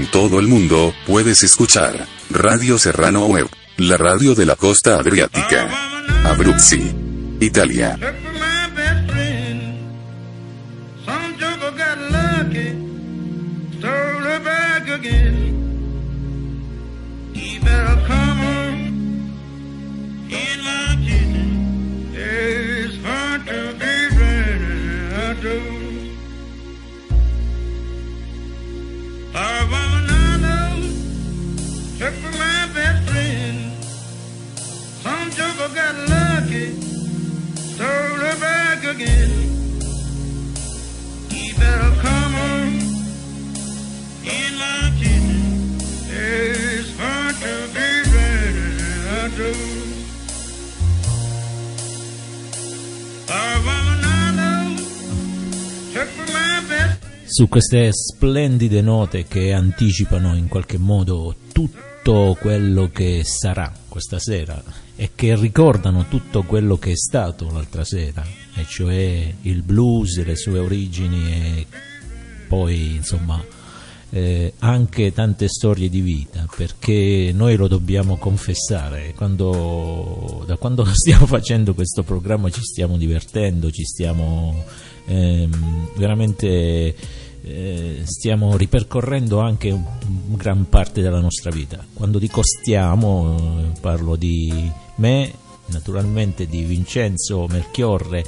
En todo el mundo, puedes escuchar Radio Serrano Web, la radio de la costa adriática. Abruzzi, Italia. Su queste splendide note che anticipano in qualche modo tutto quello che sarà questa sera e che ricordano tutto quello che è stato l'altra sera, e cioè il blues, le sue origini e poi insomma anche tante storie di vita, perché noi lo dobbiamo confessare, da quando stiamo facendo questo programma ci stiamo divertendo, ci stiamo veramente stiamo ripercorrendo anche gran parte della nostra vita. Quando dico stiamo, parlo di me, naturalmente di Vincenzo Melchiorre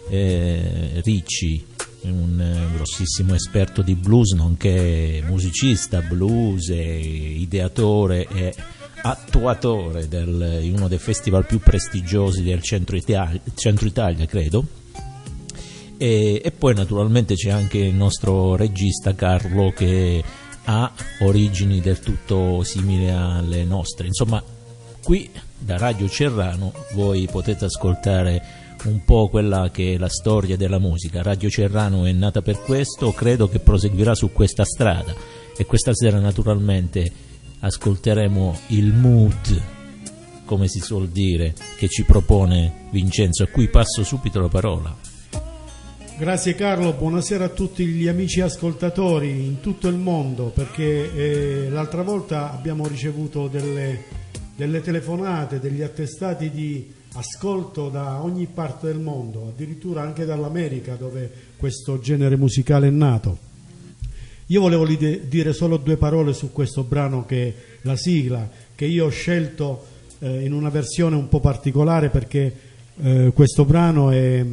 Ricci, un grossissimo esperto di blues, nonché musicista blues e ideatore e attuatore di uno dei festival più prestigiosi del centro Italia, credo. E poi naturalmente c'è anche il nostro regista Carlo, che ha origini del tutto simili alle nostre. Insomma, qui da Radio Cerrano voi potete ascoltare un po' quella che è la storia della musica. Radio Cerrano è nata per questo, credo che proseguirà su questa strada, e questa sera naturalmente ascolteremo il mood, come si suol dire, che ci propone Vincenzo, a cui passo subito la parola. Grazie Carlo, buonasera a tutti gli amici ascoltatori in tutto il mondo, perché l'altra volta abbiamo ricevuto delle telefonate, degli attestati di ascolto da ogni parte del mondo, addirittura anche dall'America, dove questo genere musicale è nato. Io volevo dire solo due parole su questo brano, che è la sigla, che io ho scelto in una versione un po' particolare, perché questo brano è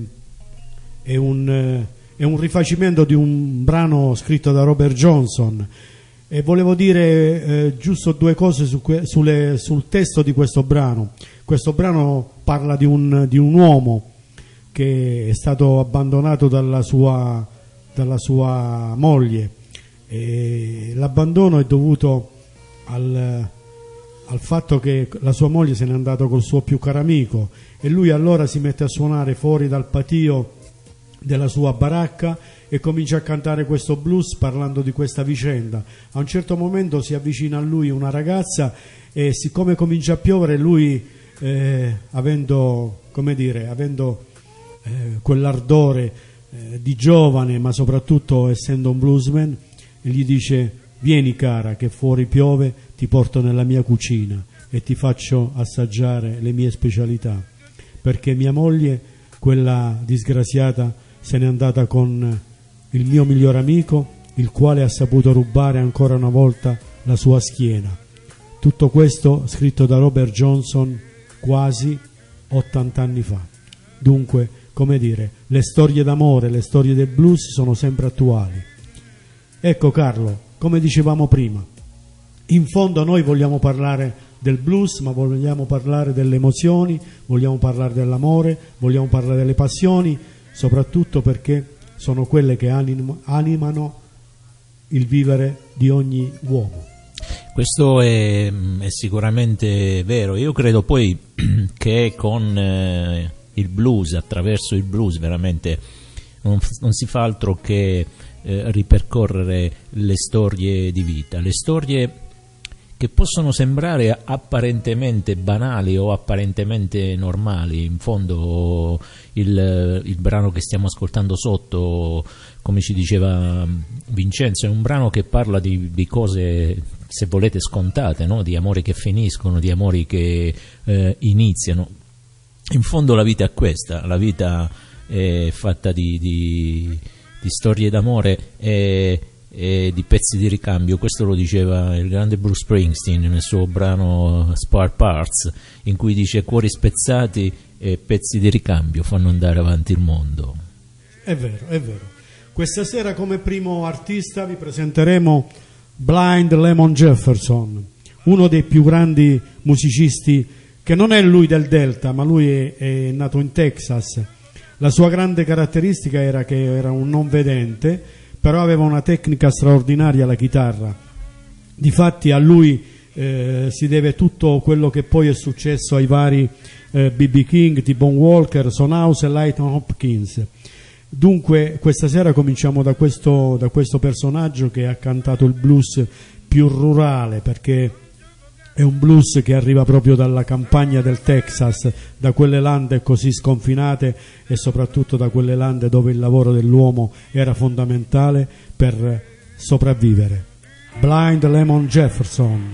un rifacimento di un brano scritto da Robert Johnson, e volevo dire giusto due cose sul testo di questo brano. Questo brano parla di un uomo che è stato abbandonato dalla sua moglie, e l'abbandono è dovuto al fatto che la sua moglie se n'è andata col suo più caro amico, e lui allora si mette a suonare fuori dal patio della sua baracca e comincia a cantare questo blues parlando di questa vicenda. A un certo momento si avvicina a lui una ragazza, e siccome comincia a piovere, lui avendo quell'ardore di giovane, ma soprattutto essendo un bluesman, gli dice: vieni cara, che fuori piove, ti porto nella mia cucina e ti faccio assaggiare le mie specialità, perché mia moglie, quella disgraziata, se n'è andata con il mio miglior amico, il quale ha saputo rubare ancora una volta la sua schiena. Tutto questo scritto da Robert Johnson quasi 80 anni fa. Dunque, come dire, le storie d'amore, le storie del blues sono sempre attuali. Ecco Carlo, come dicevamo prima, in fondo noi vogliamo parlare del blues, ma vogliamo parlare delle emozioni, vogliamo parlare dell'amore, vogliamo parlare delle passioni, soprattutto perché sono quelle che animano il vivere di ogni uomo. Questo è sicuramente vero. Io credo poi che con il blues, attraverso il blues, veramente non si fa altro che ripercorrere le storie di vita, le storie che possono sembrare apparentemente banali o apparentemente normali. In fondo il brano che stiamo ascoltando sotto, come ci diceva Vincenzo, è un brano che parla di cose, se volete, scontate, no? Di amori che finiscono, di amori che iniziano. In fondo la vita è questa, la vita è fatta di storie d'amore e di pezzi di ricambio. Questo lo diceva il grande Bruce Springsteen nel suo brano Spare Parts, in cui dice: cuori spezzati e pezzi di ricambio fanno andare avanti il mondo. È vero, è vero. Questa sera come primo artista vi presenteremo Blind Lemon Jefferson, uno dei più grandi musicisti, che non è lui del Delta, ma lui è nato in Texas. La sua grande caratteristica era che era un non vedente, però aveva una tecnica straordinaria alla chitarra. Difatti a lui si deve tutto quello che poi è successo ai vari B.B. King, T-Bone Walker, Son House e Lightning Hopkins. Dunque questa sera cominciamo da questo personaggio che ha cantato il blues più rurale, perché è un blues che arriva proprio dalla campagna del Texas, da quelle lande così sconfinate e soprattutto da quelle lande dove il lavoro dell'uomo era fondamentale per sopravvivere. Blind Lemon Jefferson.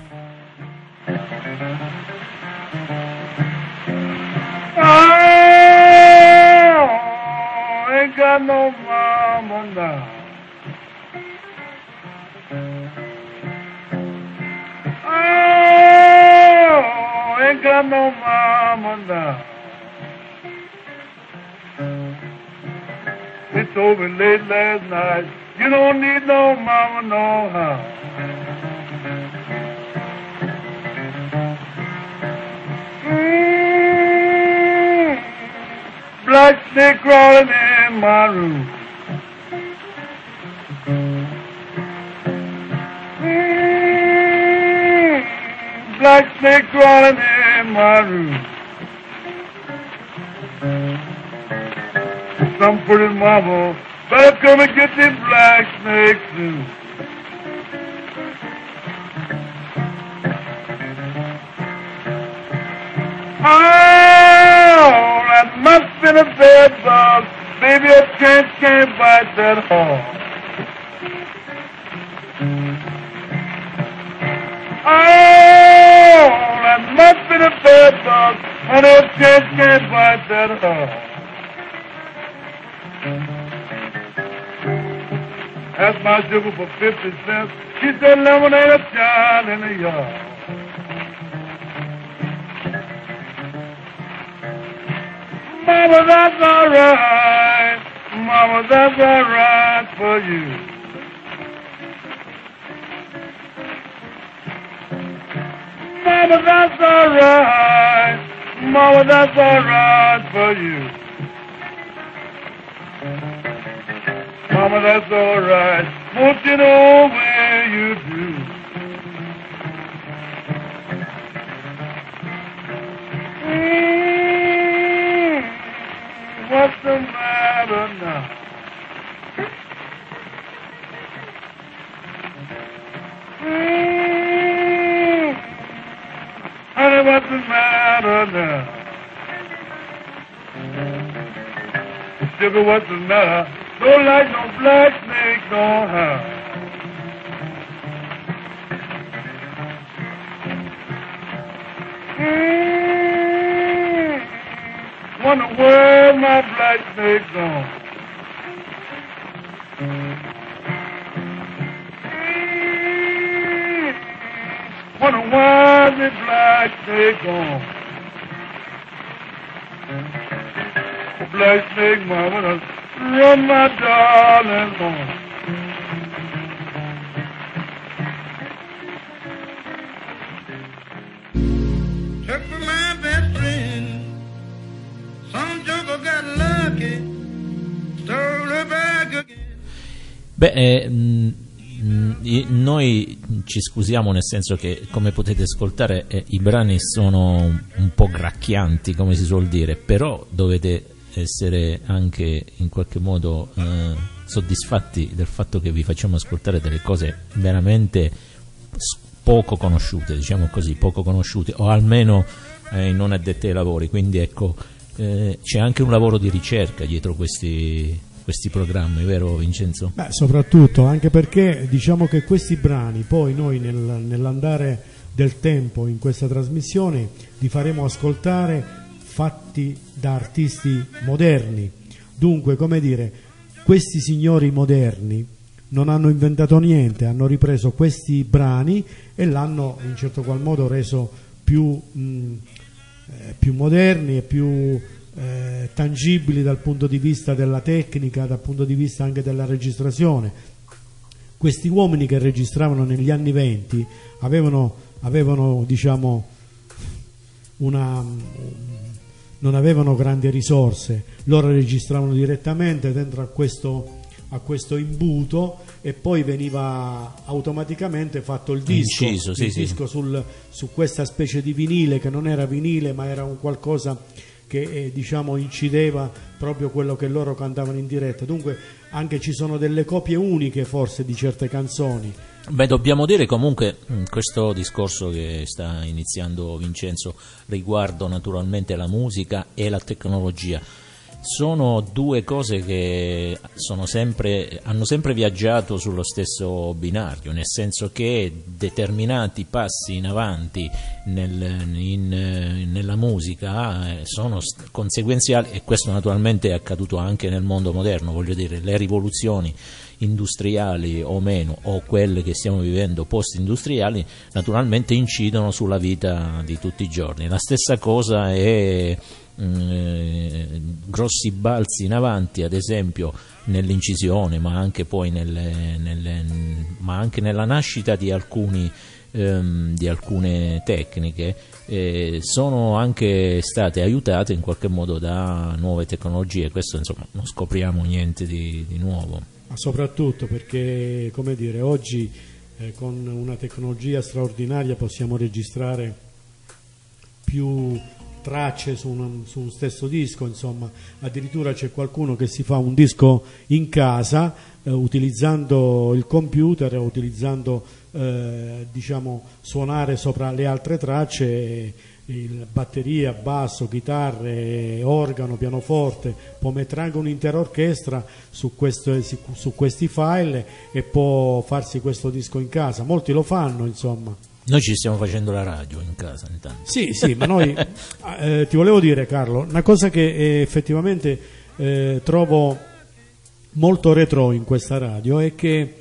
Ain't got no mama now. Oh, ain't got no mama now. They told me late last night, you don't need no mama no how. Black snake crawling in my room. Black snake crawling in my room. Some pretty mama better come and get this black snake too. Oh, that must be a bed bug. Baby, a can't bite that hard. Oh, that must be the bed bug. Honey, a can't bite that hard. That's my sugar for 50 cents. She said lemonade a child in the yard. Mama, that's all right. Mama, that's all right for you. Mama, that's all right. Mama, that's all right for you. Mama, that's all right. Won't you know where you do? What's the matter now? Honey, what's the matter now? Sugar, what's the matter? Don't like no black snake, no how. Wonder where my black snake gone. Wonder why the black snake gone. Black snake mama done run my darling home. Took for my best friend. Some joker got lucky. Stole her back again. Beh, noi ci scusiamo, nel senso che, come potete ascoltare, i brani sono un po' gracchianti, come si suol dire, però dovete essere anche in qualche modo soddisfatti del fatto che vi facciamo ascoltare delle cose veramente poco conosciute, diciamo così, poco conosciute, o almeno non addetti ai lavori, quindi ecco, c'è anche un lavoro di ricerca dietro questi programmi, vero Vincenzo? Beh, soprattutto anche perché diciamo che questi brani poi noi nell'andare del tempo in questa trasmissione li faremo ascoltare fatti da artisti moderni. Dunque, come dire, questi signori moderni non hanno inventato niente, hanno ripreso questi brani e l'hanno in certo qual modo reso più moderni e più tangibili dal punto di vista della tecnica, dal punto di vista anche della registrazione. Questi uomini che registravano negli anni 20 avevano diciamo non avevano grandi risorse, loro registravano direttamente dentro a questo imbuto e poi veniva automaticamente fatto il disco, inciso, disco su questa specie di vinile che non era vinile ma era un qualcosa che diciamo incideva proprio quello che loro cantavano in diretta. Dunque anche ci sono delle copie uniche forse di certe canzoni. Beh, dobbiamo dire comunque questo discorso che sta iniziando Vincenzo riguardo naturalmente la musica e la tecnologia. Sono due cose che hanno sempre viaggiato sullo stesso binario, nel senso che determinati passi in avanti nella musica sono conseguenziali, e questo naturalmente è accaduto anche nel mondo moderno, voglio dire, le rivoluzioni industriali o meno, o quelle che stiamo vivendo post-industriali, naturalmente incidono sulla vita di tutti i giorni. La stessa cosa è grossi balzi in avanti, ad esempio nell'incisione, ma anche poi ma anche nella nascita di alcune tecniche, sono anche state aiutate in qualche modo da nuove tecnologie. Questo insomma non scopriamo niente di nuovo. Ma soprattutto perché, come dire, oggi con una tecnologia straordinaria possiamo registrare più tracce su un stesso disco, insomma, addirittura c'è qualcuno che si fa un disco in casa utilizzando il computer, utilizzando diciamo suonare sopra le altre tracce batteria, basso, chitarre, organo, pianoforte, può mettere anche un'intera orchestra su questi file e può farsi questo disco in casa. Molti lo fanno, insomma. Noi ci stiamo facendo la radio in casa intanto. Sì, ma noi ti volevo dire, Carlo, una cosa che effettivamente trovo molto retro in questa radio è che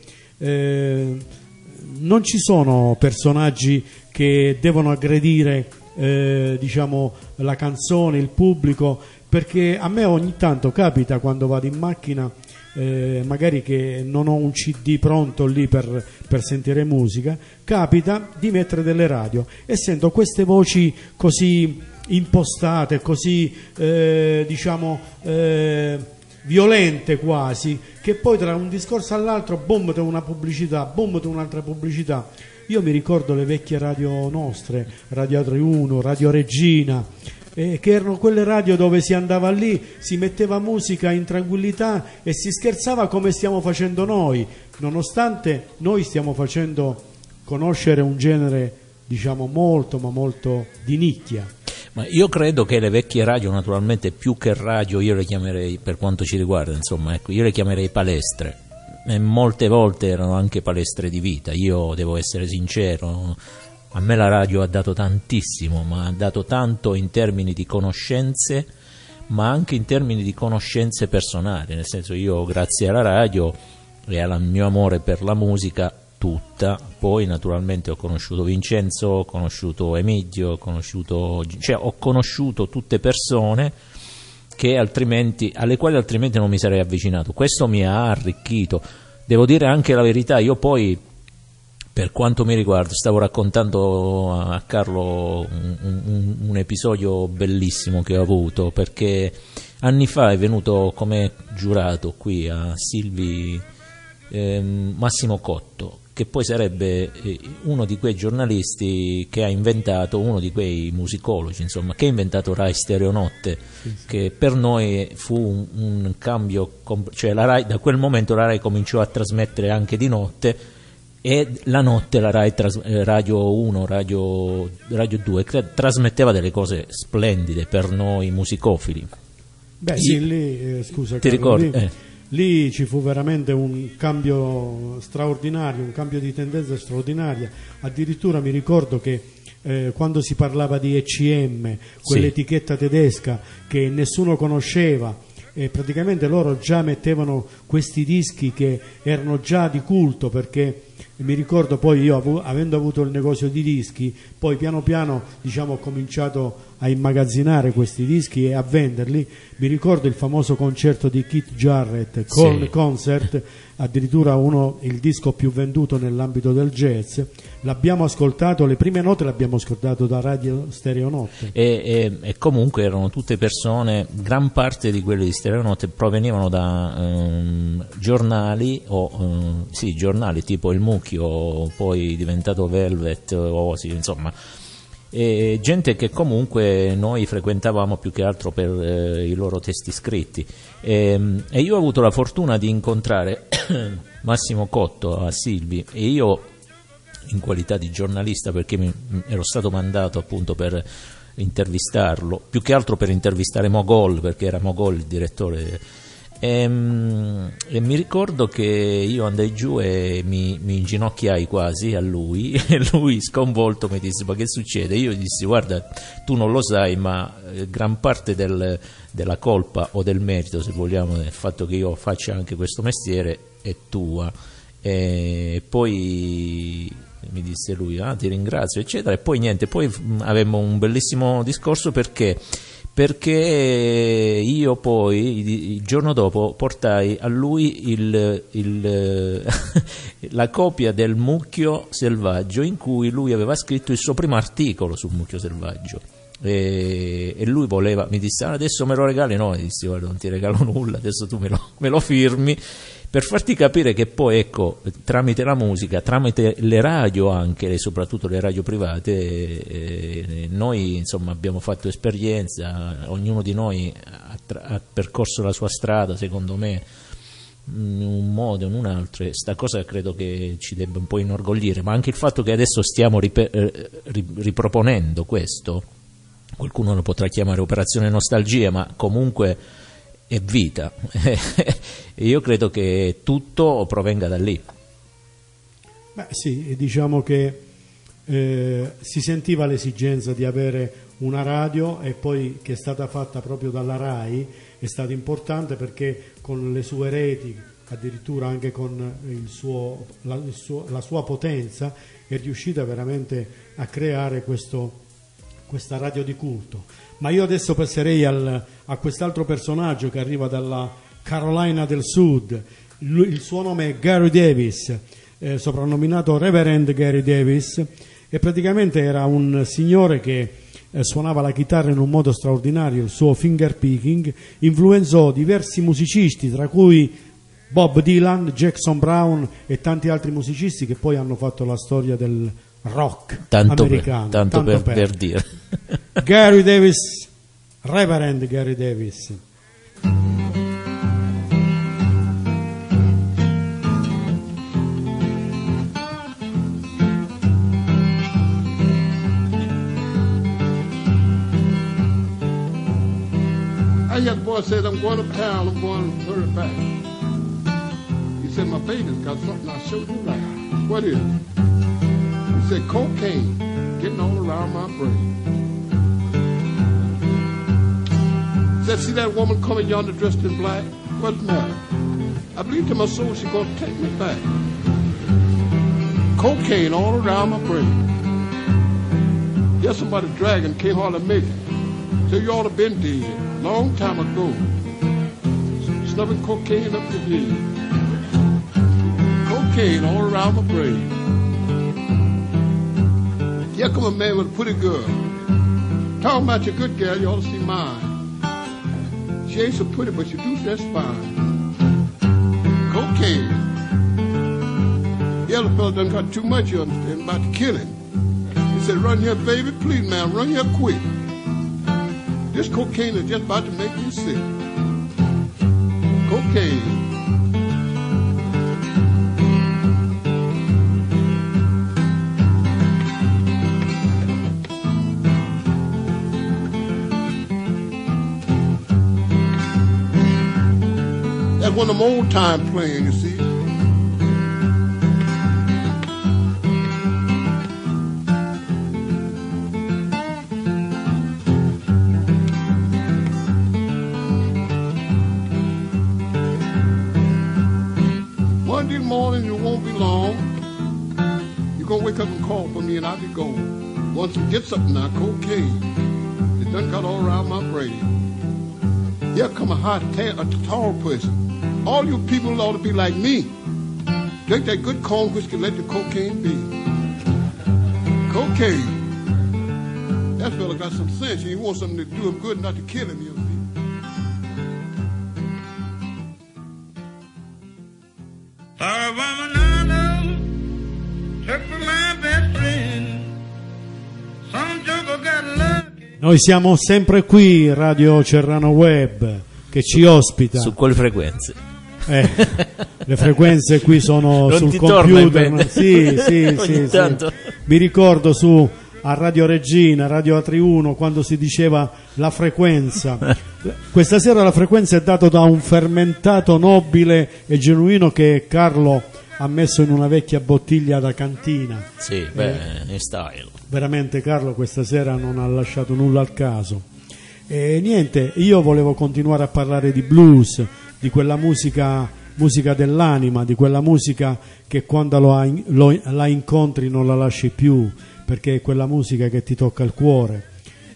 non ci sono personaggi che devono aggredire diciamo la canzone, il pubblico, perché a me ogni tanto capita quando vado in macchina magari che non ho un CD pronto lì per sentire musica, capita di mettere delle radio e sento queste voci così impostate, così diciamo violente quasi, che poi tra un discorso all'altro boom, una pubblicità, boom, un'altra pubblicità. Io mi ricordo le vecchie radio nostre, Radio Atri 1, Radio Regina, che erano quelle radio dove si andava lì, si metteva musica in tranquillità e si scherzava come stiamo facendo noi, nonostante noi stiamo facendo conoscere un genere diciamo molto ma molto di nicchia. Ma io credo che le vecchie radio, naturalmente, più che radio, io le chiamerei, per quanto ci riguarda, insomma, ecco, io le chiamerei palestre, e molte volte erano anche palestre di vita. Io devo essere sincero, a me la radio ha dato tantissimo, ma ha dato tanto in termini di conoscenze, ma anche in termini di conoscenze personali, nel senso, io grazie alla radio e al mio amore per la musica tutta, poi naturalmente ho conosciuto Vincenzo, ho conosciuto Emidio, ho conosciuto tutte persone alle quali altrimenti non mi sarei avvicinato. Questo mi ha arricchito, devo dire anche la verità. Io poi, per quanto mi riguarda, stavo raccontando a Carlo un episodio bellissimo che ho avuto, perché anni fa è venuto come giurato qui a Silvi Massimo Cotto, che poi sarebbe uno di quei giornalisti che ha inventato, uno di quei musicologi, insomma, che ha inventato Rai Stereonotte, che per noi fu un cambio, cioè la Rai, da quel momento la Rai cominciò a trasmettere anche di notte, e la notte la Rai Radio 1, Radio 2 trasmetteva delle cose splendide per noi musicofili. Beh sì, lì scusa ti Carlo, ricordi? Lì ci fu veramente un cambio straordinario, un cambio di tendenza straordinaria. Addirittura mi ricordo che quando si parlava di ECM, quell'etichetta tedesca che nessuno conosceva, e praticamente loro già mettevano questi dischi che erano già di culto, perché mi ricordo poi io avendo avuto il negozio di dischi, poi piano piano ho cominciato a immagazzinare questi dischi e a venderli. Mi ricordo il famoso concerto di Keith Jarrett, Concert, addirittura il disco più venduto nell'ambito del jazz. L'abbiamo ascoltato, le prime note l'abbiamo ascoltato da Radio Stereo Notte, e comunque erano tutte persone, gran parte di quelli di Stereo Notte provenivano da giornali giornali tipo il Mucchio, poi diventato Velvet, Osi, insomma, e gente che comunque noi frequentavamo più che altro per i loro testi scritti, e io ho avuto la fortuna di incontrare Massimo Cotto a Silvi, e io in qualità di giornalista, perché ero stato mandato appunto per intervistarlo, più che altro per intervistare Mogol, perché era Mogol il direttore, e mi ricordo che io andai giù e mi inginocchiai quasi a lui, e lui sconvolto mi disse: ma che succede? Io gli dissi: guarda, tu non lo sai, ma gran parte della colpa o del merito, se vogliamo, del fatto che io faccia anche questo mestiere è tua. E poi mi disse lui: ti ringrazio, eccetera. E poi niente, poi avemmo un bellissimo discorso, perché io poi il giorno dopo portai a lui la copia del Mucchio Selvaggio, in cui lui aveva scritto il suo primo articolo sul Mucchio Selvaggio, e lui mi disse: adesso me lo regali? No, gli dissi: guarda, non ti regalo nulla, adesso tu me lo firmi, per farti capire che poi, ecco, tramite la musica, tramite le radio anche, e soprattutto le radio private, noi insomma abbiamo fatto esperienza, ognuno di noi ha percorso la sua strada, secondo me, in un modo o in un altro, e sta cosa credo che ci debba un po' inorgoglire, ma anche il fatto che adesso stiamo riproponendo questo, qualcuno lo potrà chiamare operazione nostalgia, ma comunque è vita. Io credo che tutto provenga da lì. Beh sì, diciamo che si sentiva l'esigenza di avere una radio, e poi che è stata fatta proprio dalla RAI è stato importante, perché con le sue reti, addirittura anche con la sua potenza, è riuscita veramente a creare questa radio di culto. Ma io adesso passerei a quest'altro personaggio che arriva dalla Carolina del Sud. Il suo nome è Gary Davis, soprannominato Reverend Gary Davis, e praticamente era un signore che suonava la chitarra in un modo straordinario. Il suo finger picking influenzò diversi musicisti, tra cui Bob Dylan, Jackson Brown e tanti altri musicisti che poi hanno fatto la storia del rock americano. Tanto per dire. Gary Davis, Reverend Gary Davis. I hear the boy said, I'm going to town, I'm going to hurry back. He said, my baby's got something I showed you like. What is it? He said, cocaine getting all around my brain. He said, see that woman coming yonder dressed in black? What's the matter? I believe to my soul she's going to take me back. Cocaine all around my brain. Yes, somebody dragging, can't hardly make it. So you ought to been dead. Long time ago, snuffing cocaine up your head. Cocaine all around my brain. Here come a man with a pretty girl. Talking about your good girl, you ought to see mine. She ain't so pretty, but she do that fine. Cocaine. The other fella done got too much, you understand, about to kill him. He said, run here, baby, please, man, run here quick. This cocaine is just about to make you sick. Cocaine. like one of them old time playing, you see. Monday morning, you won't be long. You're going to wake up and call for me and I'll be gone. Once you get something now, cocaine. It done got all around my brain. Here come a tall person. All you people ought to be like me. Drink that good corn whiskey, let the cocaine be. Cocaine. That fella got some sense. He wants something to do him good, not to kill him, you see. Noi siamo sempre qui, Radio Serrano Web, che ci ospita. Su quali frequenze? Le frequenze qui sono non sul ti computer. Torna Sì. tanto. Mi ricordo a Radio Regina, Radio Atri 1, quando si diceva la frequenza. Questa sera la frequenza è data da un fermentato nobile e genuino che Carlo ha messo in una vecchia bottiglia da cantina. Sì, in style. Veramente Carlo questa sera non ha lasciato nulla al caso. E niente, io volevo continuare a parlare di blues, di quella musica dell'anima, di quella musica che quando la incontri non la lasci più, perché è quella musica che ti tocca il cuore.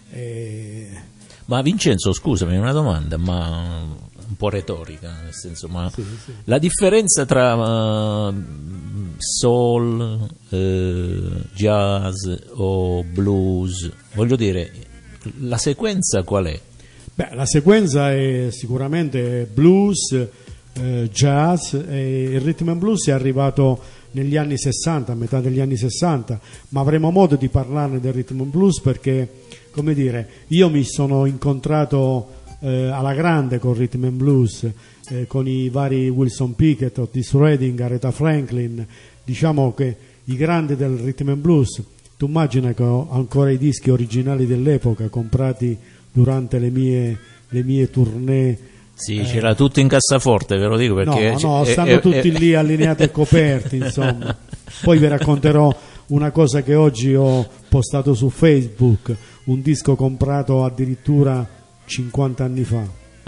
Ma Vincenzo, scusami, una domanda, ma un po' retorica, nel senso, ma sì. la differenza tra soul, jazz o blues, voglio dire, la sequenza qual è? Beh, la sequenza è sicuramente blues, jazz, e il rhythm and blues è arrivato negli anni 60, a metà degli anni 60, ma avremo modo di parlarne del rhythm and blues perché, come dire, io mi sono incontrato alla grande con rhythm and blues, con i vari Wilson Pickett, Otis Redding, Aretha Franklin, diciamo che i grandi del rhythm and blues. Tu immagina che ho ancora i dischi originali dell'epoca comprati durante le mie tournée. Sì, c'era tutto in cassaforte, ve lo dico perché no, stanno tutti lì allineati e coperti, insomma. Poi vi racconterò una cosa che oggi ho postato su Facebook, un disco comprato addirittura 50 anni fa.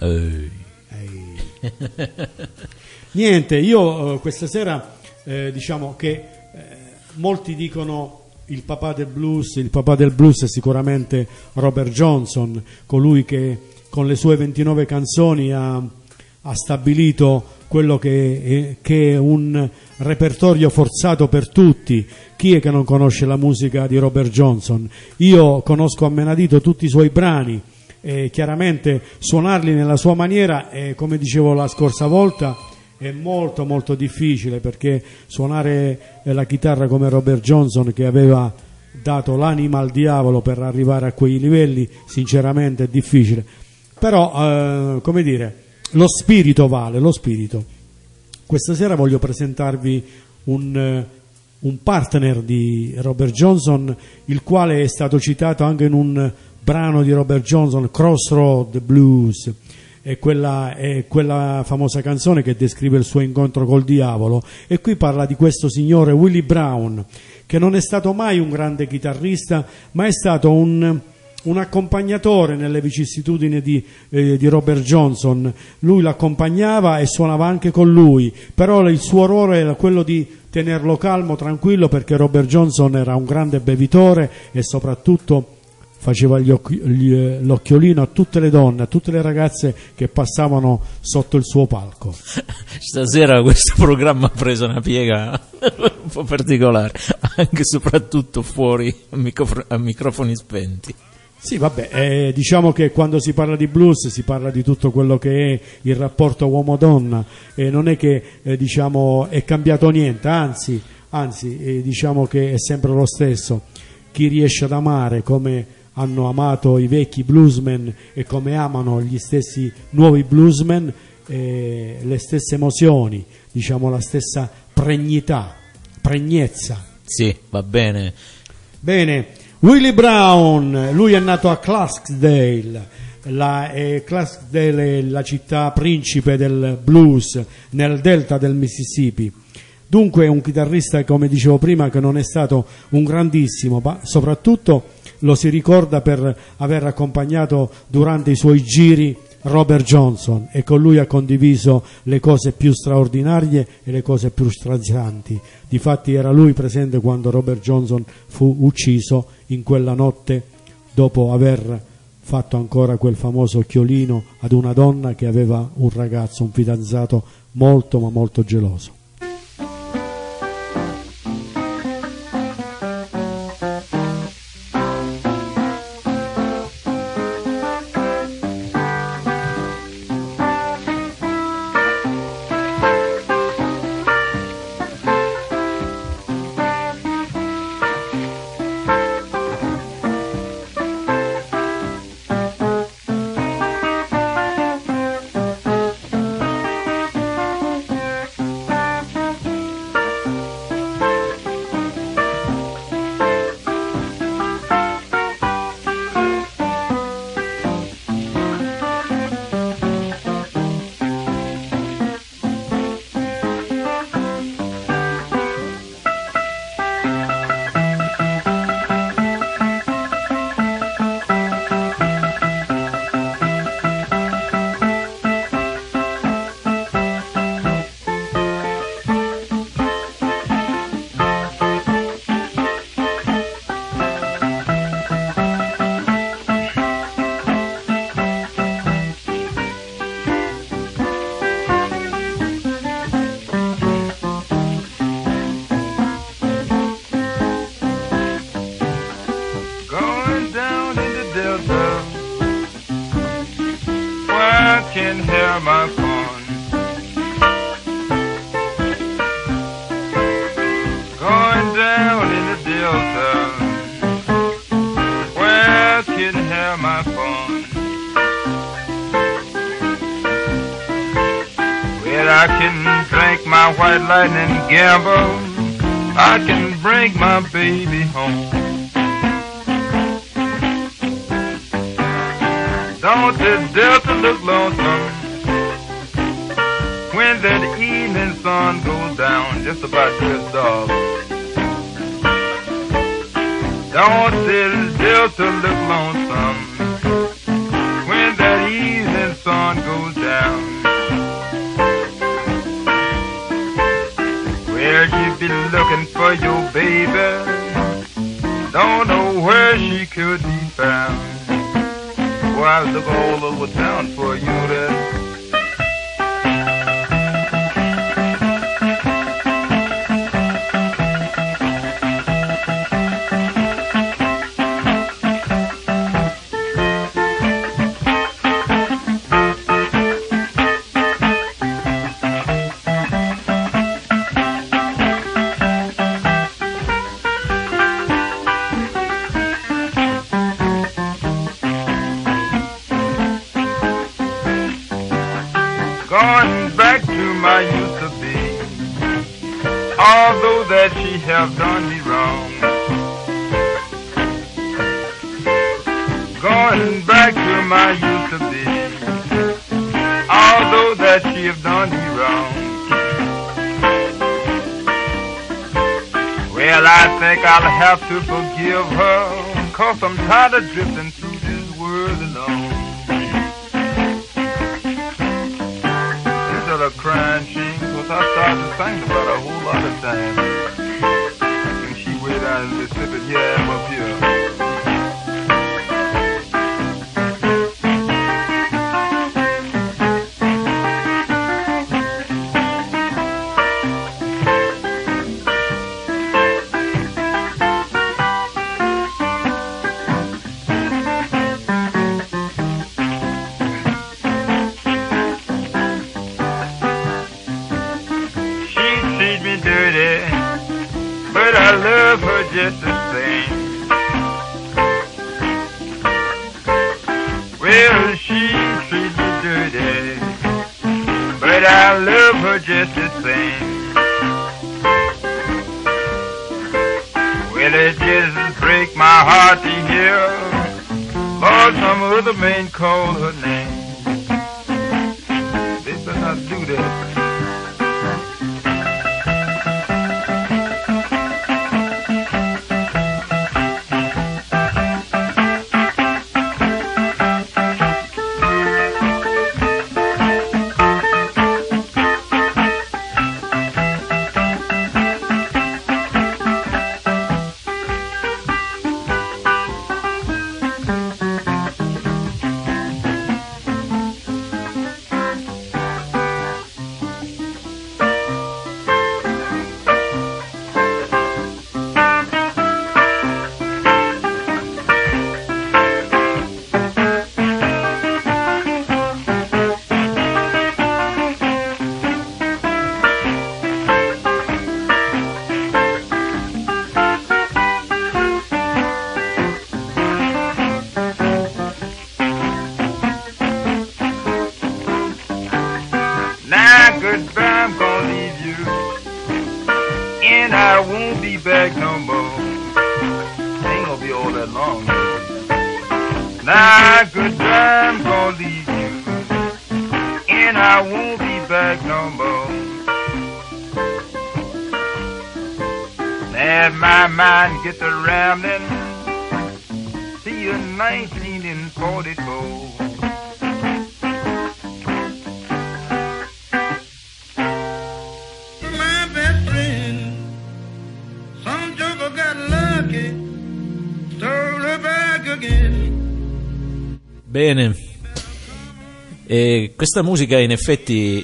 Niente, io questa sera diciamo che molti dicono il papà del blues è sicuramente Robert Johnson, colui che con le sue 29 canzoni ha stabilito quello che è un repertorio forzato per tutti. Chi è che non conosce la musica di Robert Johnson? Io conosco a menadito tutti i suoi brani, e chiaramente suonarli nella sua maniera, come dicevo la scorsa volta, è molto molto difficile, perché suonare la chitarra come Robert Johnson, che aveva dato l'anima al diavolo per arrivare a quei livelli, sinceramente è difficile. Però come dire, lo spirito vale, lo spirito. Questa sera voglio presentarvi un partner di Robert Johnson, il quale è stato citato anche in un brano di Robert Johnson, Crossroad Blues. È quella famosa canzone che descrive il suo incontro col diavolo, e qui parla di questo signore Willie Brown, che non è stato mai un grande chitarrista, ma è stato un accompagnatore nelle vicissitudini di Robert Johnson. Lui l'accompagnava e suonava anche con lui, però il suo ruolo era quello di tenerlo calmo, tranquillo, perché Robert Johnson era un grande bevitore e soprattutto faceva l'occhiolino a tutte le donne, a tutte le ragazze che passavano sotto il suo palco. Stasera questo programma ha preso una piega un po' particolare, anche e soprattutto fuori a microfoni spenti. Sì, vabbè, diciamo che quando si parla di blues si parla di tutto quello che è il rapporto uomo-donna, e non è che diciamo è cambiato niente, anzi diciamo che è sempre lo stesso. Chi riesce ad amare come hanno amato i vecchi bluesmen e come amano gli stessi nuovi bluesmen, le stesse emozioni, diciamo la stessa pregnezza. Sì, va bene. Bene, Willie Brown, lui è nato a Clarksdale la città principe del blues nel delta del Mississippi. Dunque è un chitarrista, come dicevo prima, che non è stato un grandissimo, ma soprattutto lo si ricorda per aver accompagnato durante i suoi giri Robert Johnson, e con lui ha condiviso le cose più straordinarie e le cose più strazianti. Difatti era lui presente quando Robert Johnson fu ucciso in quella notte, dopo aver fatto ancora quel famoso occhiolino ad una donna che aveva un ragazzo, un fidanzato molto ma molto geloso. I can drink my white lightning gamble. I can bring my baby home. Don't the Delta look lonesome when that evening sun goes down, just about this dog. Don't the Delta look lonesome when that evening sun goes down. Where you be looking for your baby? Don't know where she could be found. Well, I look all over town for you there. Going back to my used to be, although that she have done me wrong. Going back to my used to be, although that she have done me wrong. Well, I think I'll have to forgive her, 'cause I'm tired of drifting through this world alone. A crying shame, 'cause I started to think about a whole lot of times. And she way down in Mississippi, yeah, I'm up here. But I love her just the same. Well, she treats me dirty, but I love her just the same. Well, it just breaks my heart to hear Lord, some other man called her name. They better not do that. Get the rambling, see you 1944. My best friend, some joker got lucky, stole her back again. Bene, questa musica in effetti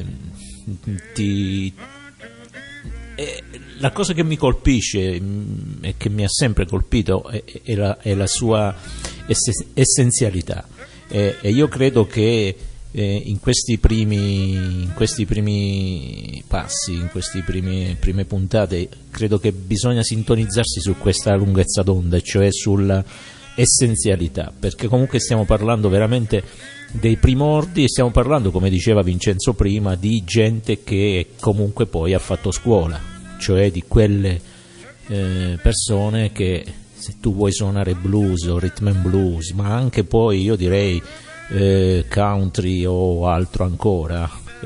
la cosa che mi colpisce e che mi ha sempre colpito è la sua essenzialità, e io credo che in questi primi passi, in queste prime puntate, credo che bisogna sintonizzarsi su questa lunghezza d'onda, cioè sulla essenzialità, perché comunque stiamo parlando veramente dei primordi e stiamo parlando, come diceva Vincenzo prima, di gente che comunque poi ha fatto scuola, cioè di quelle persone che, se tu vuoi suonare blues o rhythm and blues, ma anche poi io direi country o altro ancora,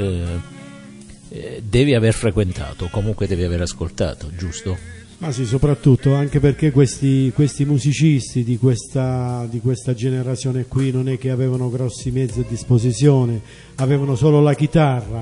devi aver frequentato, comunque devi aver ascoltato, giusto? Ma sì, soprattutto anche perché questi musicisti di questa generazione qui non è che avevano grossi mezzi a disposizione, avevano solo la chitarra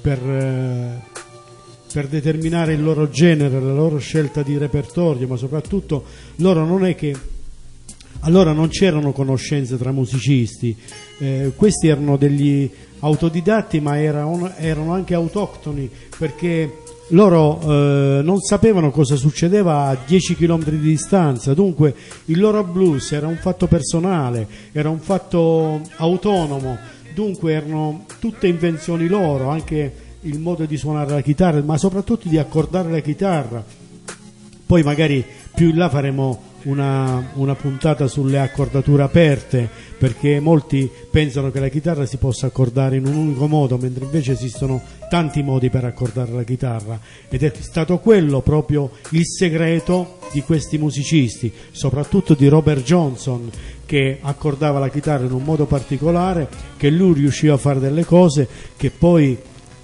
per determinare il loro genere, la loro scelta di repertorio, ma soprattutto loro non è che allora non c'erano conoscenze tra musicisti, questi erano degli autodidatti, ma erano anche autoctoni, perché loro non sapevano cosa succedeva a 10 km di distanza, dunque il loro blues era un fatto personale, era un fatto autonomo, dunque erano tutte invenzioni loro, anche il modo di suonare la chitarra, ma soprattutto di accordare la chitarra. Poi magari più in là faremo una puntata sulle accordature aperte, perché molti pensano che la chitarra si possa accordare in un unico modo, mentre invece esistono tanti modi per accordare la chitarra, ed è stato quello proprio il segreto di questi musicisti, soprattutto di Robert Johnson, che accordava la chitarra in un modo particolare, che lui riusciva a fare delle cose che poi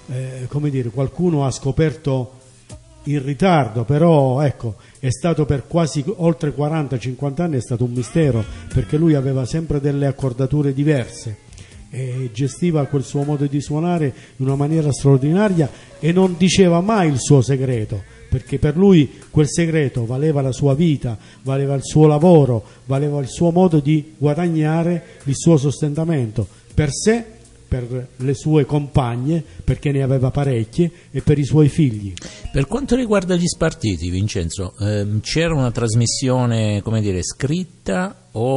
qualcuno ha scoperto in ritardo, però ecco, è stato per quasi oltre 40-50 anni, è stato un mistero, perché lui aveva sempre delle accordature diverse e gestiva quel suo modo di suonare in una maniera straordinaria e non diceva mai il suo segreto, perché per lui quel segreto valeva la sua vita, valeva il suo lavoro, valeva il suo modo di guadagnare il suo sostentamento per sé, per le sue compagne, perché ne aveva parecchie, e per i suoi figli. Per quanto riguarda gli spartiti, Vincenzo, c'era una trasmissione, come dire, scritta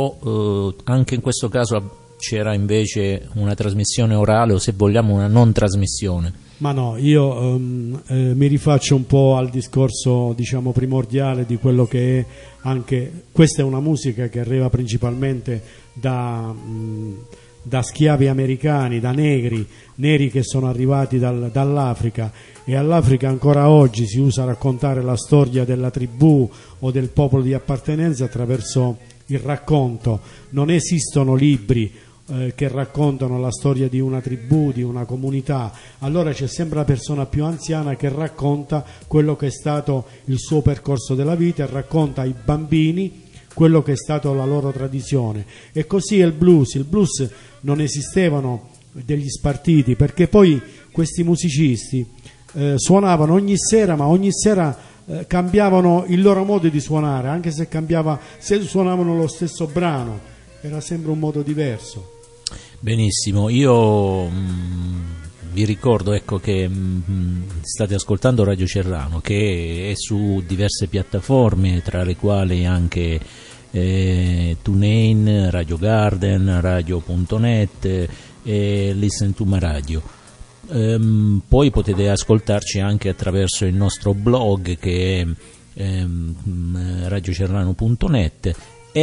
o anche in questo caso c'era invece una trasmissione orale, o se vogliamo una non trasmissione? Ma no, io mi rifaccio un po' al discorso, diciamo, primordiale di quello che è anche, questa è una musica che arriva principalmente da schiavi americani, da neri che sono arrivati dall'Africa, e all'Africa ancora oggi si usa raccontare la storia della tribù o del popolo di appartenenza attraverso il racconto. Non esistono libri che raccontano la storia di una tribù, di una comunità. Allora c'è sempre la persona più anziana che racconta quello che è stato il suo percorso della vita e racconta ai bambini quello che è stato la loro tradizione. E così è il blues. Il blues non esistevano degli spartiti, perché poi questi musicisti suonavano ogni sera, ma ogni sera cambiavano il loro modo di suonare, anche se suonavano lo stesso brano, era sempre un modo diverso. Benissimo, io vi ricordo, ecco, che state ascoltando Radio Serrano, che è su diverse piattaforme, tra le quali anche TuneIn, Radio Garden, Radio.net e Listen to My Radio. Poi potete ascoltarci anche attraverso il nostro blog, che è radiocerrano.net,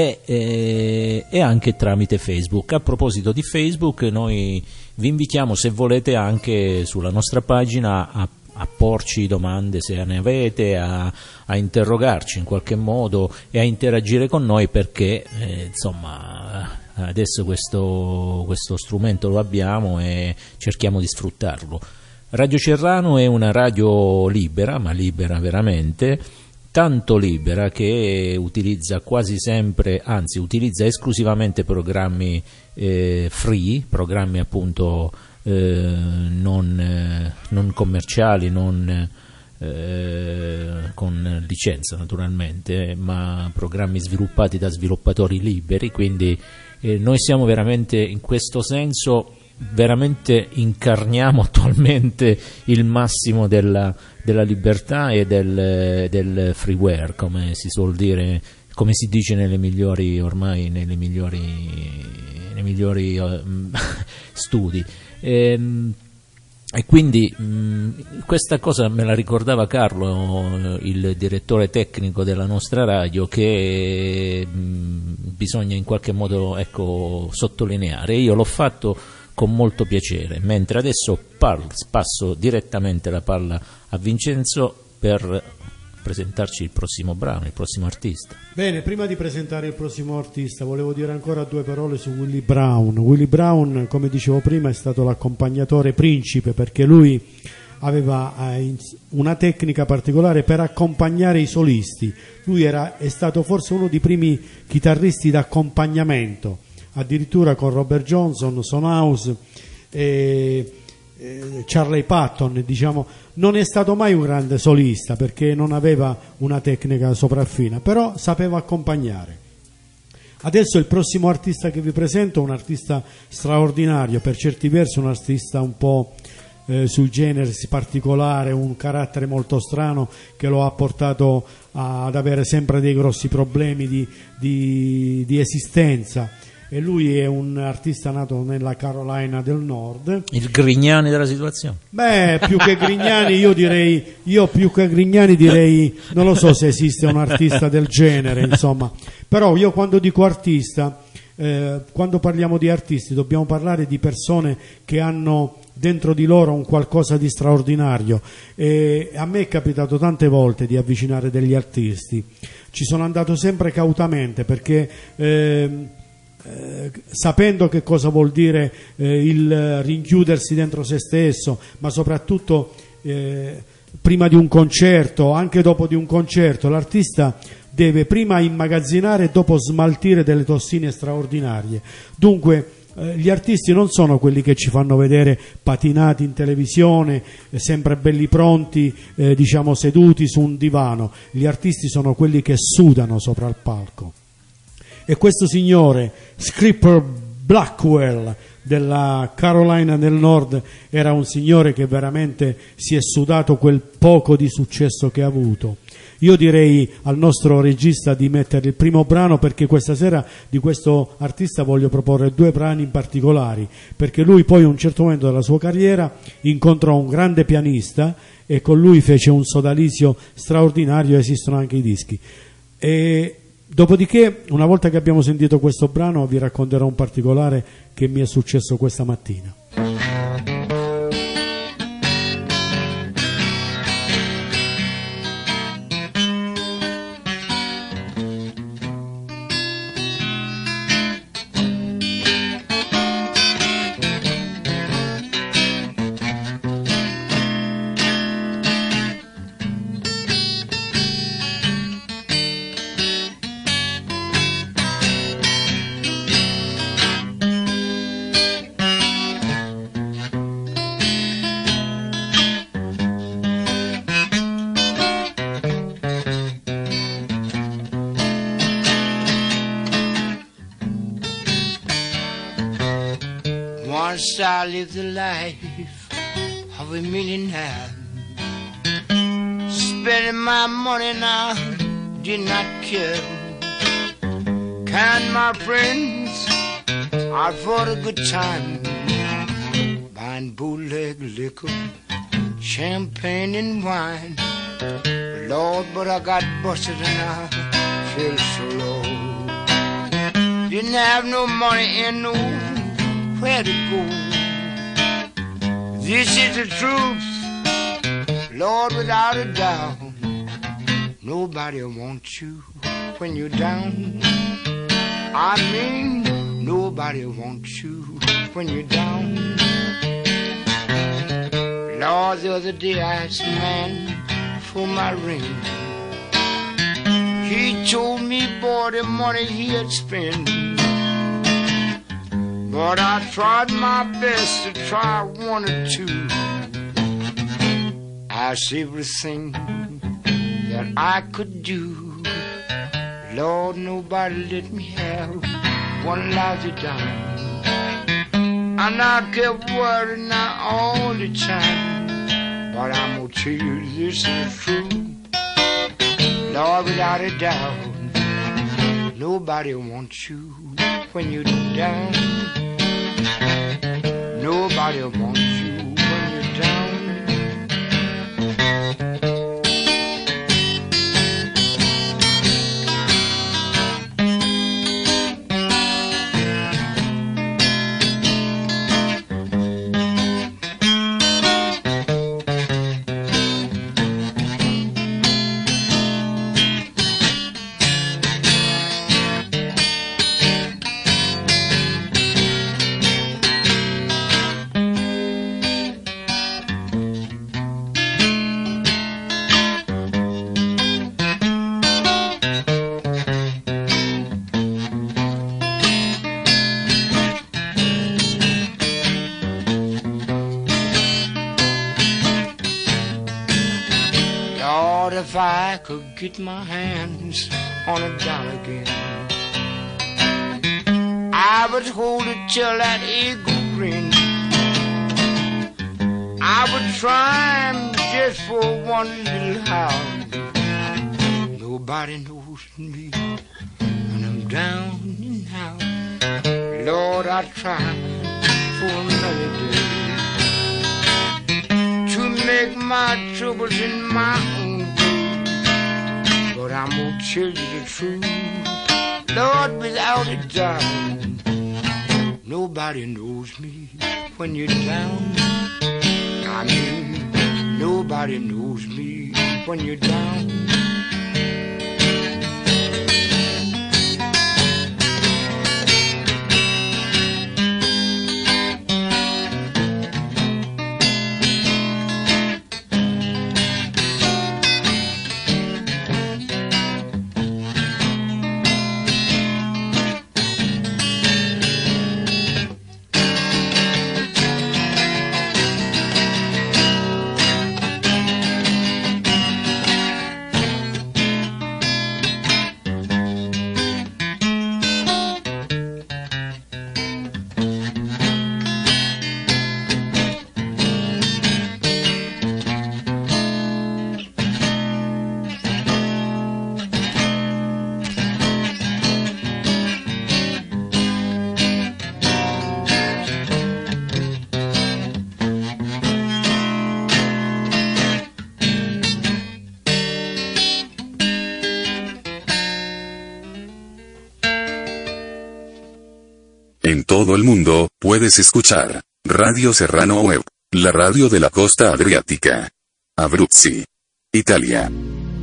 e anche tramite Facebook. A proposito di Facebook, noi vi invitiamo, se volete, anche sulla nostra pagina a porci domande, se ne avete, a interrogarci in qualche modo e a interagire con noi, perché insomma adesso questo strumento lo abbiamo e cerchiamo di sfruttarlo. Radio Serrano è una radio libera, ma libera veramente, tanto libera che utilizza quasi sempre, anzi utilizza esclusivamente programmi free, programmi appunto non commerciali, non con licenza naturalmente, ma programmi sviluppati da sviluppatori liberi. Quindi noi siamo veramente, in questo senso, veramente incarniamo attualmente il massimo della libertà e del freeware, come si suol dire, come si dice nelle migliori studi. E quindi questa cosa me la ricordava Carlo, il direttore tecnico della nostra radio, che bisogna in qualche modo, ecco, sottolineare. Io l'ho fatto con molto piacere, mentre adesso passo direttamente la palla a Vincenzo per presentarci il prossimo brano, il prossimo artista. Bene, prima di presentare il prossimo artista volevo dire ancora due parole su Willie Brown. Willie Brown, come dicevo prima, è stato l'accompagnatore principe, perché lui aveva una tecnica particolare per accompagnare i solisti. Lui è stato forse uno dei primi chitarristi d'accompagnamento, addirittura con Robert Johnson, Son House e Charlie Patton, diciamo. Non è stato mai un grande solista perché non aveva una tecnica sopraffina, però sapeva accompagnare. Adesso il prossimo artista che vi presento è un artista straordinario, per certi versi un artista un po' sui generis, particolare, un carattere molto strano che lo ha portato ad avere sempre dei grossi problemi di esistenza. E lui è un artista nato nella Carolina del Nord. Il Grignani della situazione? Beh, più che Grignani direi, non lo so se esiste un artista del genere, insomma. Però io quando dico artista, quando parliamo di artisti dobbiamo parlare di persone che hanno dentro di loro un qualcosa di straordinario. E a me è capitato tante volte di avvicinare degli artisti. Ci sono andato sempre cautamente, perché sapendo che cosa vuol dire il rinchiudersi dentro se stesso, ma soprattutto prima di un concerto, anche dopo di un concerto, l'artista deve prima immagazzinare e dopo smaltire delle tossine straordinarie. Dunque gli artisti non sono quelli che ci fanno vedere patinati in televisione, sempre belli pronti, diciamo seduti su un divano. Gli artisti sono quelli che sudano sopra il palco. E questo signore, Skipper Blackwell della Carolina del Nord, era un signore che veramente si è sudato quel poco di successo che ha avuto. Io direi al nostro regista di mettere il primo brano, perché questa sera di questo artista voglio proporre due brani in particolari, perché lui poi a un certo momento della sua carriera incontrò un grande pianista e con lui fece un sodalizio straordinario, esistono anche i dischi. E Dopodiché, una volta che abbiamo sentito questo brano, vi racconterò un particolare che mi è successo questa mattina. Once I lived the life of a millionaire, spending my money now, did not care. Kind my friends out for a good time, buying bootleg liquor, champagne and wine. Lord, but I got busted and I feel so low. Didn't have no money and no where to go. This is the truth, Lord, without a doubt. Nobody wants you when you're down. I mean, nobody wants you when you're down. Lord, the other day I asked a man for my ring. He told me, boy, the money he had spent. But I tried my best to try one or two. Asked everything that I could do. Lord, nobody let me have one lousy dime. And I kept worrying now all the time. But I'm gonna tell you this is true. Lord, without a doubt, nobody wants you when you're down. Nobody wants you when you're down. If I could get my hands on a dollar again, I would hold it till that eagle grin. I would try him just for one little hour. Nobody knows me when I'm down and out. Lord, I try for another day to make my troubles in my own. But I'm gonna tell you the truth, Lord, without a doubt. Nobody knows me when you're down. I mean, nobody knows me when you're down. En todo el mundo, puedes escuchar Radio Serrano Web, la radio de la costa adriática. Abruzzi, Italia.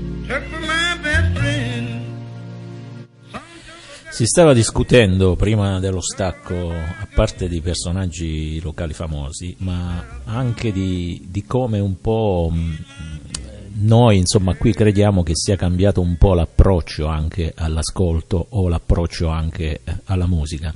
Si stava discutendo prima dello stacco, a parte di personaggi locali famosi, ma anche di come un po' noi, insomma, qui crediamo che sia cambiato un po' l'approccio anche all'ascolto o l'approccio anche alla musica.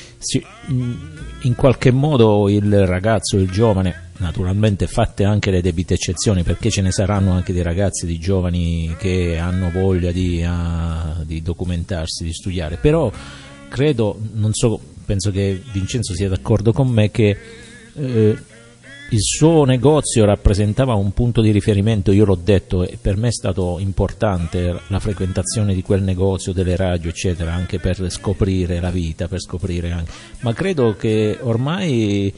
In qualche modo il ragazzo, il giovane, naturalmente fatte anche le debite eccezioni, perché ce ne saranno anche dei ragazzi, di giovani che hanno voglia di documentarsi, di studiare, però credo, non so, penso che Vincenzo sia d'accordo con me, che il suo negozio rappresentava un punto di riferimento. Io l'ho detto, e per me è stato importante la frequentazione di quel negozio, delle radio eccetera, anche per scoprire la vita, per scoprire anche, ma credo che ormai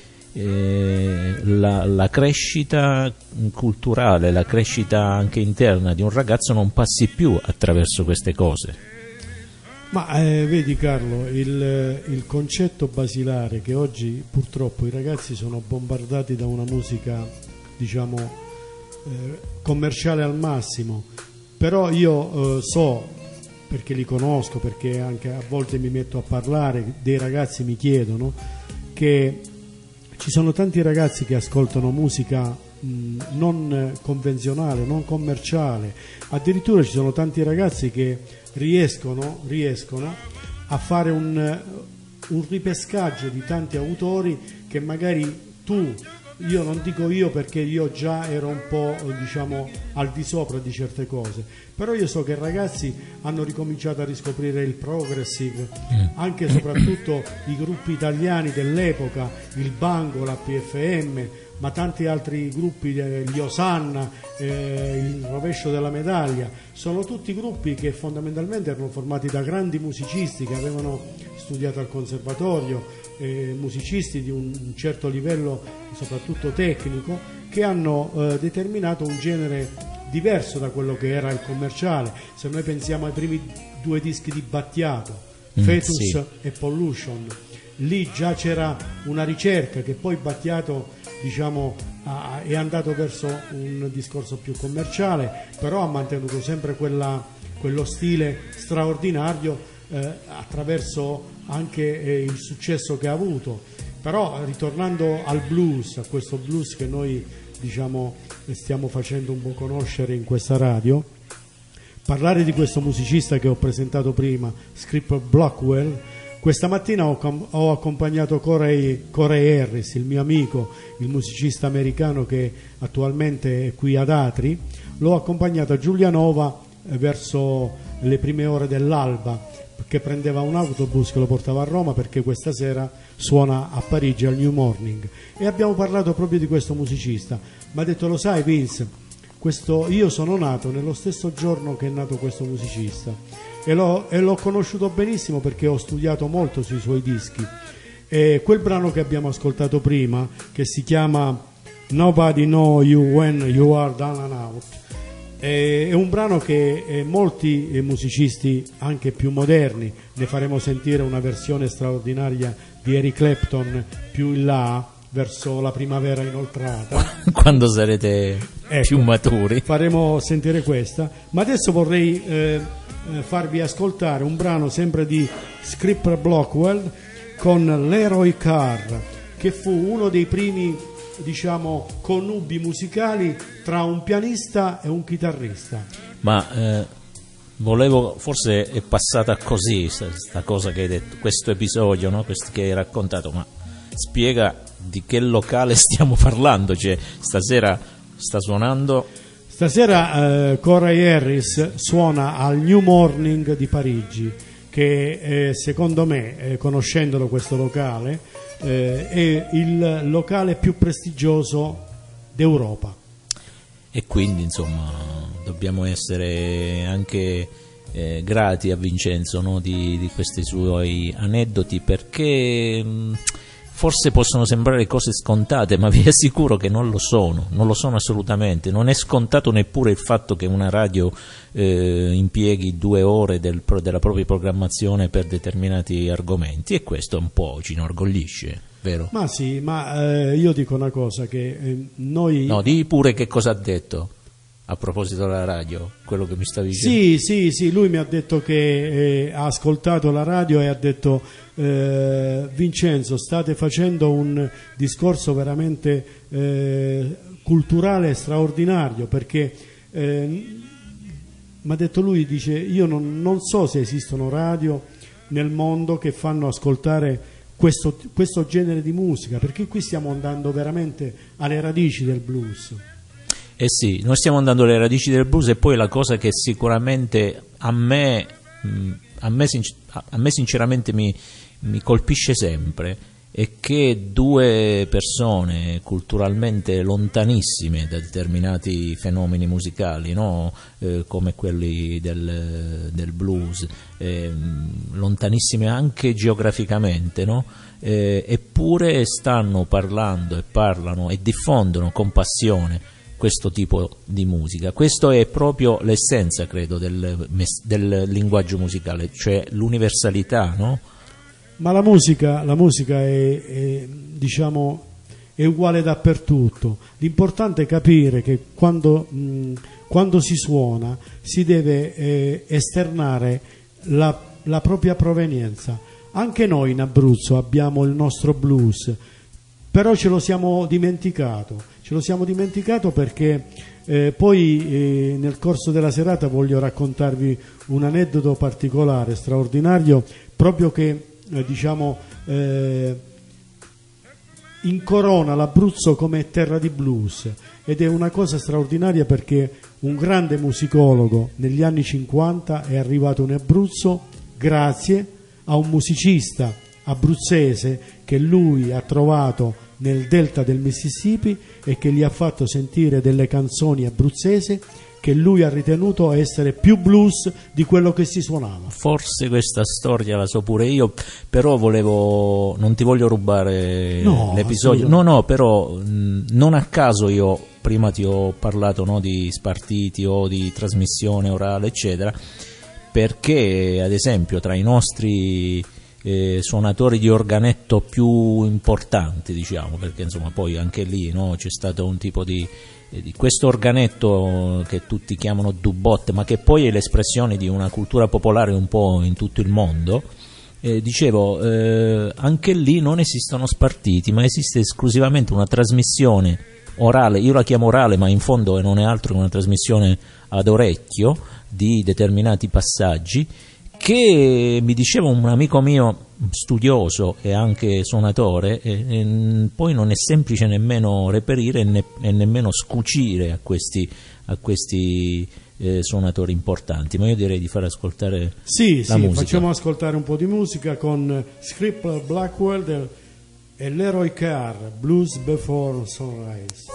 la crescita culturale, la crescita anche interna di un ragazzo non passi più attraverso queste cose. Ma vedi Carlo, il concetto basilare che oggi purtroppo i ragazzi sono bombardati da una musica, diciamo, commerciale al massimo, però io so, perché li conosco, perché anche a volte mi metto a parlare, dei ragazzi mi chiedono, che ci sono tanti ragazzi che ascoltano musica non convenzionale, non commerciale, addirittura ci sono tanti ragazzi che riescono a fare un ripescaggio di tanti autori che magari io non dico io perché io già ero un po', diciamo, al di sopra di certe cose, però io so che ragazzi hanno ricominciato a riscoprire il progressive, anche e soprattutto i gruppi italiani dell'epoca, il Bango, la PFM, ma tanti altri gruppi, gli Osanna, il Rovescio della Medaglia, sono tutti gruppi che fondamentalmente erano formati da grandi musicisti che avevano studiato al conservatorio, musicisti di un certo livello soprattutto tecnico, che hanno determinato un genere diverso da quello che era il commerciale. Se noi pensiamo ai primi 2 dischi di Battiato, Fetus sì, e Pollution, lì già c'era una ricerca che poi Battiato, diciamo, è andato verso un discorso più commerciale, però ha mantenuto sempre quello stile straordinario attraverso anche il successo che ha avuto. Però ritornando al blues, a questo blues che noi, diciamo, stiamo facendo un po' conoscere in questa radio, parlare di questo musicista che ho presentato prima, Skipper Blackwell. Questa mattina ho accompagnato Corey Harris, il mio amico, il musicista americano che attualmente è qui ad Atri. L'ho accompagnato a Giulianova verso le prime ore dell'alba, perché prendeva un autobus che lo portava a Roma, perché questa sera suona a Parigi al New Morning, e abbiamo parlato proprio di questo musicista. Mi ha detto: lo sai Vince, io sono nato nello stesso giorno che è nato questo musicista, e l'ho conosciuto benissimo perché ho studiato molto sui suoi dischi, e quel brano che abbiamo ascoltato prima, che si chiama Nobody Know You When You Are Down and Out, è un brano che molti musicisti anche più moderni, ne faremo sentire una versione straordinaria di Eric Clapton più in là, verso la primavera inoltrata, quando sarete più maturi, faremo sentire questa. Ma adesso vorrei farvi ascoltare un brano sempre di Skipper Blackwell con Leroy Carr, che fu uno dei primi, diciamo, connubi musicali tra un pianista e un chitarrista. Ma volevo, forse è passata così questa cosa che hai detto, questo episodio, no? Questo che hai raccontato, ma spiega di che locale stiamo parlando, cioè stasera sta suonando. Stasera Corey Harris suona al New Morning di Parigi, che secondo me, conoscendolo questo locale, è il locale più prestigioso d'Europa. E quindi, insomma, dobbiamo essere anche grati a Vincenzo, no? di questi suoi aneddoti, perché forse possono sembrare cose scontate, ma vi assicuro che non lo sono assolutamente. Non è scontato neppure il fatto che una radio impieghi 2 ore della propria programmazione per determinati argomenti, e questo un po' ci inorgoglisce, vero? Ma sì, ma io dico una cosa, che noi... No, di pure che cosa ha detto a proposito della radio, quello che mi stavi dicendo. Sì, lui mi ha detto che ha ascoltato la radio e ha detto: Vincenzo, state facendo un discorso veramente culturale straordinario, perché mi ha detto lui, dice, io non so se esistono radio nel mondo che fanno ascoltare questo genere di musica, perché qui stiamo andando veramente alle radici del blues. Eh sì, noi stiamo andando alle radici del blues, e poi la cosa che sicuramente a me sinceramente mi colpisce sempre è che 2 persone culturalmente lontanissime da determinati fenomeni musicali, no? Come quelli del blues, lontanissime anche geograficamente, no? Eppure stanno parlando e parlano e diffondono con passione questo tipo di musica. Questo è proprio l'essenza, credo, del linguaggio musicale, cioè l'universalità, no? Ma la musica è uguale dappertutto. L'importante è capire che quando si suona si deve esternare la propria provenienza. Anche noi in Abruzzo abbiamo il nostro blues, però ce lo siamo dimenticato perché poi nel corso della serata voglio raccontarvi un aneddoto particolare, straordinario, proprio che incorona l'Abruzzo come terra di blues, ed è una cosa straordinaria perché un grande musicologo negli anni 50 è arrivato in Abruzzo grazie a un musicista abruzzese che lui ha trovato nel delta del Mississippi e che gli ha fatto sentire delle canzoni abruzzesi che lui ha ritenuto essere più blues di quello che si suonava. Forse questa storia la so pure io, però non ti voglio rubare l'episodio. No, però non a caso io prima ti ho parlato, no, di spartiti o di trasmissione orale, eccetera, perché ad esempio tra i nostri suonatori di organetto più importanti, diciamo, perché insomma poi anche lì, no, c'è stato un tipo di questo organetto che tutti chiamano dubot, ma che poi è l'espressione di una cultura popolare un po' in tutto il mondo. Dicevo, anche lì non esistono spartiti, ma esiste esclusivamente una trasmissione orale, io la chiamo orale, ma in fondo non è altro che una trasmissione ad orecchio di determinati passaggi, che mi diceva un amico mio studioso e anche suonatore, poi non è semplice nemmeno reperire e nemmeno scucire a questi suonatori importanti, ma io direi di far ascoltare la musica. Facciamo ascoltare un po' di musica con Scripler Blackwell e Leroy Carr, Blues Before Sunrise.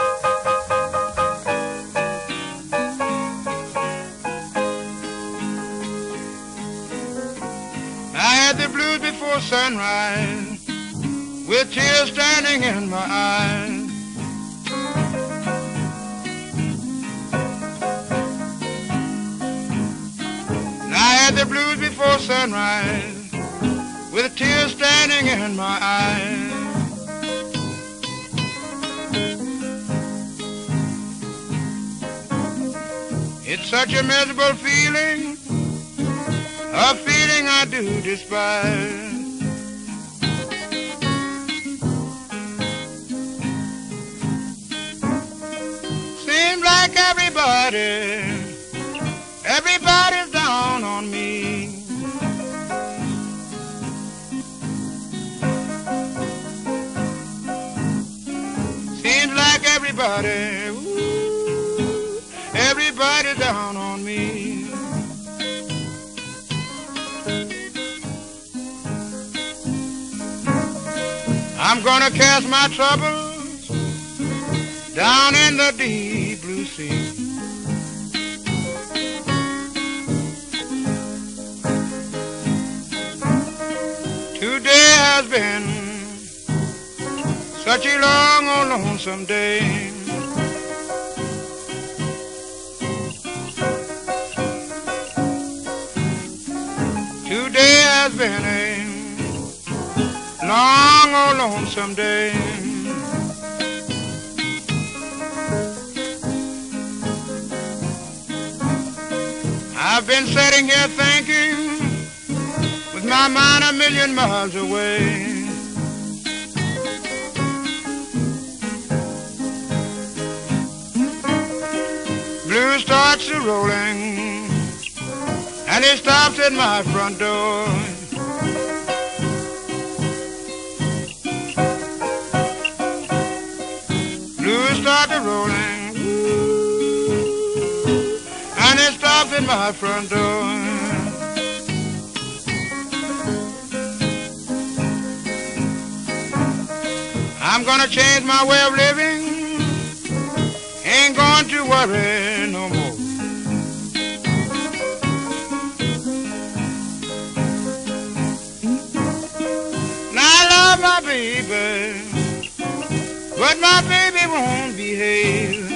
The blues before sunrise, with tears standing in my eyes. I had the blues before sunrise, with tears standing in my eyes. It's such a miserable feeling, a feeling I do despise. Seems like everybody's down on me. Seems like everybody's down on me. I'm gonna cast my troubles down in the deep blue sea. Today has been such a long, oh, lonesome day. Today has been a long, oh, lonesome day. I've been sitting here thinking with my mind a million miles away. Blue starts a rolling and it stops at my front door. Blue starts a rolling and it stops at my front door. I'm gonna change my way of living, ain't going to worry no more. Now I love my baby, but my baby won't behave.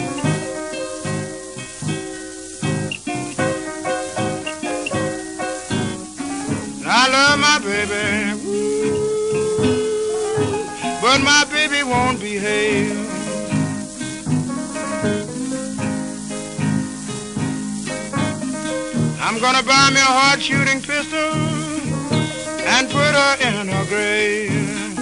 I love my baby, but my baby won't behave. I'm gonna buy me a hard shooting pistol and put her in her grave.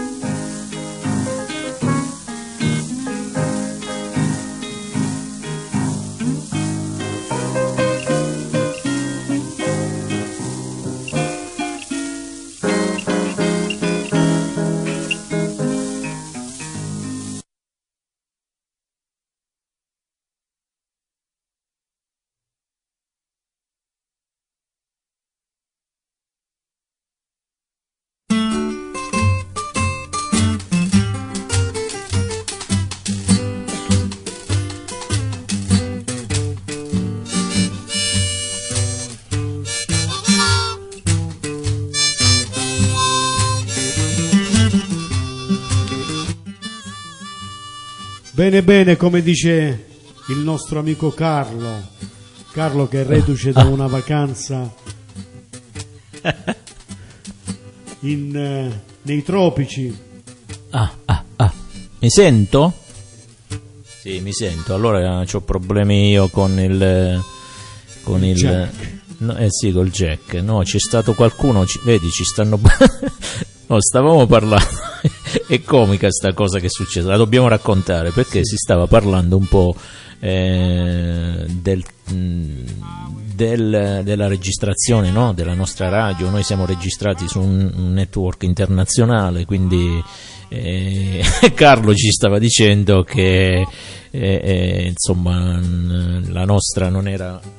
Bene, bene, come dice il nostro amico Carlo che è reduce da una vacanza nei tropici. Mi sento? Sì, mi sento. Allora c'ho problemi io con il jack. No, sì, col jack. No, c'è stato qualcuno, vedi, ci stanno no, stavamo parlando. È comica sta cosa che è successa, la dobbiamo raccontare perché si stava parlando un po' della registrazione, no? Della nostra radio. Noi siamo registrati su un network internazionale, quindi Carlo ci stava dicendo che insomma la nostra non era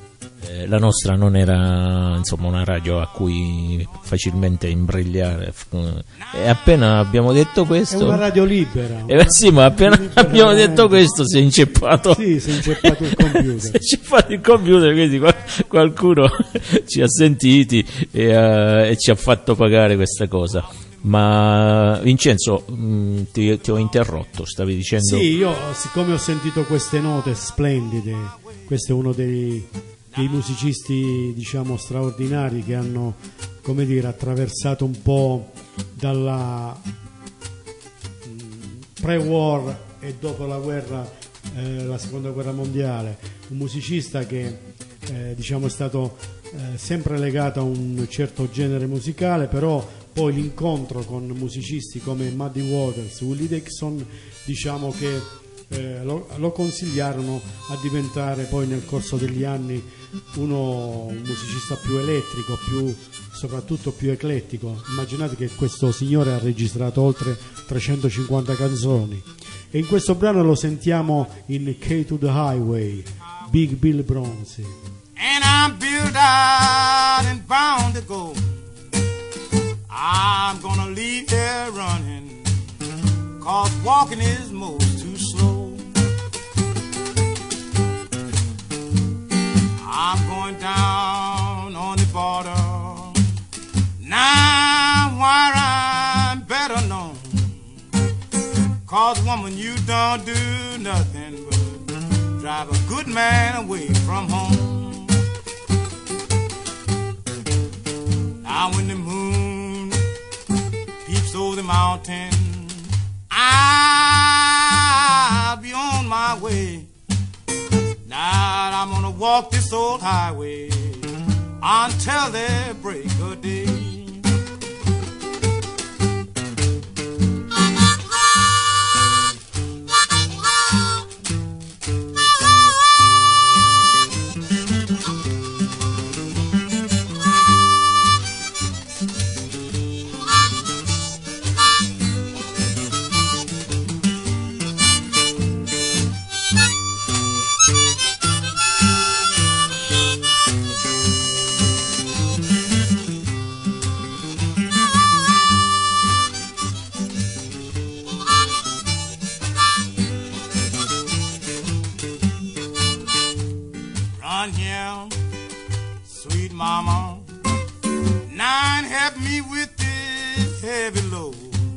insomma una radio a cui facilmente imbrigliare, e appena abbiamo detto questo è una radio libera, sì, ma appena abbiamo detto questo si è inceppato il computer si è inceppato il computer, quindi qualcuno ci ha sentiti e ci ha fatto pagare questa cosa. Ma Vincenzo, ti ho interrotto, stavi dicendo? Sì, io siccome ho sentito queste note splendide, questo è uno dei musicisti, diciamo, straordinari che hanno, come dire, attraversato un po' dalla pre-war e dopo la guerra, la seconda guerra mondiale, un musicista che diciamo è stato sempre legato a un certo genere musicale, però poi l'incontro con musicisti come Muddy Waters, Willie Dixon, diciamo che lo consigliarono a diventare poi nel corso degli anni un musicista più elettrico, soprattutto più eclettico. Immaginate che questo signore ha registrato oltre 350 canzoni, e in questo brano lo sentiamo in K to the Highway, Big Bill Bronzy. And I'm built out and bound to go. I'm gonna leave here running, 'cause walking is most too slow. I'm going down on the border, now where I'm better known, 'cause 'Cause woman, you don't do nothing but drive a good man away from home. Now when the moon peeps over the mountain, I'll be on my way. Now I'm gonna walk this old highway until the break of day. Run here, sweet mama, now and help me with this heavy load.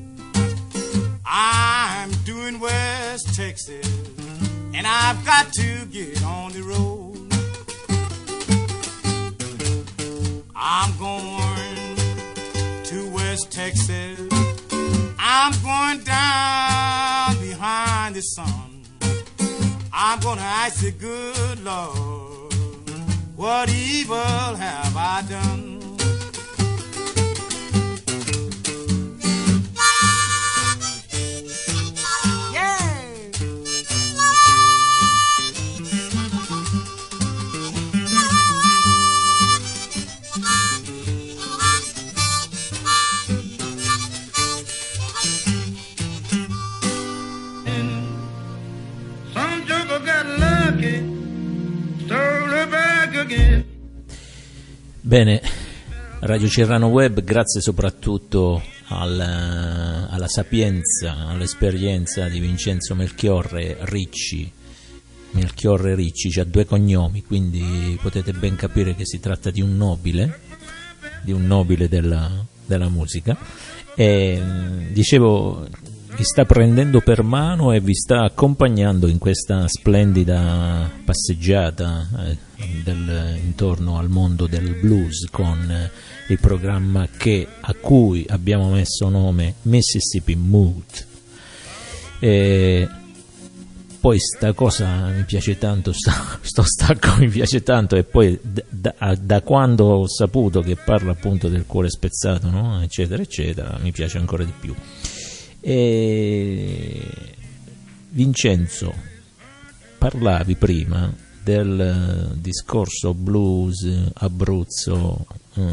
I'm doing West Texas, and I've got to get on the road. I'm going to West Texas, I'm going down behind the sun. I'm gonna ask the good Lord, what evil have I done? Some joker got lucky, stole her back again. Bene, Radio Serrano Web, grazie soprattutto alla sapienza, all'esperienza di Vincenzo Melchiorre Ricci. Melchiorre Ricci c'ha 2 cognomi, quindi potete ben capire che si tratta di un nobile della musica. E dicevo, vi sta prendendo per mano e vi sta accompagnando in questa splendida passeggiata intorno al mondo del blues con il programma a cui abbiamo messo nome Mississippi Mood. E poi sta cosa mi piace tanto, sto stacco mi piace tanto, e poi da quando ho saputo che parla appunto del cuore spezzato, no? Eccetera eccetera, mi piace ancora di più. E Vincenzo, parlavi prima del discorso blues, Abruzzo,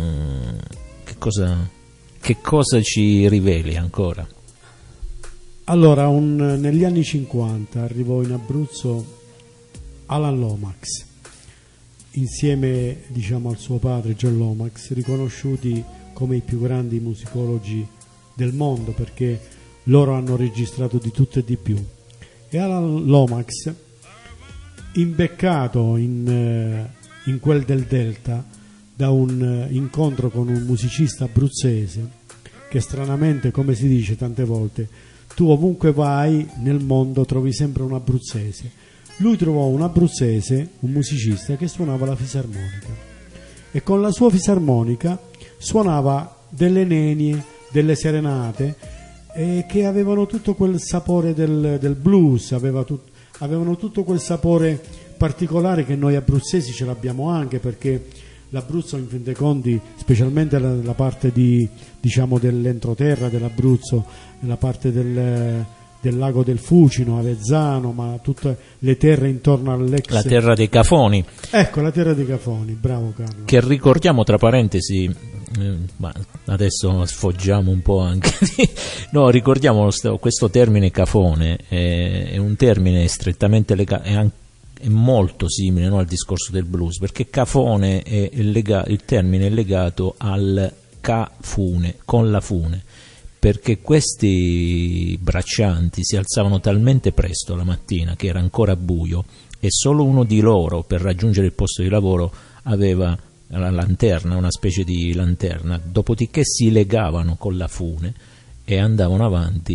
che cosa ci riveli ancora? Allora, negli anni 50 arrivò in Abruzzo Alan Lomax, insieme al suo padre John Lomax, riconosciuti come i più grandi musicologi del mondo, perché loro hanno registrato di tutto e di più. E Alan Lomax, imbeccato in quel del Delta da un incontro con un musicista abruzzese, che stranamente, come si dice tante volte, tu ovunque vai nel mondo trovi sempre un abruzzese. Lui trovò un abruzzese, un musicista che suonava la fisarmonica, e con la sua fisarmonica suonava delle nenie, delle serenate, che avevano tutto quel sapore del blues, avevano tutto quel sapore particolare che noi abruzzesi ce l'abbiamo anche, perché l'Abruzzo, in fin dei conti, specialmente la parte dell'entroterra dell'Abruzzo, la parte del lago del Fucino, Avezzano, ma tutte le terre intorno la terra dei Cafoni. Ecco, la terra dei Cafoni, bravo Carlo. Che ricordiamo, tra parentesi, ma adesso sfoggiamo un po' anche no, ricordiamo questo termine Cafone, è un termine strettamente legato, è molto simile, no, al discorso del blues, perché Cafone il termine è legato al Cafune, con la fune, perché questi braccianti si alzavano talmente presto la mattina che era ancora buio, e solo uno di loro, per raggiungere il posto di lavoro, aveva la lanterna, una specie di lanterna, dopodiché si legavano con la fune e andavano avanti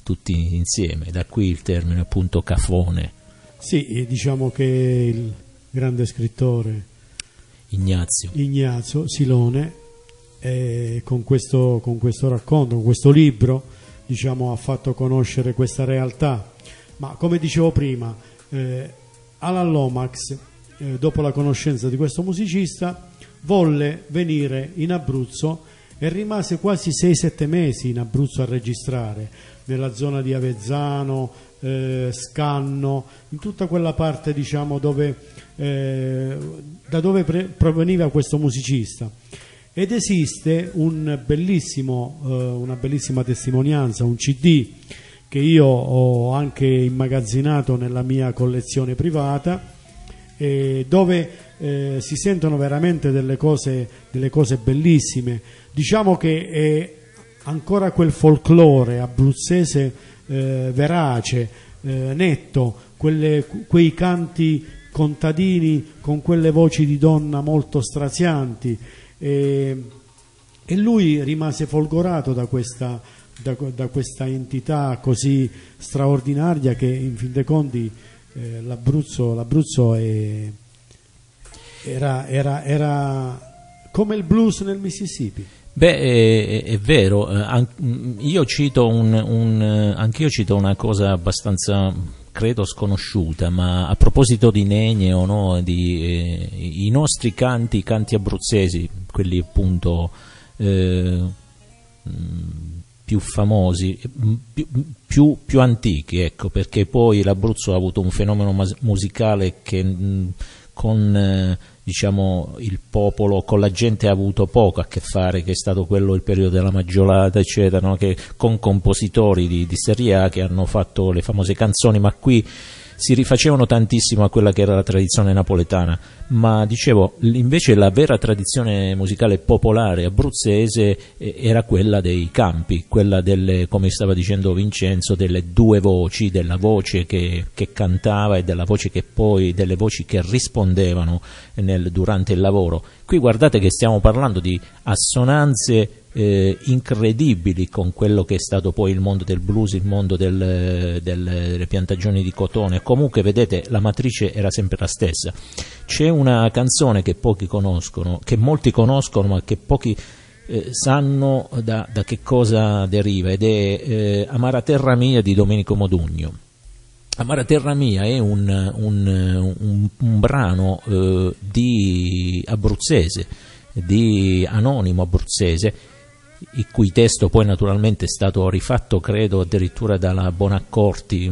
tutti insieme. Da qui il termine appunto cafone. Sì, diciamo che il grande scrittore Ignazio Silone, con questo racconto, con questo libro, diciamo, ha fatto conoscere questa realtà. Ma come dicevo prima, Alan Lomax, dopo la conoscenza di questo musicista, volle venire in Abruzzo e rimase quasi 6-7 mesi in Abruzzo a registrare, nella zona di Avezzano, Scanno, in tutta quella parte, diciamo, da dove proveniva questo musicista. Ed esiste una bellissima testimonianza, un CD che io ho anche immagazzinato nella mia collezione privata, dove si sentono veramente delle cose bellissime. Diciamo che è ancora quel folklore abruzzese verace, netto, quei canti contadini con quelle voci di donna molto strazianti, e lui rimase folgorato da questa entità così straordinaria, che in fin dei conti l'Abruzzo era come il blues nel Mississippi. Beh, è vero, anch'io cito una cosa abbastanza, credo, sconosciuta, ma a proposito di Negne o no, i nostri canti abruzzesi, quelli appunto più famosi, più antichi, ecco, perché poi l'Abruzzo ha avuto un fenomeno musicale che con diciamo il popolo, con la gente ha avuto poco a che fare, che è stato quello il periodo della Maggiolata, eccetera, no? Che con compositori di serie A che hanno fatto le famose canzoni, ma qui si rifacevano tantissimo a quella che era la tradizione napoletana. Ma dicevo, invece la vera tradizione musicale popolare abruzzese era quella dei campi, quella delle, come stava dicendo Vincenzo, delle due voci, della voce che cantava e delle voci che rispondevano durante il lavoro. Qui guardate che stiamo parlando di assonanze incredibili con quello che è stato poi il mondo del blues, il mondo delle piantagioni di cotone. Comunque vedete, la matrice era sempre la stessa. C'è una canzone che pochi conoscono, che molti conoscono ma che pochi sanno da che cosa deriva, ed è Amara terra mia di Domenico Modugno. Amara terra mia è un brano di abruzzese, di anonimo abruzzese, il cui testo poi naturalmente è stato rifatto, credo addirittura dalla Bonaccorti,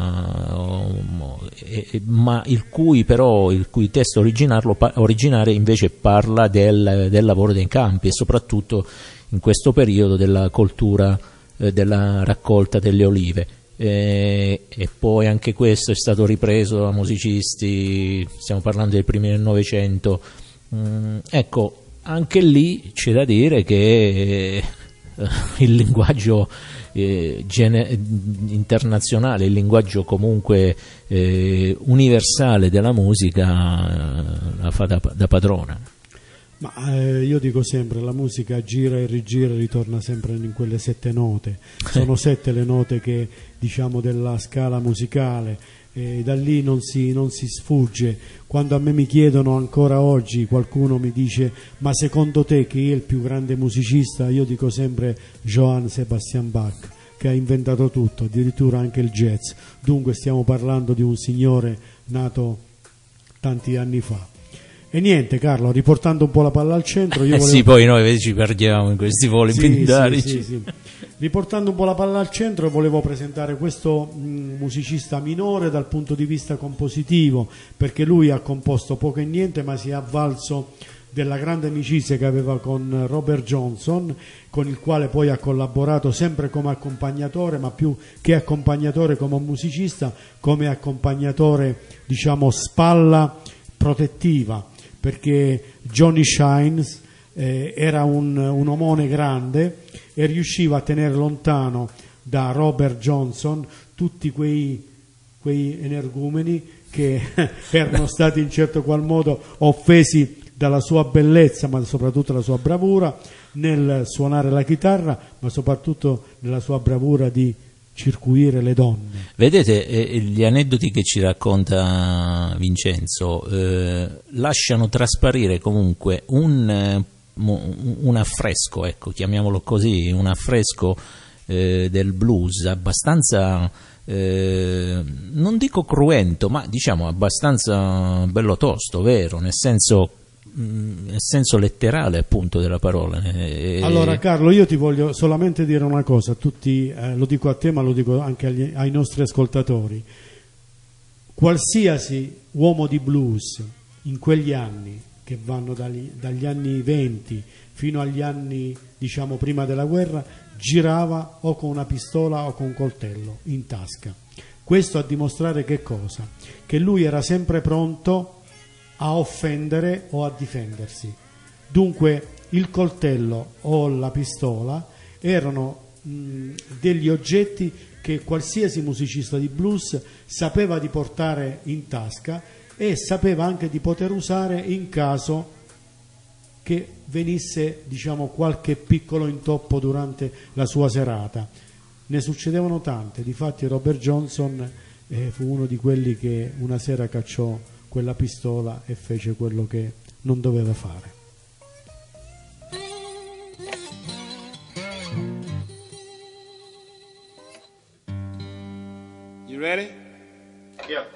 ma il cui testo originale invece parla del lavoro dei campi, e soprattutto in questo periodo della coltura, della raccolta delle olive. E poi anche questo è stato ripreso da musicisti, stiamo parlando dei primi del Novecento. Ecco, anche lì c'è da dire che il linguaggio internazionale, il linguaggio comunque universale della musica la fa da padrona. Ma io dico sempre, la musica gira e rigira e ritorna sempre in quelle 7 note. Sono 7 le note che, diciamo, della scala musicale, da lì non si sfugge. Quando a me mi chiedono ancora oggi, qualcuno mi dice: ma secondo te chi è il più grande musicista? Io dico sempre Johann Sebastian Bach, che ha inventato tutto, addirittura anche il jazz. Dunque stiamo parlando di un signore nato tanti anni fa. E niente, Carlo, riportando un po' la palla al centro, io volevo... Sì, poi noi ci perdiamo in questi voli pindarici. Sì. Riportando un po' la palla al centro, volevo presentare questo musicista minore dal punto di vista compositivo, perché lui ha composto poco e niente, ma si è avvalso della grande amicizia che aveva con Robert Johnson, con il quale poi ha collaborato sempre come accompagnatore, ma più che accompagnatore come musicista, come accompagnatore, diciamo, spalla protettiva, perché Johnny Shines era un omone grande e riusciva a tenere lontano da Robert Johnson tutti quei energumeni che erano stati in certo qual modo offesi dalla sua bellezza, ma soprattutto dalla sua bravura nel suonare la chitarra, ma soprattutto nella sua bravura di circuire le donne. Vedete, gli aneddoti che ci racconta Vincenzo lasciano trasparire comunque un affresco, ecco, chiamiamolo così, un affresco del blues abbastanza, non dico cruento, ma diciamo abbastanza bello tosto, vero, nel senso letterale appunto della parola. Allora Carlo, io ti voglio solamente dire una cosa, tutti, lo dico a te ma lo dico anche ai nostri ascoltatori: qualsiasi uomo di blues in quegli anni, che vanno dagli anni 20 fino agli anni, diciamo, prima della guerra, girava o con una pistola o con un coltello in tasca. Questo a dimostrare che cosa? Che lui era sempre pronto a offendere o a difendersi. Dunque il coltello o la pistola erano degli oggetti che qualsiasi musicista di blues sapeva di portare in tasca e sapeva anche di poter usare in caso che venisse, diciamo, qualche piccolo intoppo durante la sua serata. Ne succedevano tante, difatti Robert Johnson fu uno di quelli che una sera cacciò quella pistola e fece quello che non doveva fare. You ready? Yeah.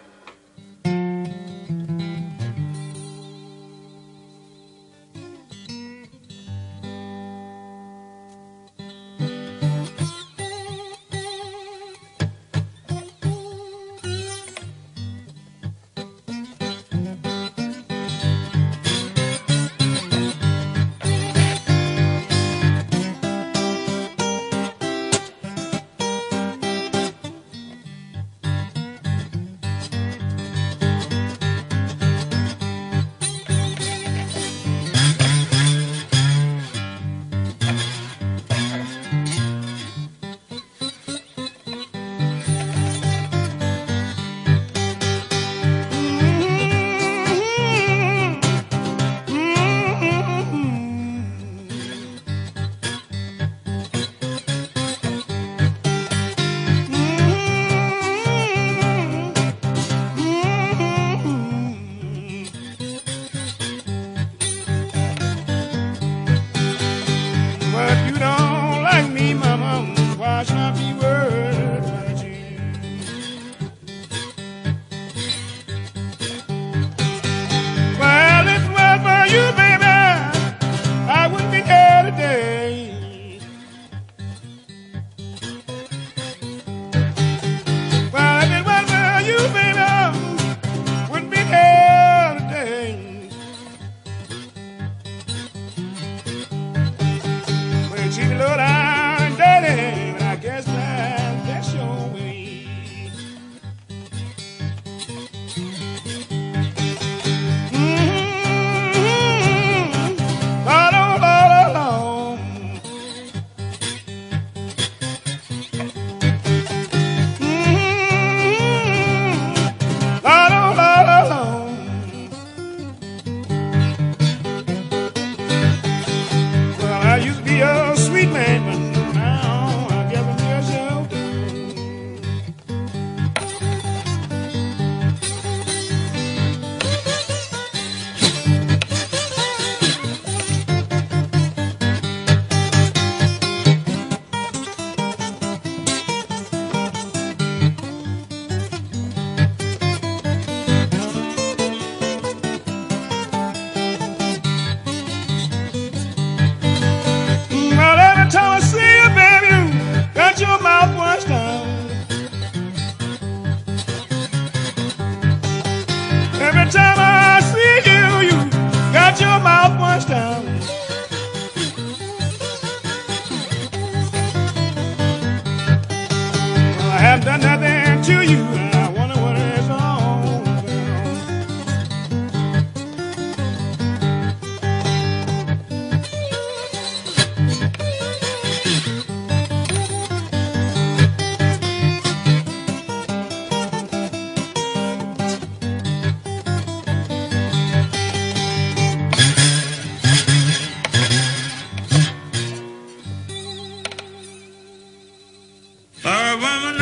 A woman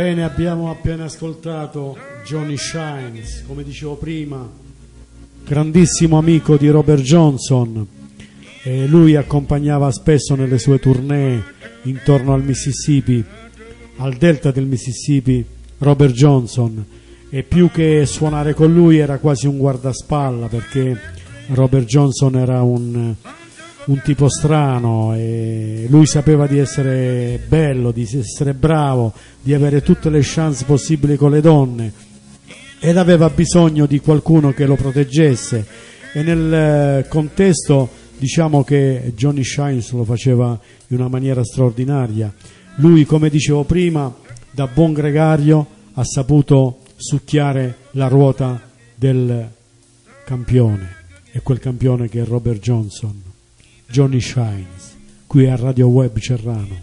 Bene, abbiamo appena ascoltato Johnny Shines, come dicevo prima, grandissimo amico di Robert Johnson, e lui accompagnava spesso nelle sue tournée intorno al Mississippi, al delta del Mississippi, Robert Johnson, e più che suonare con lui era quasi un guardaspalla, perché Robert Johnson era un tipo strano e lui sapeva di essere bello, di essere bravo, di avere tutte le chance possibili con le donne, ed aveva bisogno di qualcuno che lo proteggesse, e nel contesto diciamo che Johnny Shines lo faceva in una maniera straordinaria. Lui, come dicevo prima, da buon gregario ha saputo succhiare la ruota del campione, e quel campione che è Robert Johnson. Johnny Shines, qui a Radio Web Cerrano.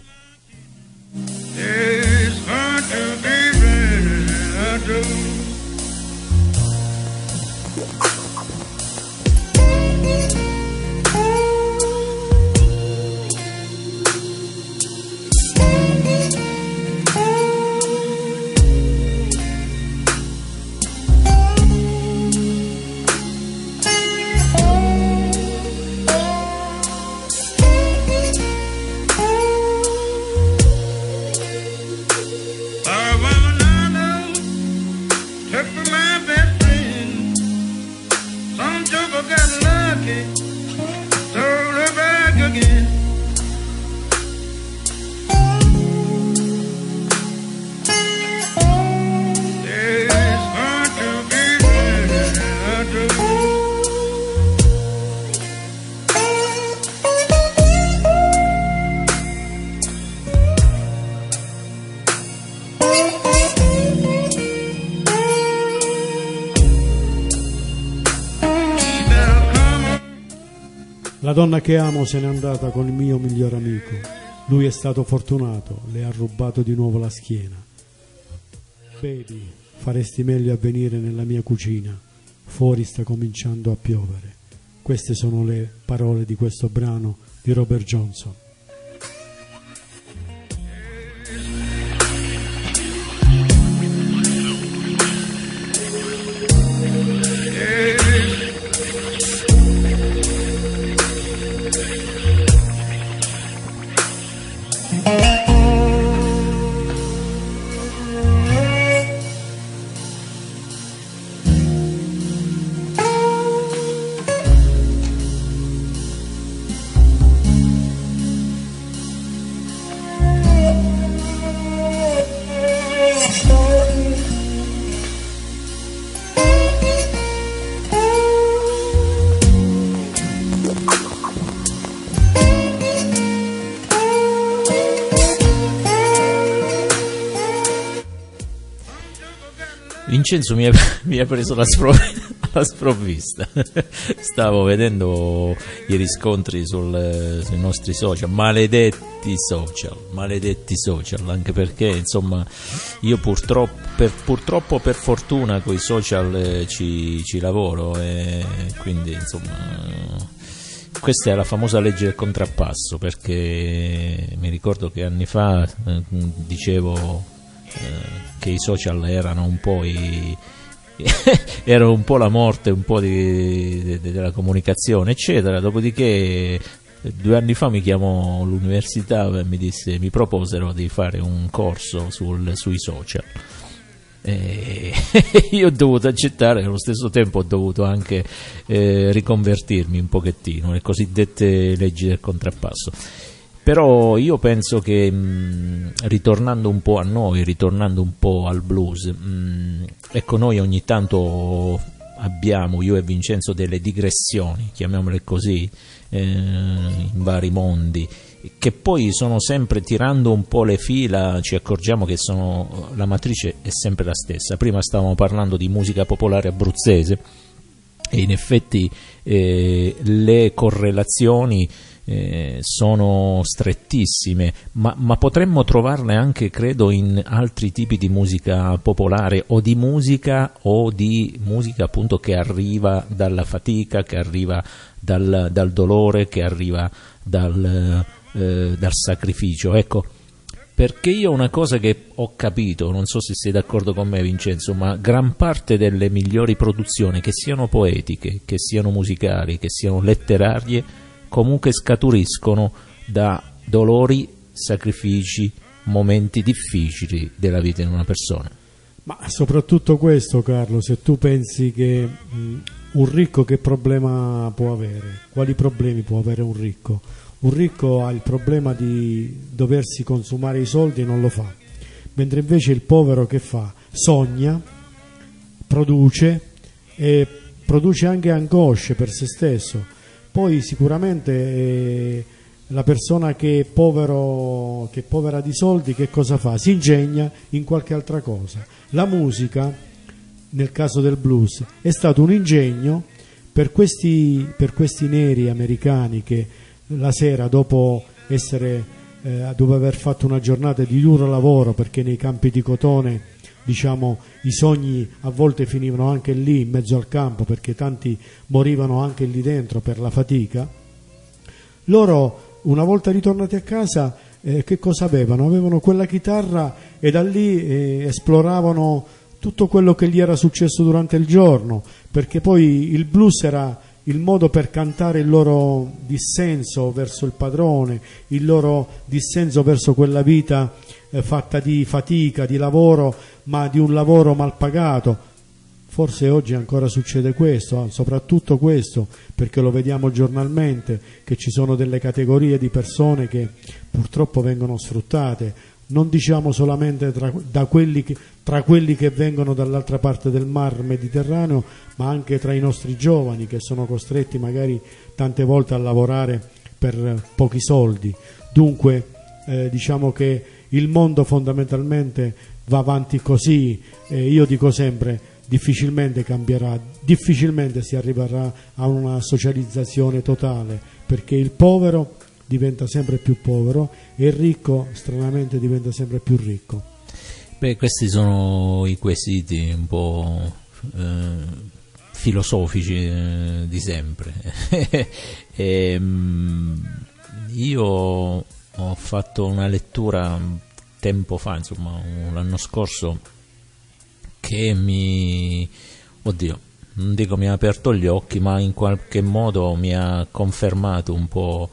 La donna che amo se n'è andata con il mio miglior amico. Lui è stato fortunato, le ha rubato di nuovo la schiena. Baby, faresti meglio a venire nella mia cucina. Fuori sta cominciando a piovere. Queste sono le parole di questo brano di Robert Johnson. Vincenzo mi ha preso la sprovvista. Stavo vedendo i riscontri sui nostri social, maledetti social, anche perché insomma io purtroppo per fortuna con i social ci lavoro, e quindi insomma questa è la famosa legge del contrappasso, perché mi ricordo che anni fa dicevo che i social erano un po' erano un po' la morte un po' della comunicazione, eccetera. Dopodiché 2 anni fa mi chiamò l'università e mi proposero di fare un corso sui social, e io ho dovuto accettare, e allo stesso tempo ho dovuto anche riconvertirmi un pochettino, le cosiddette leggi del contrappasso. Però io penso che ritornando un po' a noi, ritornando un po' al blues, ecco, noi ogni tanto abbiamo, io e Vincenzo, delle digressioni, chiamiamole così, in vari mondi, che poi sono sempre, tirando un po' le fila, ci accorgiamo che la matrice è sempre la stessa. Prima stavamo parlando di musica popolare abruzzese, e in effetti le correlazioni sono strettissime, ma potremmo trovarle anche, credo, in altri tipi di musica popolare, o di musica appunto che arriva dalla fatica, che arriva dal dolore, che arriva dal sacrificio. Ecco, Perché io una cosa che ho capito, non so se sei d'accordo con me Vincenzo, ma gran parte delle migliori produzioni, che siano poetiche, che siano musicali, che siano letterarie, comunque scaturiscono da dolori, sacrifici, momenti difficili della vita di una persona. Ma soprattutto questo, Carlo, se tu pensi che un ricco che problema può avere? Quali problemi può avere un ricco? Un ricco ha il problema di doversi consumare i soldi e non lo fa, mentre invece il povero che fa? Sogna, produce e produce anche angosce per se stesso. Poi sicuramente la persona che è povera di soldi, che cosa fa? Si ingegna in qualche altra cosa. La musica, nel caso del blues, è stato un ingegno per questi neri americani che la sera, dopo aver fatto una giornata di duro lavoro, perché nei campi di cotone, diciamo, i sogni a volte finivano anche lì in mezzo al campo, perché tanti morivano anche lì dentro per la fatica. Loro, una volta ritornati a casa, che cosa avevano? Avevano quella chitarra e da lì esploravano tutto quello che gli era successo durante il giorno, perché poi il blues era il modo per cantare il loro dissenso verso il padrone, il loro dissenso verso quella vita fatta di fatica, di lavoro, ma di un lavoro mal pagato. Forse oggi ancora succede questo, soprattutto questo, perché lo vediamo giornalmente, che ci sono delle categorie di persone che purtroppo vengono sfruttate, non diciamo solamente tra quelli che vengono dall'altra parte del mar Mediterraneo, ma anche tra i nostri giovani, che sono costretti magari tante volte a lavorare per pochi soldi. Dunque diciamo che il mondo fondamentalmente va avanti così, io dico sempre, difficilmente cambierà, difficilmente si arriverà a una socializzazione totale, perché il povero diventa sempre più povero e il ricco stranamente diventa sempre più ricco. Beh, questi sono i quesiti un po' filosofici di sempre. Io ho fatto una lettura tempo fa, insomma l'anno scorso, che non dico mi ha aperto gli occhi, ma in qualche modo mi ha confermato un po'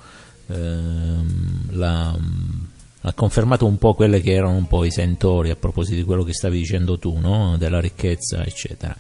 ha confermato un po' quelle che erano un po' i sentori a proposito di quello che stavi dicendo tu, no? Della ricchezza eccetera,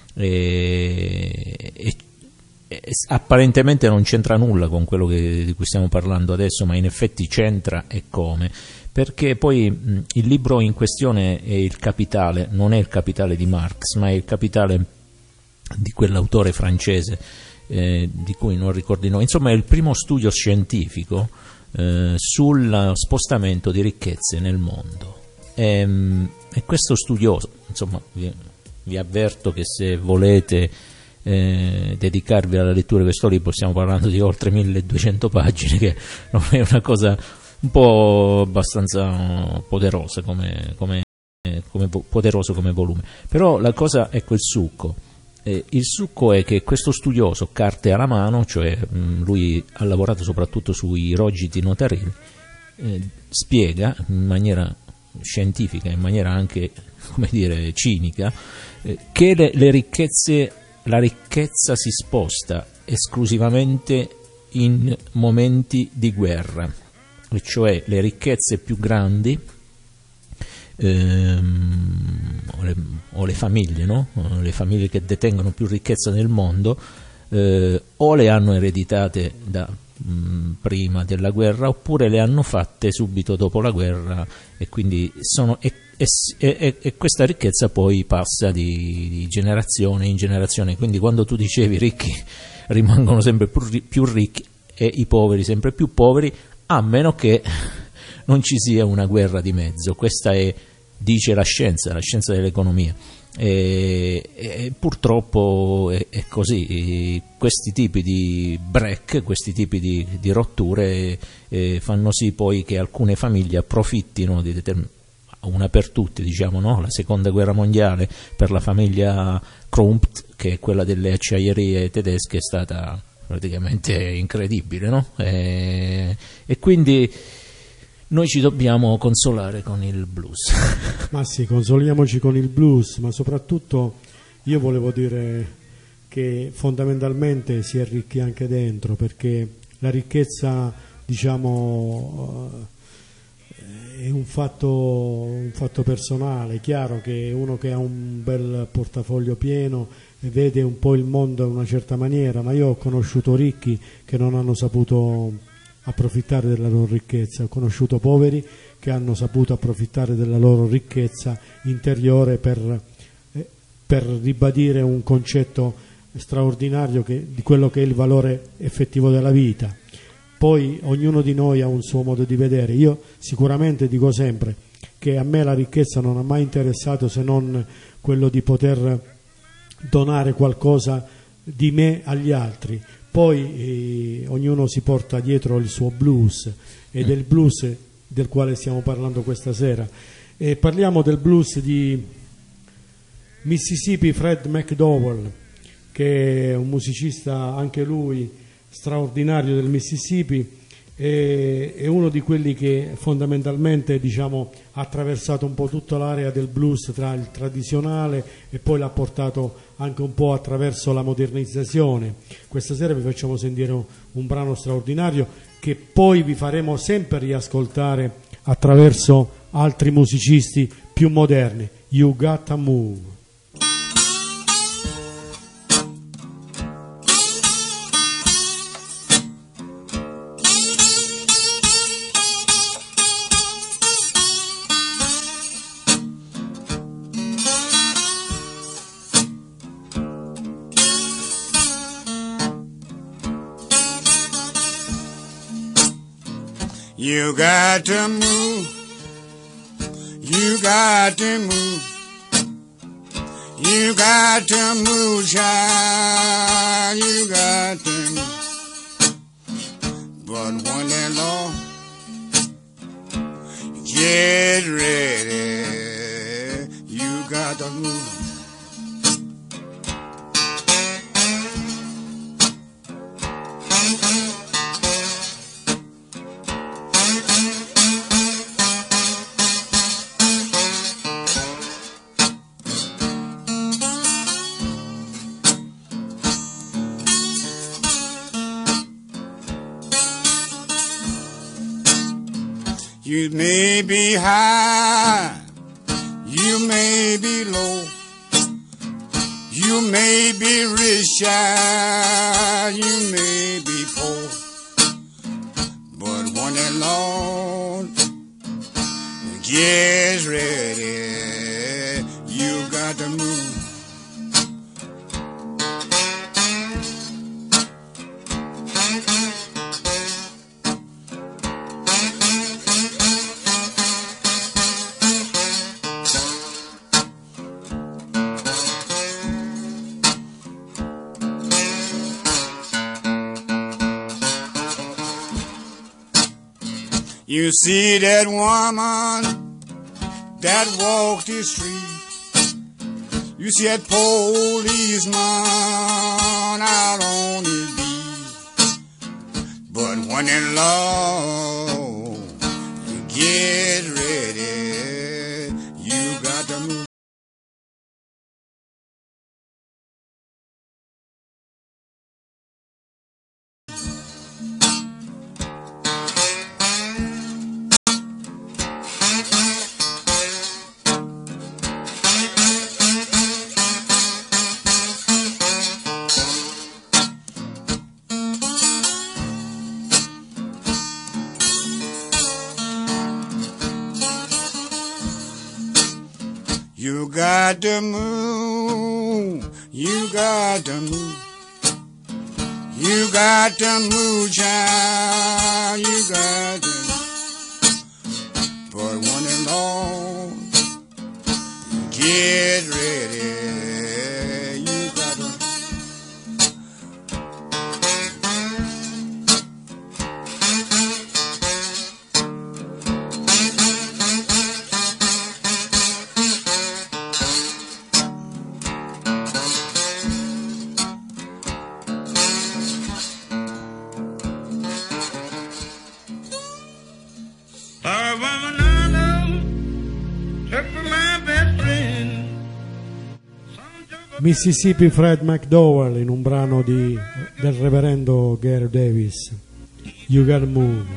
e apparentemente non c'entra nulla con quello di cui stiamo parlando adesso, ma in effetti c'entra, e come, perché poi il libro in questione è Il Capitale, non è Il Capitale di Marx, ma è Il Capitale di quell'autore francese di cui non ricordo il nome. Insomma, è il primo studio scientifico sul spostamento di ricchezze nel mondo, e questo studioso, insomma, vi avverto che se volete dedicarvi alla lettura di questo libro, stiamo parlando di oltre 1200 pagine, che non è una cosa, un po' abbastanza poderosa poderoso come volume, però la cosa, ecco il succo. Il succo è che questo studioso, carte alla mano, cioè lui ha lavorato soprattutto sui rogiti notarili, spiega in maniera scientifica, in maniera anche, come dire, cinica, che la ricchezza si sposta esclusivamente in momenti di guerra, cioè le ricchezze più grandi o le famiglie, no? Le famiglie che detengono più ricchezza nel mondo o le hanno ereditate da prima della guerra, oppure le hanno fatte subito dopo la guerra, e quindi questa ricchezza poi passa di generazione in generazione. Quindi quando tu dicevi i ricchi rimangono sempre più ricchi e i poveri sempre più poveri, a meno che non ci sia una guerra di mezzo. Questa dice la scienza dell'economia, e purtroppo è così. Questi tipi di break, questi tipi di rotture fanno sì poi che alcune famiglie approfittino di una per tutte, diciamo, no? La seconda guerra mondiale per la famiglia Krumpt, che è quella delle acciaierie tedesche, è stata praticamente incredibile, no? E quindi noi ci dobbiamo consolare con il blues. Ma sì, consoliamoci con il blues, ma soprattutto io volevo dire che fondamentalmente si è ricchi anche dentro, perché la ricchezza, diciamo, è un fatto personale. È chiaro che uno che ha un bel portafoglio pieno vede un po' il mondo in una certa maniera, ma io ho conosciuto ricchi che non hanno saputo approfittare della loro ricchezza, ho conosciuto poveri che hanno saputo approfittare della loro ricchezza interiore per ribadire un concetto straordinario di quello che è il valore effettivo della vita. Poi ognuno di noi ha un suo modo di vedere. Io sicuramente dico sempre che a me la ricchezza non ha mai interessato se non quello di poter donare qualcosa di me agli altri. Poi ognuno si porta dietro il suo blues, ed è il blues del quale stiamo parlando questa sera. E parliamo del blues di Mississippi Fred McDowell, che è un musicista anche lui straordinario del Mississippi, è uno di quelli che fondamentalmente, diciamo, ha attraversato un po' tutta l'area del blues tra il tradizionale e poi l'ha portato anche un po' attraverso la modernizzazione. Questa sera vi facciamo sentire un brano straordinario che poi vi faremo sempre riascoltare attraverso altri musicisti più moderni. You Gotta Move. You got to move, you got to move, you got to move, child, you got to move. But when the Lord get ready, you got to move. You may be high, you may be low, you may be rich, child, you may be poor, but when the Lord gets ready, you got to move. You see that woman that walked the street. You see that policeman out on the beat. But when the Lord get ready, you got to move. You got to move, you got to move, you got to move, child, you got to move. But when the Lord get ready, you got to Mississippi Fred McDowell in un brano del reverendo Gary Davis, You Gotta Move.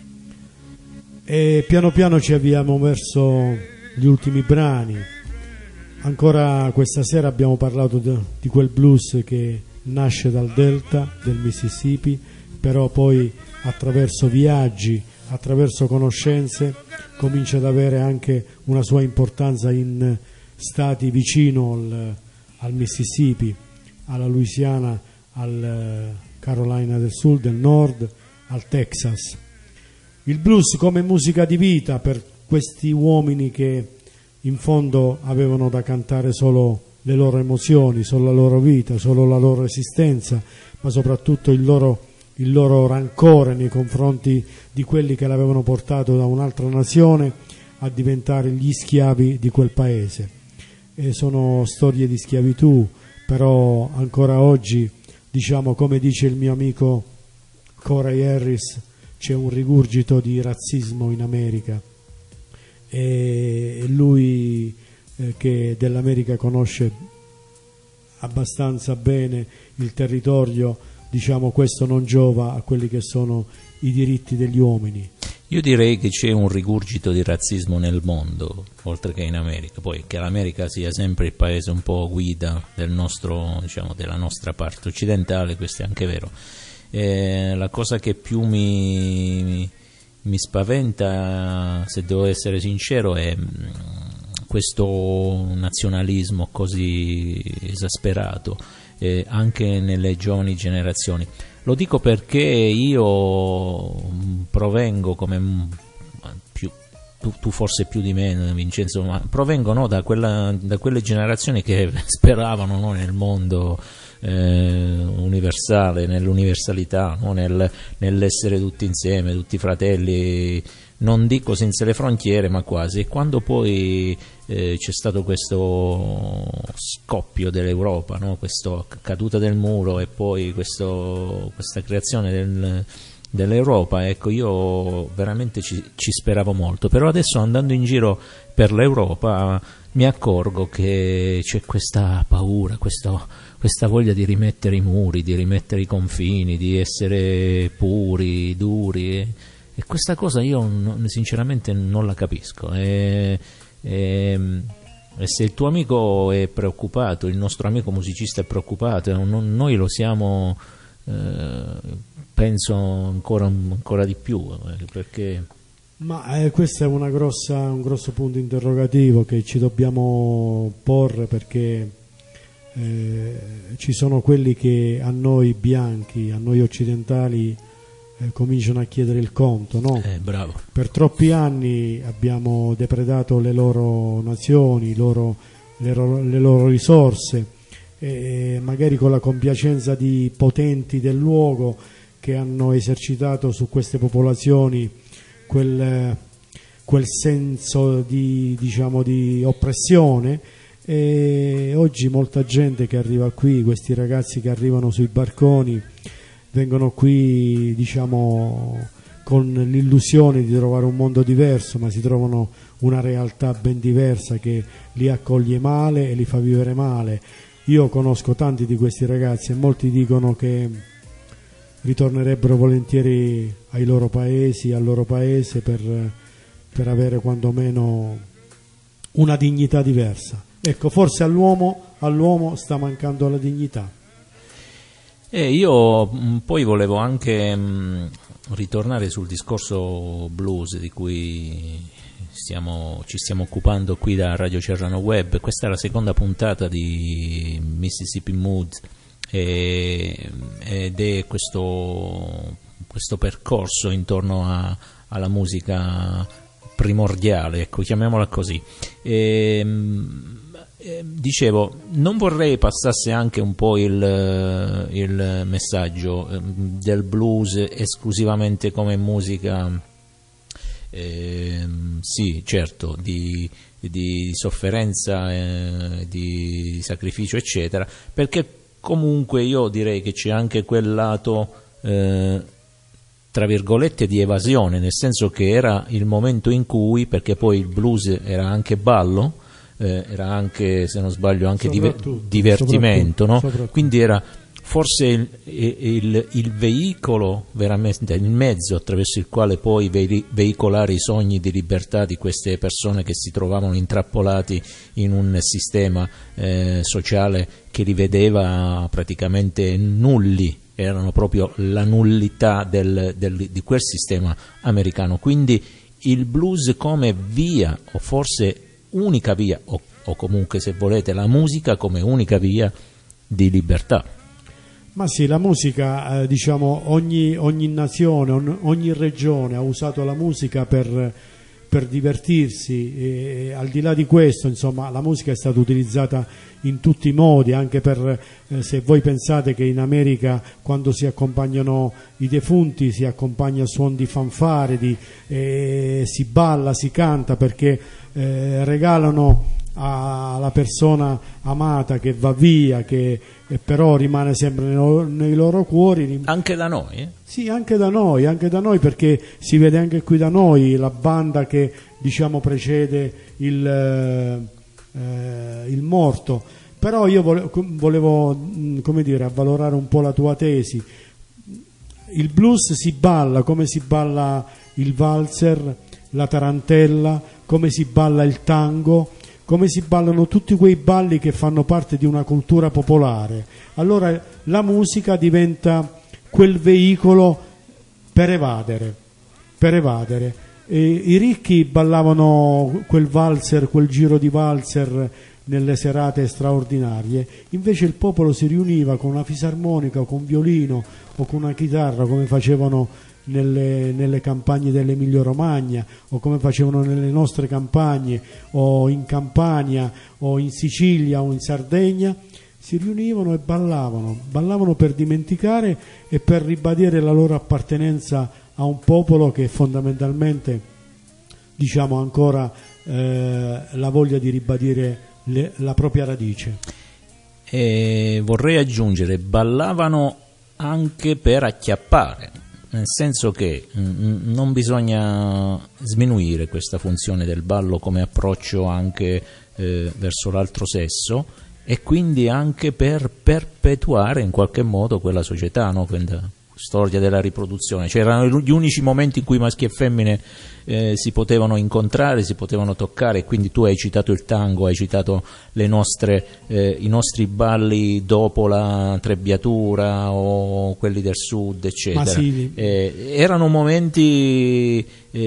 E piano piano ci avviamo verso gli ultimi brani. Ancora questa sera abbiamo parlato di quel blues che nasce dal delta del Mississippi, però poi attraverso viaggi, attraverso conoscenze, comincia ad avere anche una sua importanza in stati vicino al Mississippi, alla Louisiana, al Carolina del Sud, del Nord, al Texas. Il blues come musica di vita per questi uomini che in fondo avevano da cantare solo le loro emozioni, solo la loro vita, solo la loro esistenza, ma soprattutto il loro rancore nei confronti di quelli che l'avevano portato da un'altra nazione a diventare gli schiavi di quel paese. E sono storie di schiavitù, però ancora oggi, diciamo, come dice il mio amico Corey Harris, c'è un rigurgito di razzismo in America, e lui che dell'America conosce abbastanza bene il territorio, diciamo, questo non giova a quelli che sono i diritti degli uomini. Io direi che c'è un rigurgito di razzismo nel mondo, oltre che in America. Poi che l'America sia sempre il paese un po' guida del nostro, diciamo, della nostra parte occidentale, questo è anche vero. La cosa che più mi spaventa, se devo essere sincero, è questo nazionalismo così esasperato, anche nelle giovani generazioni. Lo dico perché io provengo, come tu forse più di me, Vincenzo, ma provengo, no, da quelle generazioni che speravano, no, nel mondo universale, nell'universalità, no, nell'essere tutti insieme, tutti fratelli, non dico senza le frontiere, ma quasi. E quando poi c'è stato questo scoppio dell'Europa, no? Questa caduta del muro e poi questa creazione dell'Europa, ecco, io veramente ci speravo molto. Però adesso, andando in giro per l'Europa, mi accorgo che c'è questa paura, questa voglia di rimettere i muri, di rimettere i confini, di essere puri, duri, e questa cosa io sinceramente non la capisco. E se il tuo amico è preoccupato, il nostro amico musicista è preoccupato, noi lo siamo, penso ancora di più, perché... Ma questo è un grosso punto interrogativo che ci dobbiamo porre, perché ci sono quelli che a noi bianchi, a noi occidentali, cominciano a chiedere il conto, no? Bravo. Per troppi anni abbiamo depredato le loro nazioni, le loro risorse, e magari con la compiacenza di potenti del luogo che hanno esercitato su queste popolazioni quel senso di, diciamo, di oppressione. E oggi molta gente che arriva qui, questi ragazzi che arrivano sui barconi, vengono qui, diciamo, con l'illusione di trovare un mondo diverso, ma si trovano una realtà ben diversa che li accoglie male e li fa vivere male. Io conosco tanti di questi ragazzi e molti dicono che ritornerebbero volentieri ai loro paesi, al loro paese, per avere quantomeno una dignità diversa. Ecco, forse all'uomo sta mancando la dignità. Io poi volevo anche ritornare sul discorso blues di cui ci stiamo occupando qui da Radio Serrano Web. Questa è la seconda puntata di Mississippi Mood, ed è questo percorso intorno alla musica primordiale, ecco, chiamiamola così. Dicevo, non vorrei passasse anche un po' il messaggio del blues esclusivamente come musica, sì, certo, di sofferenza, di sacrificio, eccetera, perché comunque io direi che c'è anche quel lato, tra virgolette, di evasione, nel senso che era il momento in cui, perché poi il blues era anche ballo, era anche, se non sbaglio, anche Soprattutto, divertimento, no? soprattutto. Quindi era forse il veicolo, veramente il mezzo attraverso il quale poi veicolare i sogni di libertà di queste persone che si trovavano intrappolati in un sistema sociale che li vedeva praticamente nulli, erano proprio la nullità di quel sistema americano. Quindi il blues come via, o forse unica via, o comunque, se volete, la musica come unica via di libertà. Ma sì, la musica, diciamo, ogni nazione, ogni regione ha usato la musica per divertirsi, e al di là di questo, insomma, la musica è stata utilizzata in tutti i modi, anche per, se voi pensate che in America quando si accompagnano i defunti si accompagna a suon di fanfare, si balla, si canta, perché regalano alla persona amata che va via, che però rimane sempre nei loro cuori. Anche da noi? Sì, anche da noi, perché si vede anche qui da noi la banda che, diciamo, precede il morto. Però io volevo come dire, avvalorare un po' la tua tesi. Il blues si balla come si balla il valzer, la tarantella, come si balla il tango, come si ballano tutti quei balli che fanno parte di una cultura popolare. Allora la musica diventa quel veicolo per evadere. E i ricchi ballavano quel valzer, quel giro di valzer nelle serate straordinarie, invece il popolo si riuniva con una fisarmonica o con un violino o con una chitarra, come facevano nelle campagne dell'Emilia Romagna, o come facevano nelle nostre campagne, o in Campania, o in Sicilia, o in Sardegna. Si riunivano e ballavano per dimenticare e per ribadire la loro appartenenza a un popolo che fondamentalmente, diciamo, ancora la voglia di ribadire la propria radice. E vorrei aggiungere, ballavano anche per acchiappare, nel senso che non bisogna sminuire questa funzione del ballo come approccio anche verso l'altro sesso, e quindi anche per perpetuare in qualche modo quella società, no? Quella storia della riproduzione. C'erano gli unici momenti in cui maschi e femmine si potevano incontrare, si potevano toccare, e quindi tu hai citato il tango, hai citato i nostri balli dopo la trebbiatura o quelli del sud, eccetera. Ma sì. Erano momenti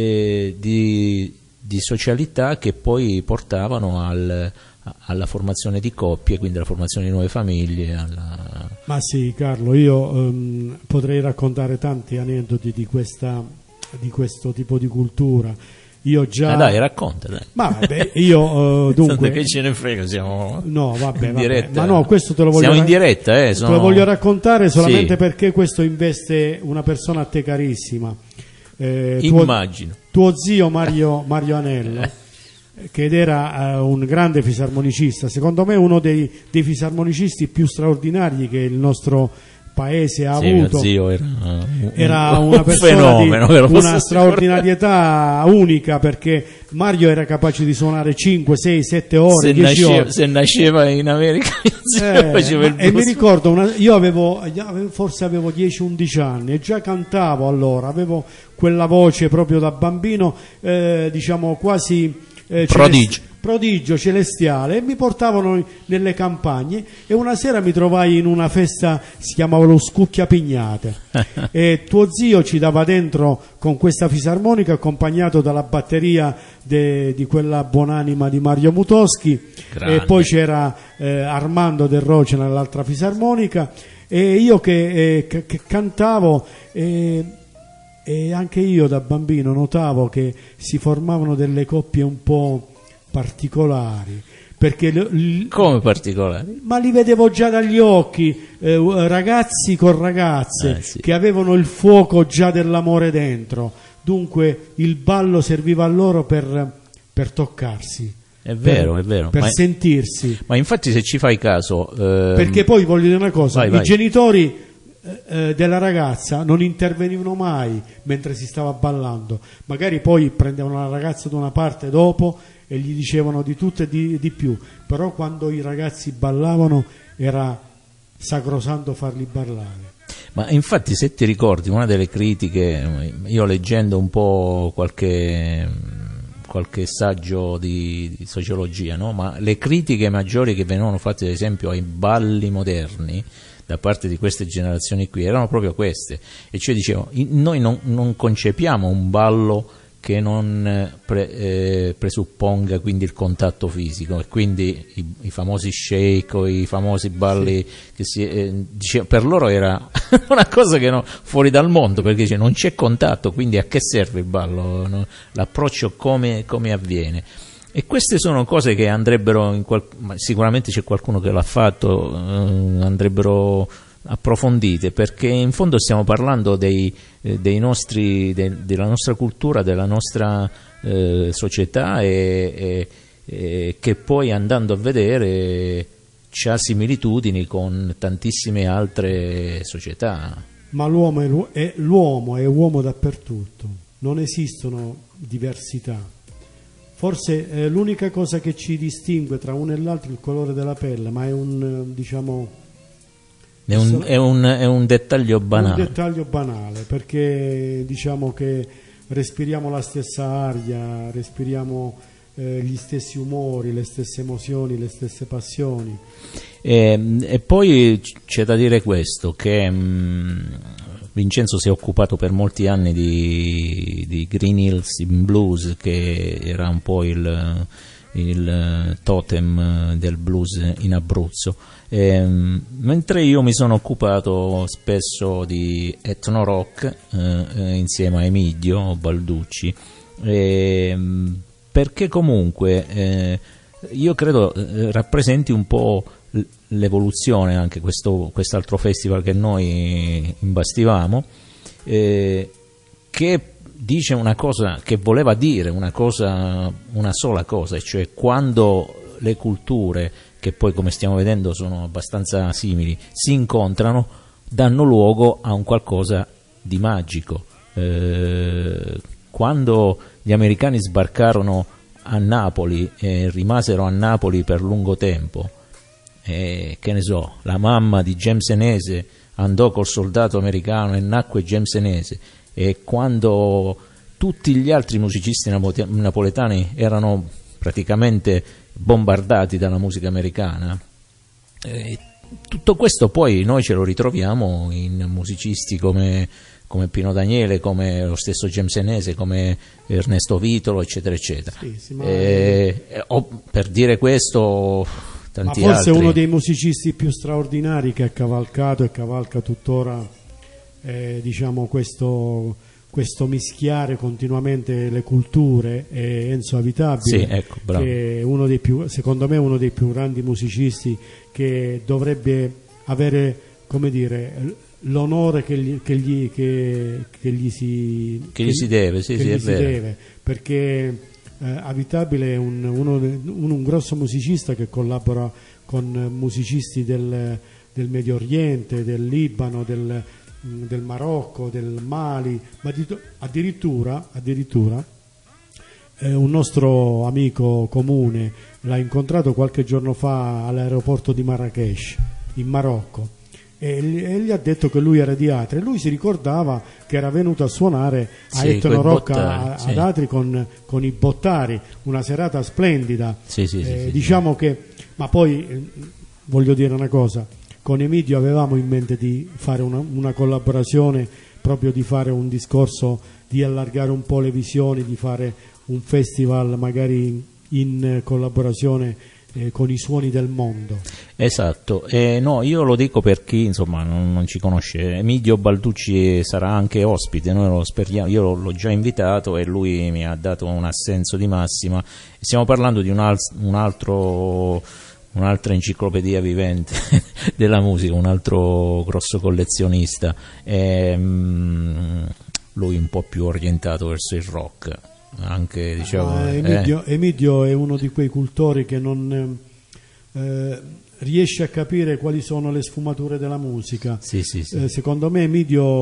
di socialità che poi portavano alla formazione di coppie, quindi alla formazione di nuove famiglie. Ma sì, Carlo, io potrei raccontare tanti aneddoti di questo tipo di cultura. Io già... dai, racconta, dai. Ma vabbè, io dunque... che ce ne frega, siamo in diretta. Ma no, questo te lo voglio... Siamo in diretta, te lo voglio raccontare solamente sì, perché questo investe una persona a te carissima. Immagino. Tuo zio Mario Anello, che era un grande fisarmonicista, secondo me uno dei fisarmonicisti più straordinari che il nostro paese ha avuto. Mio zio era una persona fenomeno, di una straordinarietà unica, perché Mario era capace di suonare 5, 6, 7 ore, 10 ore. Se nasceva in America, faceva il blues. E mi ricordo, io forse avevo 10-11 anni e già cantavo allora, avevo quella voce proprio da bambino, diciamo quasi prodigio celestiale, e mi portavano nelle campagne, e una sera mi trovai in una festa, si chiamava lo Scucchia Pignate e tuo zio ci dava dentro con questa fisarmonica, accompagnato dalla batteria di quella buonanima di Mario Mutoschi. Grande. E poi c'era Armando Del Roce nell'altra fisarmonica, e io che cantavo, e anche io da bambino notavo che si formavano delle coppie un po' particolari, perché come particolari? Ma li vedevo già dagli occhi, ragazzi con ragazze, sì, che avevano il fuoco già dell'amore dentro. Dunque il ballo serviva a loro per toccarsi. È vero, è vero. Per sentirsi. Ma infatti, se ci fai caso, perché poi voglio dire una cosa, vai. I genitori della ragazza non intervenivano mai mentre si stava ballando, magari poi prendevano la ragazza da una parte dopo e gli dicevano di tutto e di più, però quando i ragazzi ballavano era sacrosanto farli ballare. Ma infatti, se ti ricordi, una delle critiche, io leggendo un po' qualche saggio di sociologia, no? Ma le critiche maggiori che venivano fatte ad esempio ai balli moderni da parte di queste generazioni qui erano proprio queste, e cioè dicevano: noi non concepiamo un ballo che non presupponga quindi il contatto fisico, e quindi i famosi shake o i famosi balli, sì, che per loro era una cosa che fuori dal mondo, perché dice, non c'è contatto, quindi a che serve il ballo, no? L'approccio come avviene. E queste sono cose che andrebbero sicuramente c'è qualcuno che l'ha fatto, andrebbero approfondite, perché in fondo stiamo parlando dei nostri, della nostra cultura, della nostra società, e che poi, andando a vedere, c'ha similitudini con tantissime altre società. Ma l'uomo è uomo dappertutto, non esistono diversità. Forse l'unica cosa che ci distingue tra uno e l'altro è il colore della pelle, ma è un dettaglio banale. Un dettaglio banale, perché diciamo che respiriamo la stessa aria, respiriamo gli stessi umori, le stesse emozioni, le stesse passioni. E poi c'è da dire questo, che Vincenzo si è occupato per molti anni di Green Hills in Blues, che era un po' il totem del blues in Abruzzo, mentre io mi sono occupato spesso di etno rock insieme a Emidio Balducci, perché comunque io credo rappresenti un po' l'evoluzione anche quest'altro festival che noi imbastivamo, che dice una cosa, che voleva dire una sola cosa, cioè quando le culture, che poi come stiamo vedendo sono abbastanza simili, si incontrano, danno luogo a un qualcosa di magico. Quando gli americani sbarcarono a Napoli e rimasero a Napoli per lungo tempo, che ne so, la mamma di James Enese andò col soldato americano e nacque James Enese, e quando tutti gli altri musicisti napoletani erano praticamente bombardati dalla musica americana, tutto questo poi noi ce lo ritroviamo in musicisti come Pino Daniele, come lo stesso James Enese, come Ernesto Vitolo, eccetera eccetera. Sì, per dire questo, tanti ma forse altri. Uno dei musicisti più straordinari che ha cavalcato e cavalca tuttora, diciamo, questo mischiare continuamente le culture, è Enzo Avitabile, sì, ecco, bravo. Che è uno dei più, secondo me, uno dei più grandi musicisti, che dovrebbe avere, come dire, l'onore che gli si deve, perché Avitabile è un grosso musicista che collabora con musicisti del Medio Oriente, del Libano, del Marocco, del Mali, ma addirittura un nostro amico comune l'ha incontrato qualche giorno fa all'aeroporto di Marrakech in Marocco, e gli ha detto che lui era di Atri, e lui si ricordava che era venuto a suonare a Etno Rock ad Atri con i Bottari, una serata splendida. Diciamo che, ma poi voglio dire una cosa, con Emidio avevamo in mente di fare una collaborazione, proprio di fare un discorso, di allargare un po' le visioni, di fare un festival magari in collaborazione con i suoni del mondo. Esatto, no, io lo dico per chi insomma non ci conosce. Emidio Balducci sarà anche ospite, noi lo speriamo, io l'ho già invitato e lui mi ha dato un assenso di massima. Stiamo parlando di un'altra enciclopedia vivente della musica, un altro grosso collezionista, lui un po' più orientato verso il rock. Anche, diciamo, Emidio è uno di quei cultori che non riesce a capire quali sono le sfumature della musica. Sì. Secondo me Emidio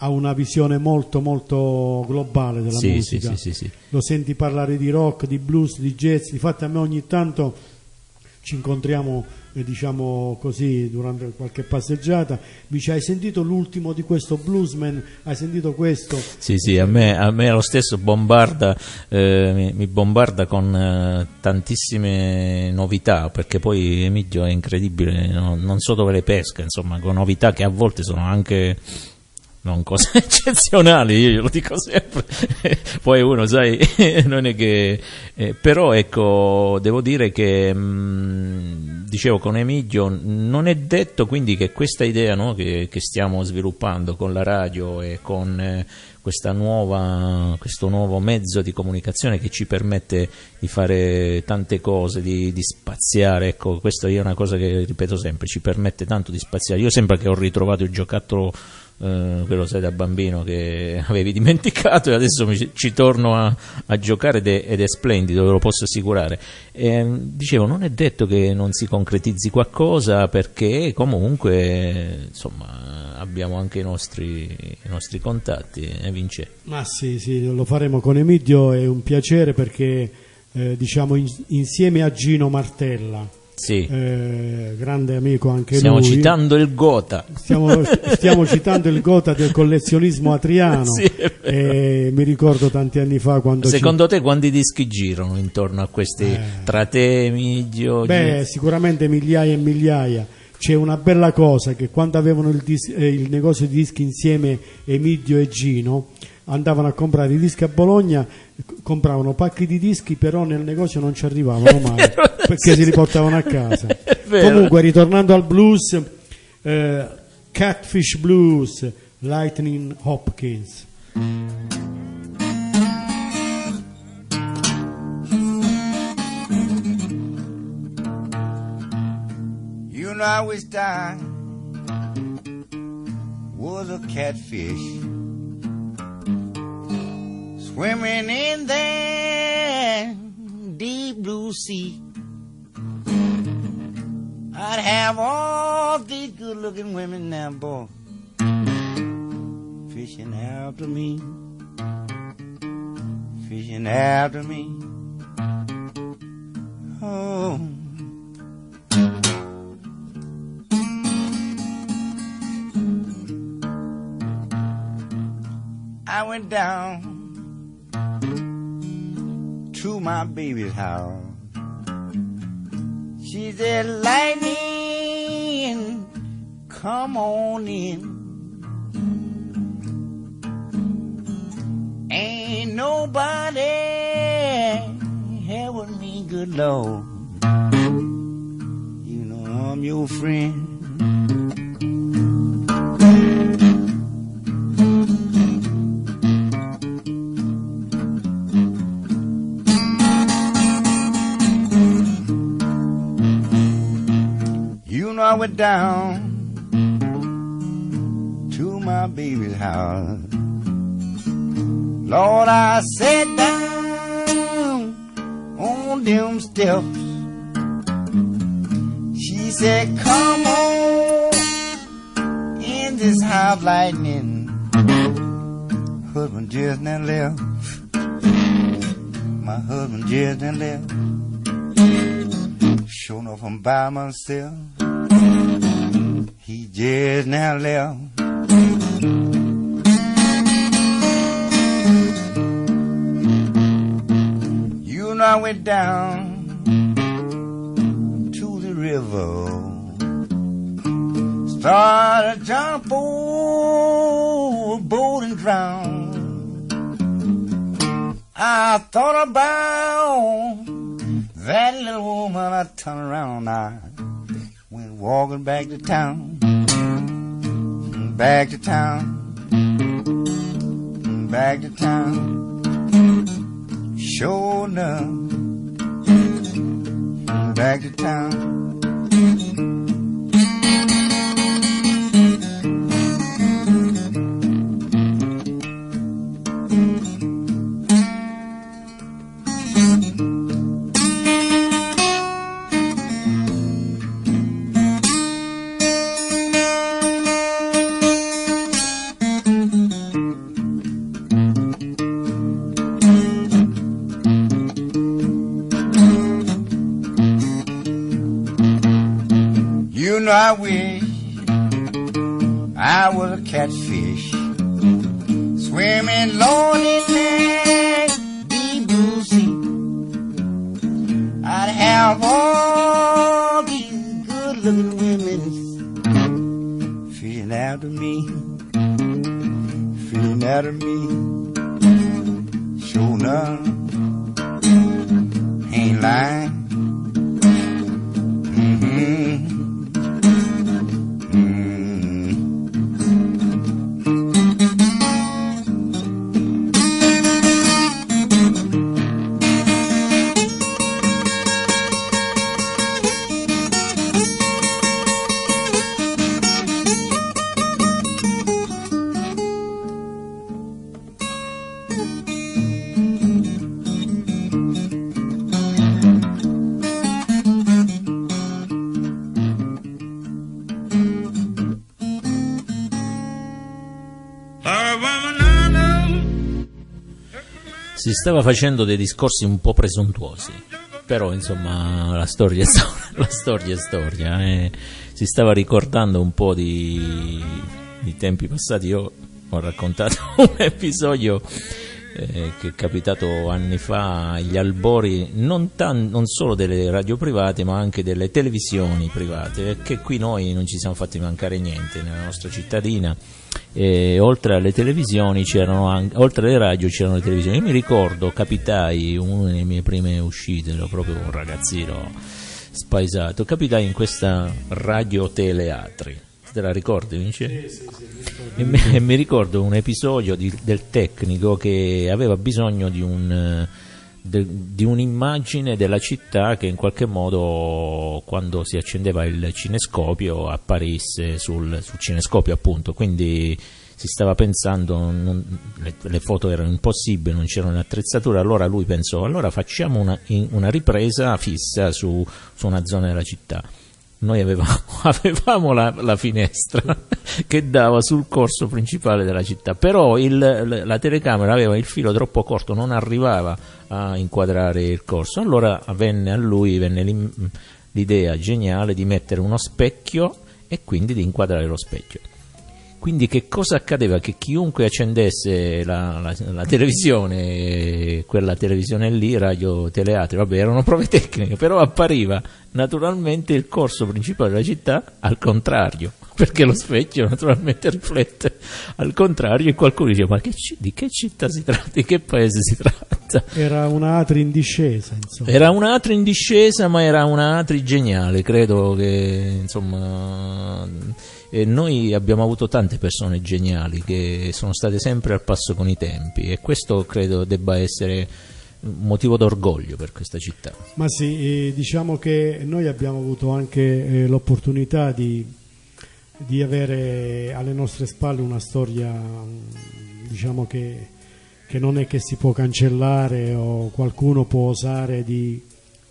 ha una visione molto molto globale della musica. Sì. Lo senti parlare di rock, di blues, di jazz. Infatti a me ogni tanto ci incontriamo, diciamo così, durante qualche passeggiata, mi dice: hai sentito l'ultimo di questo bluesman? Hai sentito questo? Sì, a me lo stesso bombarda, mi bombarda con tantissime novità, perché poi Emilio è incredibile, no? Non so dove le pesca, insomma, con novità che a volte sono anche non cose eccezionali, io glielo dico sempre. Poi uno, sai, non è che però ecco, devo dire che dicevo, con Emilio non è detto quindi che questa idea, no, che stiamo sviluppando con la radio e con questo nuovo mezzo di comunicazione che ci permette di fare tante cose, di spaziare, ecco, questa è una cosa che ripeto sempre, ci permette tanto di spaziare. Io sembra che ho ritrovato il giocattolo, quello sai da bambino che avevi dimenticato, e adesso ci torno a giocare ed è splendido, ve lo posso assicurare. Dicevo, non è detto che non si concretizzi qualcosa, perché comunque insomma abbiamo anche i nostri contatti, Vince? Ma sì, lo faremo con Emilio, è un piacere, perché diciamo insieme a Gino Martella, sì, grande amico anche stiamo lui. Citando il Gotha. Stiamo citando il Gotha del collezionismo atriano. Sì, mi ricordo tanti anni fa quando secondo te quanti dischi girano intorno a questi tra te, Emilio? Sicuramente migliaia e migliaia. C'è una bella cosa, che quando avevano il negozio di dischi insieme Emilio e Gino, andavano a comprare i dischi a Bologna, compravano pacchi di dischi, però nel negozio non ci arrivavano mai perché si riportavano a casa. Comunque, ritornando al blues, Catfish Blues, Lightning Hopkins. You know, I wish I was a catfish swimming in that deep blue sea. I'd have all these good-looking women now, boy, fishing after me, fishing after me. Oh. I went down to my baby's house. She said, lightning, come on in. Ain't nobody here with me, good Lord. You know I'm your friend. I went down to my baby's house. Lord, I sat down on them steps. She said, come on in this house, lightning. Husband just now left. My husband just now left. Sure enough, I'm by myself. He just now left. You know, I went down to the river, started to jump overboard and drown. I thought about that little woman. I turned around, I went walking back to town, back to town, back to town. Sure enough, back to town. I wish I was a catfish swimming low in that deep blue sea. I'd have all these good-looking women fishing after me, fishing after me. Sure enough, ain't lying. Si stava facendo dei discorsi un po' presuntuosi, però insomma la storia è storia. Si stava ricordando un po' di tempi passati. Io ho raccontato un episodio che è capitato anni fa agli albori non solo delle radio private ma anche delle televisioni private, perché qui noi non ci siamo fatti mancare niente nella nostra cittadina. E oltre alle televisioni oltre alle radio c'erano le televisioni. Io mi ricordo, capitai una delle mie prime uscite, ero proprio un ragazzino spaesato, capitai in questa Radio Teleatri. Te la ricordi, Vince? Sì. E mi ricordo un episodio del tecnico che aveva bisogno di un'immagine della città che in qualche modo, quando si accendeva il cinescopio, apparisse sul cinescopio, appunto. Quindi si stava pensando, le foto erano impossibili, non c'erano attrezzature. Allora lui pensò, allora facciamo una ripresa fissa su una zona della città. Noi avevamo la finestra che dava sul corso principale della città, però la telecamera aveva il filo troppo corto, non arrivava a inquadrare il corso. Allora venne l'idea geniale di mettere uno specchio e quindi di inquadrare lo specchio. Quindi che cosa accadeva? Che chiunque accendesse la televisione, quella televisione lì, Radio Teleatri, vabbè, erano prove tecniche, però appariva naturalmente il corso principale della città al contrario, perché lo specchio naturalmente riflette al contrario, e qualcuno dice, ma di che città si tratta, di che paese si tratta? Era una Atri in discesa, insomma. Era una Atri in discesa, ma era una Atri geniale, credo che, insomma... E noi abbiamo avuto tante persone geniali che sono state sempre al passo con i tempi, e questo credo debba essere un motivo d'orgoglio per questa città. Ma sì, diciamo che noi abbiamo avuto anche l'opportunità di avere alle nostre spalle una storia, diciamo che non è che si può cancellare o qualcuno può osare di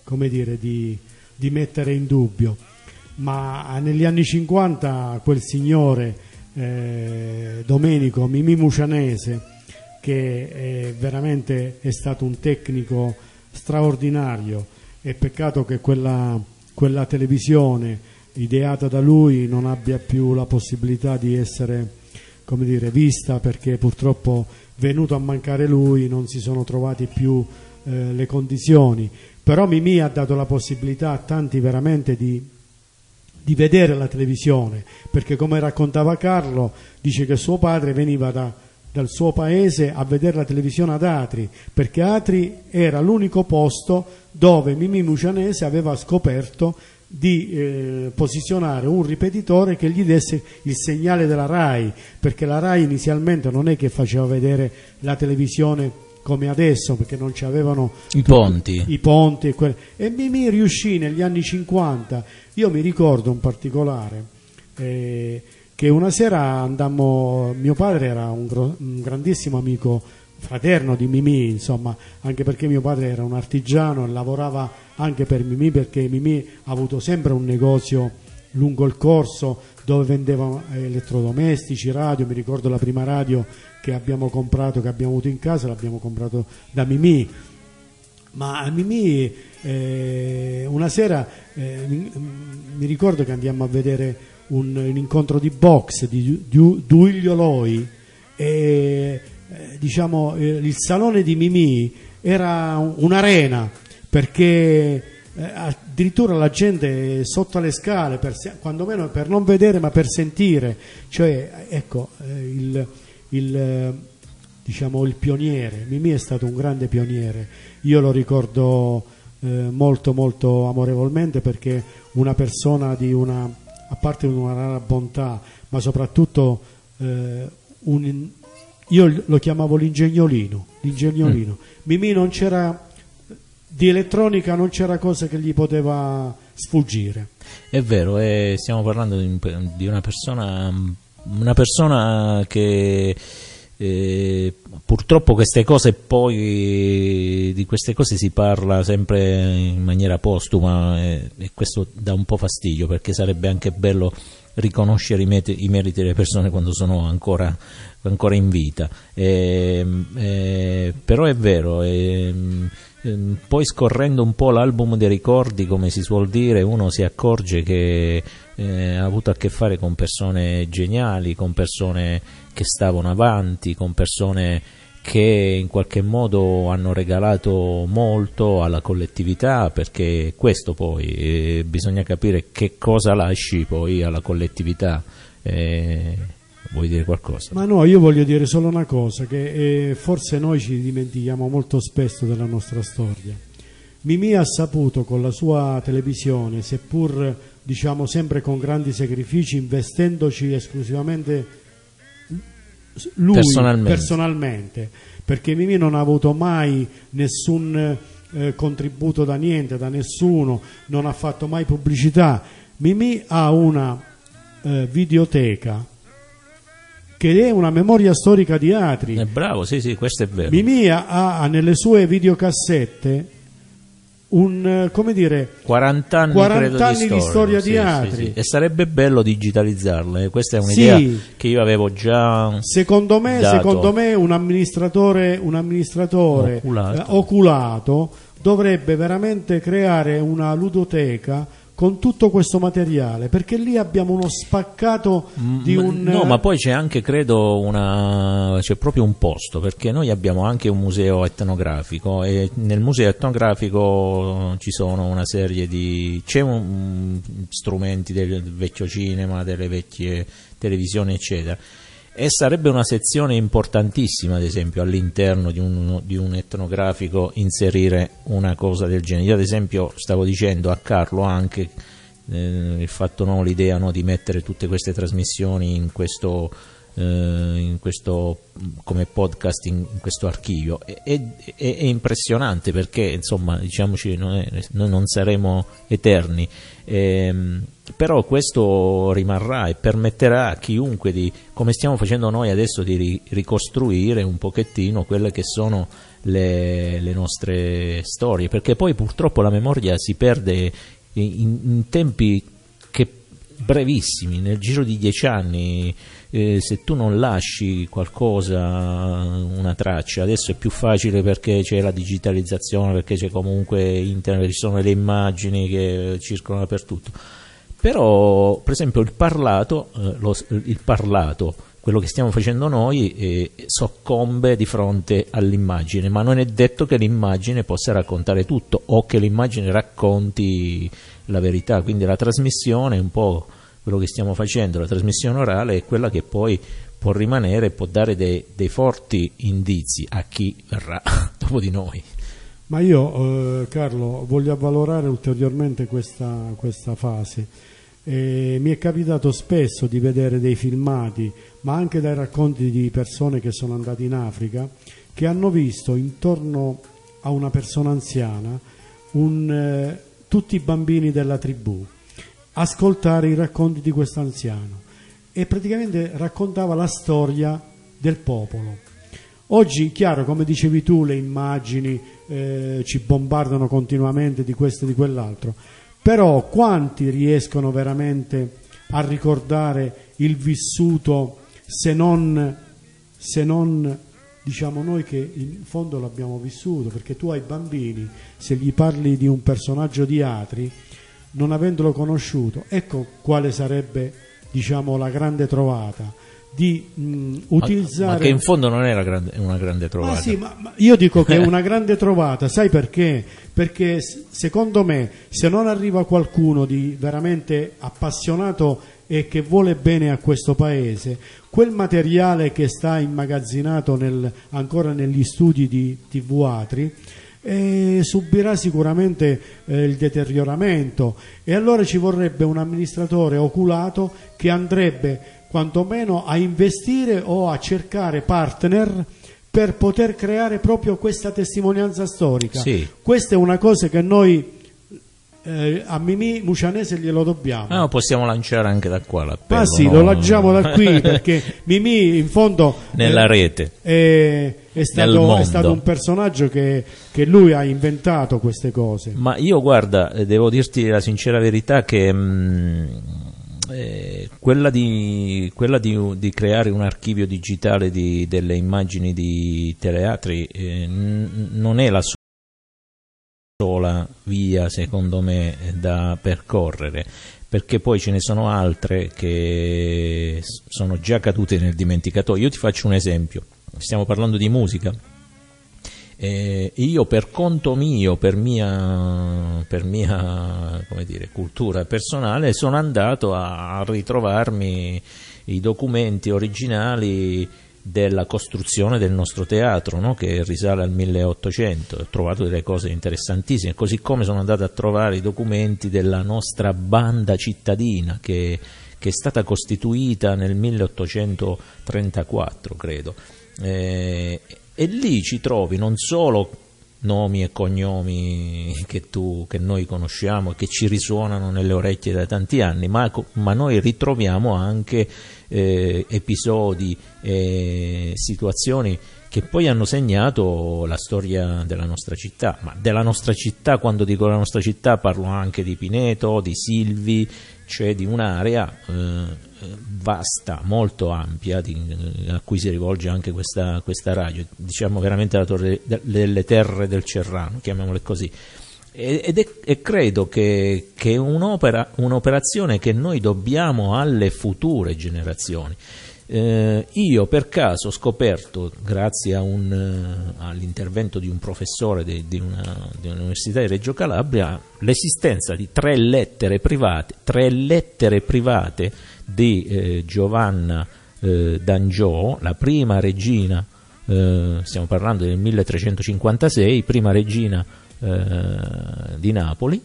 mettere in dubbio. Ma negli anni 50 quel signore Domenico Mimì Mucianese, che veramente è stato un tecnico straordinario, e peccato che quella televisione ideata da lui non abbia più la possibilità di essere, come dire, vista, perché purtroppo, venuto a mancare lui, non si sono trovati più le condizioni. Però Mimì ha dato la possibilità a tanti veramente di vedere la televisione, perché, come raccontava Carlo, dice che suo padre veniva dal suo paese a vedere la televisione ad Atri, perché Atri era l'unico posto dove Mimì Mucianese aveva scoperto di posizionare un ripetitore che gli desse il segnale della RAI, perché la RAI inizialmente non è che faceva vedere la televisione come adesso, perché non c'avevano i ponti e Mimì riuscì negli anni 50. Io mi ricordo in particolare che una sera andammo, mio padre era un grandissimo amico fraterno di Mimì, insomma, anche perché mio padre era un artigiano e lavorava anche per Mimì, perché Mimì ha avuto sempre un negozio lungo il corso dove vendeva elettrodomestici, radio. Mi ricordo la prima radio che abbiamo comprato, che abbiamo avuto in casa, l'abbiamo comprato da Mimì. Ma Mimì, una sera mi ricordo che andammo a vedere un incontro di box di Duilio Loi e diciamo il salone di Mimì era un'arena, perché addirittura la gente sotto le scale, quando meno per non vedere ma per sentire, cioè ecco diciamo il pioniere. Mimì è stato un grande pioniere, io lo ricordo molto molto amorevolmente, perché una persona a parte di una rara bontà, ma soprattutto io lo chiamavo l'ingegnolino. Mimì non c'era di elettronica, non c'era cosa che gli poteva sfuggire. È vero, stiamo parlando di una persona che purtroppo queste cose poi di queste cose si parla sempre in maniera postuma, e questo dà un po' fastidio, perché sarebbe anche bello riconoscere i meriti delle persone quando sono ancora in vita, però è vero, poi scorrendo un po' l'album dei ricordi, come si suol dire, uno si accorge che ha avuto a che fare con persone geniali, con persone che stavano avanti, con persone che in qualche modo hanno regalato molto alla collettività, perché questo poi bisogna capire che cosa lasci poi alla collettività. Vuoi dire qualcosa? Ma no, io voglio dire solo una cosa, che forse noi ci dimentichiamo molto spesso della nostra storia. Mimì ha saputo con la sua televisione, seppur diciamo sempre con grandi sacrifici, investendoci esclusivamente lui personalmente, perché Mimì non ha avuto mai nessun contributo da niente, da nessuno, non ha fatto mai pubblicità. Mimì ha una videoteca che è una memoria storica di Atri. Bravo, sì, questo è vero. Mimì ha nelle sue videocassette 40 anni di storia di Atri. Sì. E sarebbe bello digitalizzarle. Questa è un'idea che io avevo già secondo me un amministratore oculato dovrebbe veramente creare una ludoteca con tutto questo materiale, perché lì abbiamo uno spaccato di un... No, ma poi c'è anche, credo, c'è proprio un posto, perché noi abbiamo anche un museo etnografico, e nel museo etnografico ci sono una serie di... c'è strumenti del vecchio cinema, delle vecchie televisioni, eccetera. E sarebbe una sezione importantissima, ad esempio, all'interno di un etnografico inserire una cosa del genere. Io ad esempio stavo dicendo a Carlo anche il fatto, l'idea di mettere tutte queste trasmissioni in questo come podcast in questo archivio è impressionante, perché insomma, diciamoci, noi non saremo eterni, però questo rimarrà e permetterà a chiunque come stiamo facendo noi adesso, di ricostruire un pochettino quelle che sono le nostre storie, perché poi purtroppo la memoria si perde in tempi brevissimi, nel giro di 10 anni. Se tu non lasci qualcosa, una traccia, adesso è più facile perché c'è la digitalizzazione, perché c'è comunque internet, ci sono le immagini che circolano dappertutto, però per esempio il parlato, quello che stiamo facendo noi, soccombe di fronte all'immagine, ma non è detto che l'immagine possa raccontare tutto o che l'immagine racconti la verità. Quindi la trasmissione è un po' quello che stiamo facendo, la trasmissione orale è quella che poi può rimanere, può dare dei forti indizi a chi verrà dopo di noi. Ma io Carlo voglio avvalorare ulteriormente questa fase. Mi è capitato spesso di vedere dei filmati, ma anche dai racconti di persone che sono andate in Africa, che hanno visto intorno a una persona anziana tutti i bambini della tribù ascoltare i racconti di questo anziano, e praticamente raccontava la storia del popolo. Oggi, chiaro, come dicevi tu, le immagini ci bombardano continuamente di questo e di quell'altro, però quanti riescono veramente a ricordare il vissuto, se non diciamo noi che in fondo l'abbiamo vissuto, perché tu ai bambini, se gli parli di un personaggio di Atri, non avendolo conosciuto, ecco quale sarebbe, diciamo, la grande trovata di utilizzare... Ma che in fondo non è una grande trovata. Sì, ma io dico che è una grande trovata, sai perché? Perché secondo me, se non arriva qualcuno di veramente appassionato e che vuole bene a questo paese, quel materiale che sta immagazzinato ancora negli studi di TV Atri subirà sicuramente il deterioramento, e allora ci vorrebbe un amministratore oculato che andrebbe quantomeno a investire o a cercare partner per poter creare proprio questa testimonianza storica. Sì. Questa è una cosa che noi a Mimì Mucianese glielo dobbiamo. Possiamo lanciare anche da qua l'appello. Ah sì, lo lanciamo da qui, perché Mimì in fondo nella rete è stato un personaggio che lui ha inventato queste cose. Ma io, guarda, devo dirti la sincera verità che quella di creare un archivio digitale delle immagini di Teleatri non è la sola via, secondo me, da percorrere, perché poi ce ne sono altre che sono già cadute nel dimenticatoio. Io ti faccio un esempio: stiamo parlando di musica. Io, per conto mio, per mia come dire, cultura personale, sono andato a ritrovarmi i documenti originali della costruzione del nostro teatro, no? Che risale al 1800. Ho trovato delle cose interessantissime, così come sono andato a trovare i documenti della nostra banda cittadina che è stata costituita nel 1834, credo. E lì ci trovi non solo nomi e cognomi che noi conosciamo e che ci risuonano nelle orecchie da tanti anni, ma noi ritroviamo anche episodi e situazioni che poi hanno segnato la storia della nostra città. Ma della nostra città, quando dico la nostra città, parlo anche di Pineto, di Silvi, cioè di un'area vasta, molto ampia, a cui si rivolge anche questa radio, diciamo veramente la torre delle terre del Cerrano, chiamiamole così. E credo che è un'operazione che noi dobbiamo alle future generazioni. Io per caso ho scoperto, grazie all'intervento di un professore di un'università di Reggio Calabria, l'esistenza di tre lettere private di Giovanna d'Angiò, la prima regina, stiamo parlando del 1356, prima regina di Napoli,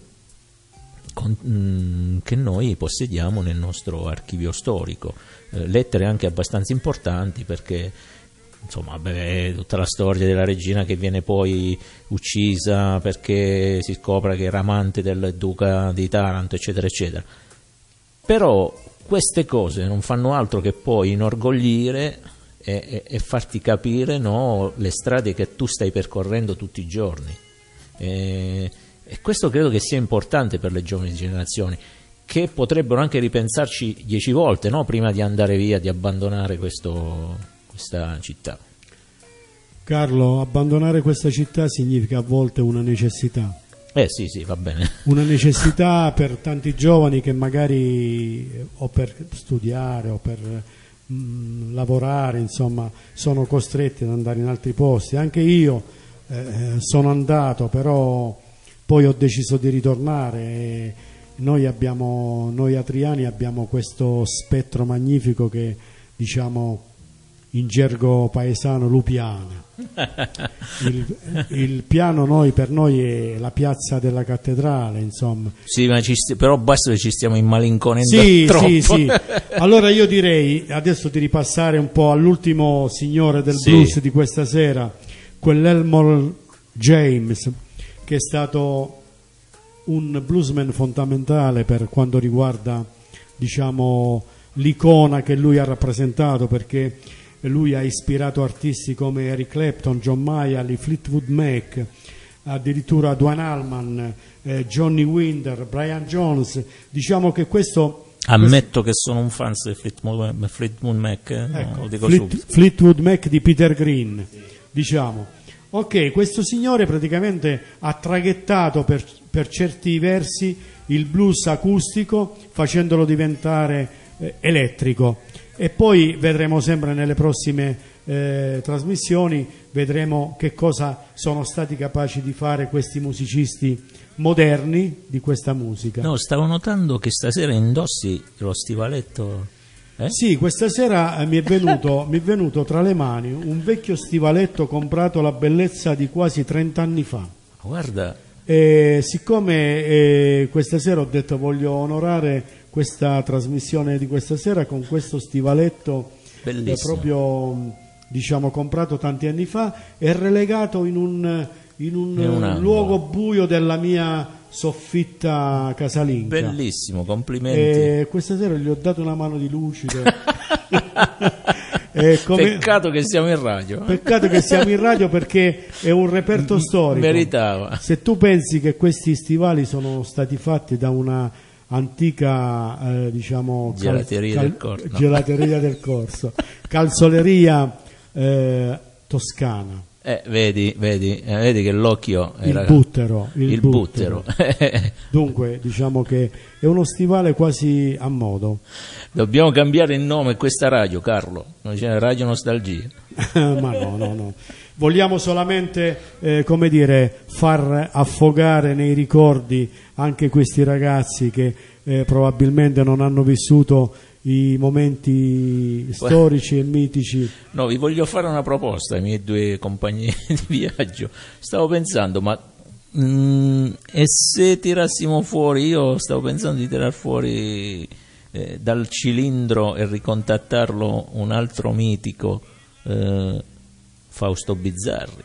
che noi possediamo nel nostro archivio storico. Lettere anche abbastanza importanti, perché insomma, tutta la storia della regina che viene poi uccisa perché si scopre che era amante del duca di Taranto, eccetera eccetera. Però queste cose non fanno altro che poi inorgoglire e farti capire, no, le strade che tu stai percorrendo tutti i giorni. E questo credo che sia importante per le giovani generazioni, che potrebbero anche ripensarci 10 volte, no, prima di andare via, di abbandonare questa città. Carlo, abbandonare questa città significa a volte una necessità. Sì, va bene. Una necessità per tanti giovani che magari o per studiare o per lavorare, insomma, sono costretti ad andare in altri posti. Anche io sono andato, però poi ho deciso di ritornare. E noi atriani abbiamo questo spettro magnifico che, diciamo, in gergo paesano, Lupiana. Il piano per noi è la piazza della cattedrale, insomma. Sì, ma però basta che ci stiamo immalinconendo troppo. Sì. Allora io direi adesso di ripassare un po' all'ultimo signore del blues di questa sera, quell'Elmore James, che è stato un bluesman fondamentale per quanto riguarda, diciamo, l'icona che lui ha rappresentato, perché lui ha ispirato artisti come Eric Clapton, John Mayall, Fleetwood Mac, addirittura Duane Allman, Johnny Winter, Brian Jones. Diciamo che questo Ammetto che sono un fan di Fleetwood Mac, Ecco, lo dico subito. Fleetwood Mac di Peter Green, diciamo. Ok, questo signore praticamente ha traghettato per certi versi il blues acustico facendolo diventare elettrico, e poi vedremo sempre nelle prossime trasmissioni, vedremo che cosa sono stati capaci di fare questi musicisti moderni di questa musica. No, stavo notando che stasera indossi lo stivaletto. Sì, questa sera mi è venuto tra le mani un vecchio stivaletto comprato alla bellezza di quasi 30 anni fa. Guarda, Siccome questa sera ho detto voglio onorare questa trasmissione di questa sera con questo stivaletto bellissimo. proprio, diciamo, comprato tanti anni fa e relegato in un luogo buio della mia soffitta casalinga. Bellissimo, complimenti. Questa sera gli ho dato una mano di lucido. Peccato che siamo in radio. Peccato che siamo in radio, perché è un reperto storico. Meritava. Se tu pensi che questi stivali sono stati fatti da una antica gelateria del Corso, no. Gelateria del Corso, calzoleria toscana. Vedi che l'occhio era il buttero. Dunque, diciamo che è uno stivale quasi a modo. Dobbiamo cambiare il nome questa radio, Carlo, non c'è Radio Nostalgia. Ma no. Vogliamo solamente far affogare nei ricordi anche questi ragazzi che probabilmente non hanno vissuto i momenti storici e mitici. No, vi voglio fare una proposta ai miei due compagni di viaggio. Stavo pensando, ma e se tirassimo fuori, io stavo pensando di tirar fuori dal cilindro e ricontattarlo un altro mitico, Fausto Bizzarri.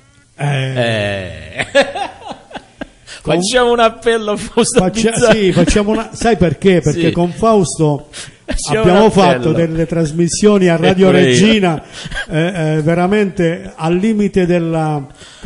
Facciamo un appello a Fausto Bizzarri. Sì, sai perché? Perché sì. Con Fausto abbiamo fatto delle trasmissioni a Radio Regina veramente al limite della,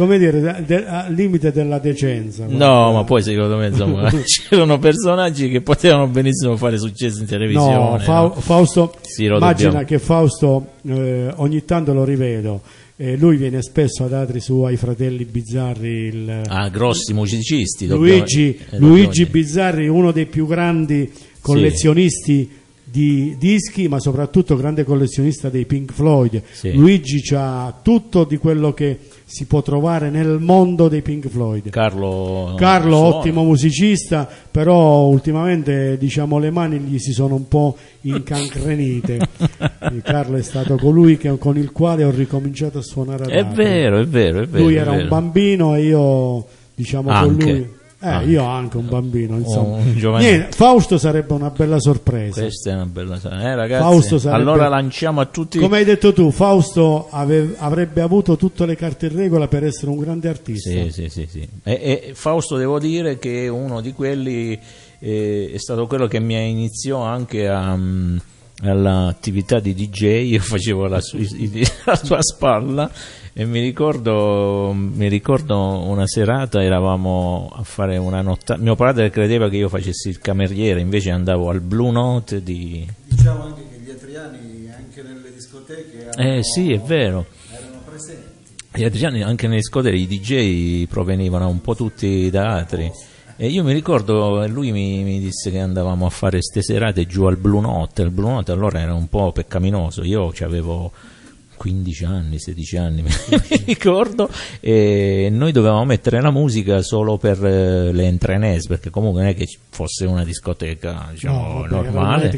al limite della decenza. No, ma poi secondo me insomma c'erano personaggi che potevano benissimo fare successo in televisione. Fausto, sì, immagina che Fausto ogni tanto lo rivedo. Lui viene spesso ad Atri ai fratelli Bizzarri, grossi musicisti. Luigi Bizzarri, uno dei più grandi collezionisti di dischi, ma soprattutto grande collezionista dei Pink Floyd. Sì. Luigi c'ha tutto di quello che si può trovare nel mondo dei Pink Floyd. Carlo ottimo musicista, però ultimamente le mani gli si sono un po' incancrenite. Carlo è stato colui con il quale ho ricominciato a suonare ad Atri. È vero. Lui era un bambino e io con lui. Io ho anche un bambino, insomma. Niente, Fausto sarebbe una bella sorpresa. Questa è una bella ragazzi. Fausto sarebbe, allora lanciamo a tutti. Come hai detto tu, Fausto avrebbe avuto tutte le carte in regola per essere un grande artista. Sì. E Fausto, devo dire che uno di quelli è stato quello che mi iniziò anche all'attività di DJ. Io facevo la sua spalla. E mi ricordo una serata, eravamo a fare una nottata. Mio padre credeva che io facessi il cameriere, invece andavo al Blue Note di... Diciamo anche che gli atriani anche nelle discoteche sì, è vero. erano presenti. Gli atriani anche nelle discoteche, i DJ provenivano un po' tutti da Atri. E io mi ricordo, lui mi disse che andavamo a fare ste serate giù al Blue Note. Il Blue Note allora era un po' peccaminoso, io avevo 15 anni, 16 anni mi ricordo, e noi dovevamo mettere la musica solo per le entraînés, perché comunque non è che fosse una discoteca normale,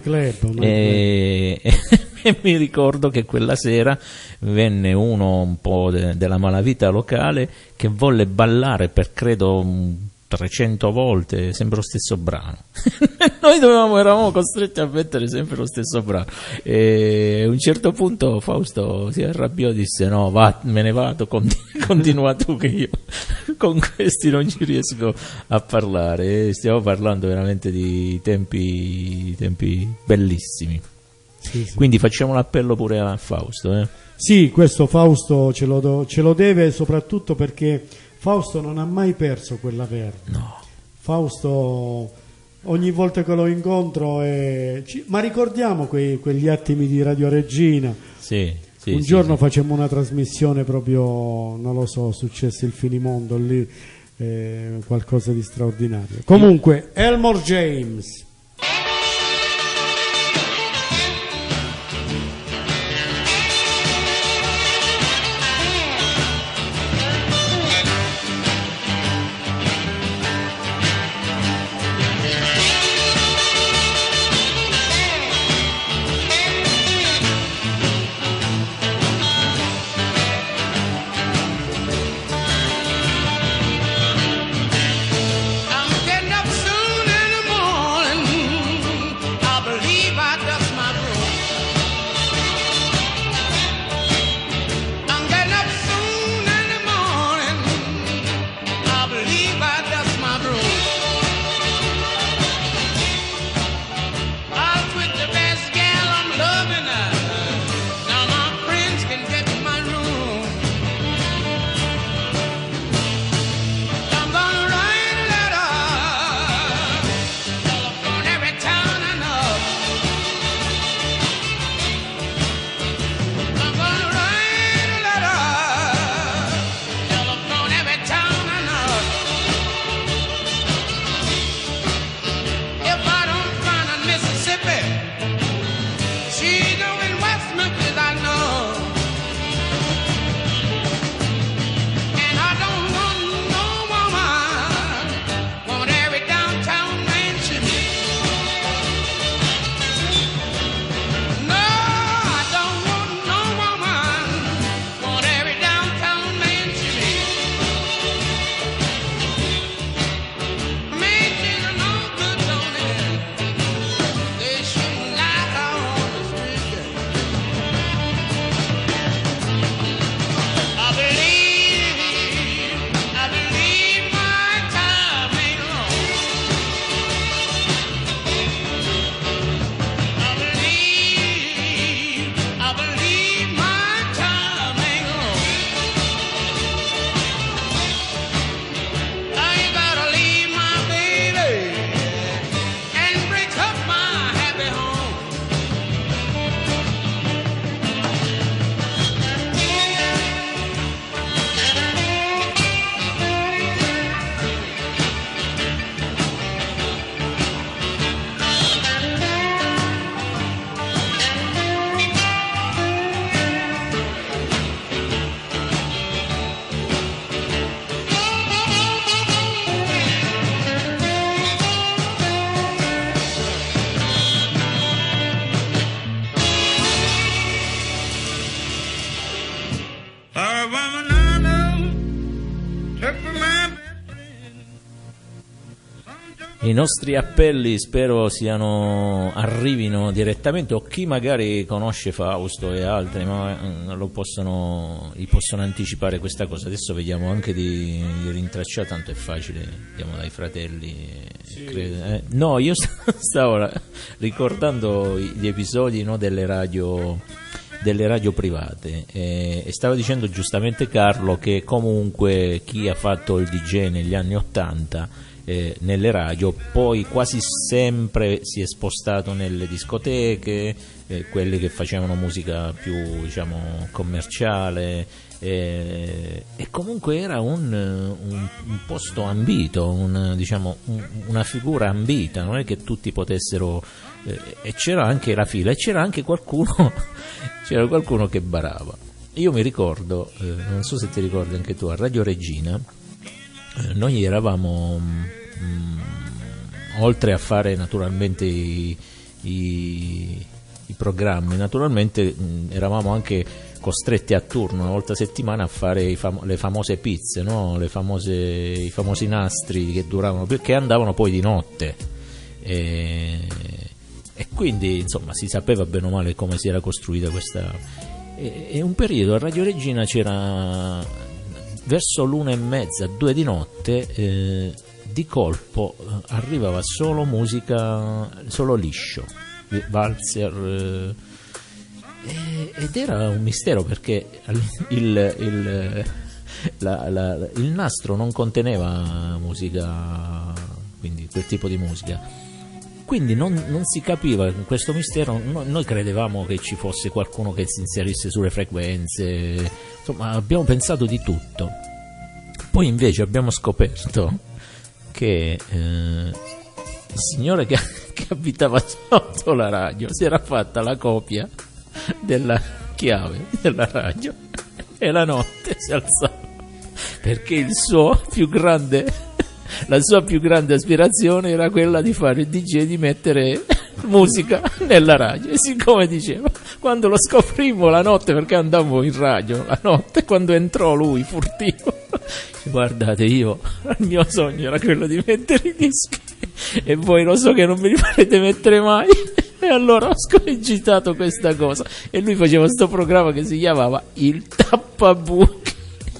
e mi ricordo che quella sera venne uno un po' della malavita locale che volle ballare per credo 300 volte sempre lo stesso brano. Noi eravamo costretti a mettere sempre lo stesso brano, e a un certo punto Fausto si arrabbiò e disse: no, me ne vado, continua tu, che io con questi non ci riesco a parlare. E stiamo parlando veramente di tempi bellissimi. Sì. Quindi facciamo l'appello pure a Fausto. Sì, questo Fausto ce lo deve, soprattutto perché Fausto non ha mai perso quella verde. No. Fausto ogni volta che lo incontro ma ricordiamo quegli attimi di Radio Regina. Sì, un giorno facemmo una trasmissione proprio, non lo so, successo il finimondo lì, qualcosa di straordinario. Comunque Elmore James. I nostri appelli spero arrivino direttamente, o chi magari conosce Fausto e altri ma gli possono anticipare questa cosa. Adesso vediamo anche di rintracciare, tanto è facile, andiamo dai fratelli. Sì. No, io stavo ricordando gli episodi, no, delle radio private, e stava dicendo giustamente Carlo che comunque chi ha fatto il DJ negli anni '80 nelle radio poi quasi sempre si è spostato nelle discoteche, quelle che facevano musica più, diciamo, commerciale, e comunque era un posto ambito, una figura ambita, non è che tutti potessero, e c'era anche la fila, e c'era anche qualcuno che barava. Io mi ricordo, non so se ti ricordi anche tu, a Radio Regina noi eravamo, oltre a fare naturalmente i programmi, naturalmente eravamo anche costretti a turno una volta a settimana a fare le famose pizze, no? I famosi nastri che duravano, perché andavano poi di notte, e quindi insomma si sapeva bene o male come si era costruita questa. E un periodo a Radio Regina c'era, verso l'1:30, 2 di notte, di colpo arrivava solo musica, solo liscio, valzer, ed era un mistero perché il nastro non conteneva musica, quindi quel tipo di musica, quindi non si capiva questo mistero. Noi credevamo che ci fosse qualcuno che si inserisse sulle frequenze, insomma abbiamo pensato di tutto. Poi invece abbiamo scoperto che il signore che abitava sotto la radio si era fatta la copia della chiave della radio e la notte si alzava perché la sua più grande aspirazione era quella di fare il DJ, di mettere musica nella radio. E siccome diceva, quando lo scoprimmo la notte, perché andavo in radio la notte, quando entrò lui furtivo, guardate, il mio sogno era quello di mettere i dischi e voi lo so che non me li farete mettere mai. E allora ho scogitato questa cosa e lui faceva questo programma che si chiamava Il Tappabuchi.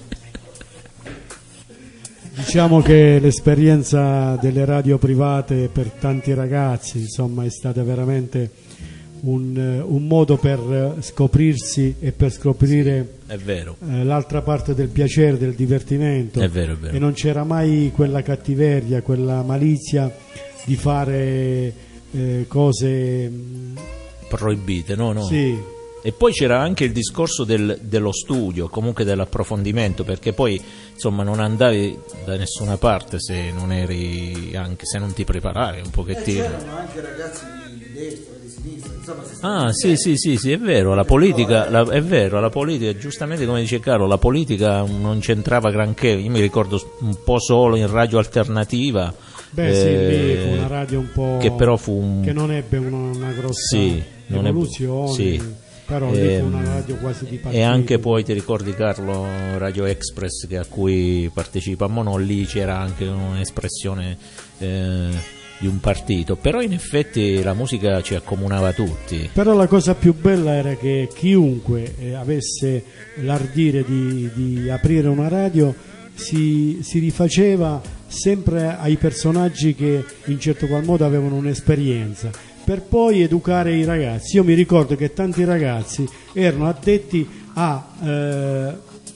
Diciamo che l'esperienza delle radio private per tanti ragazzi, insomma, è stata veramente un modo per scoprirsi e per scoprire, è vero, l'altra parte del piacere, del divertimento. È vero, è vero. E non c'era mai quella cattiveria, quella malizia di fare cose proibite, no? Sì. E poi c'era anche il discorso dello studio, comunque dell'approfondimento, perché poi insomma non andavi da nessuna parte se non eri, anche se non ti preparavi un pochettino. C'erano anche ragazzi di destra, di sinistra, Ah insomma. sì, è vero, la politica, è vero, la politica, giustamente come dice Carlo, la politica non c'entrava granché. Io mi ricordo un po' solo in radio alternativa. Beh sì, lì fu una radio un po' che però fu che non ebbe una grossa non evoluzione. Sì. Però lì fu una radio quasi di partito. E anche poi ti ricordi, Carlo, Radio Express, che a cui partecipammo, no? Lì c'era anche un'espressione di un partito, però in effetti la musica ci accomunava tutti. Però la cosa più bella era che chiunque avesse l'ardire di aprire una radio si rifaceva sempre ai personaggi che in certo qual modo avevano un'esperienza, per poi educare i ragazzi. Io mi ricordo che tanti ragazzi erano addetti a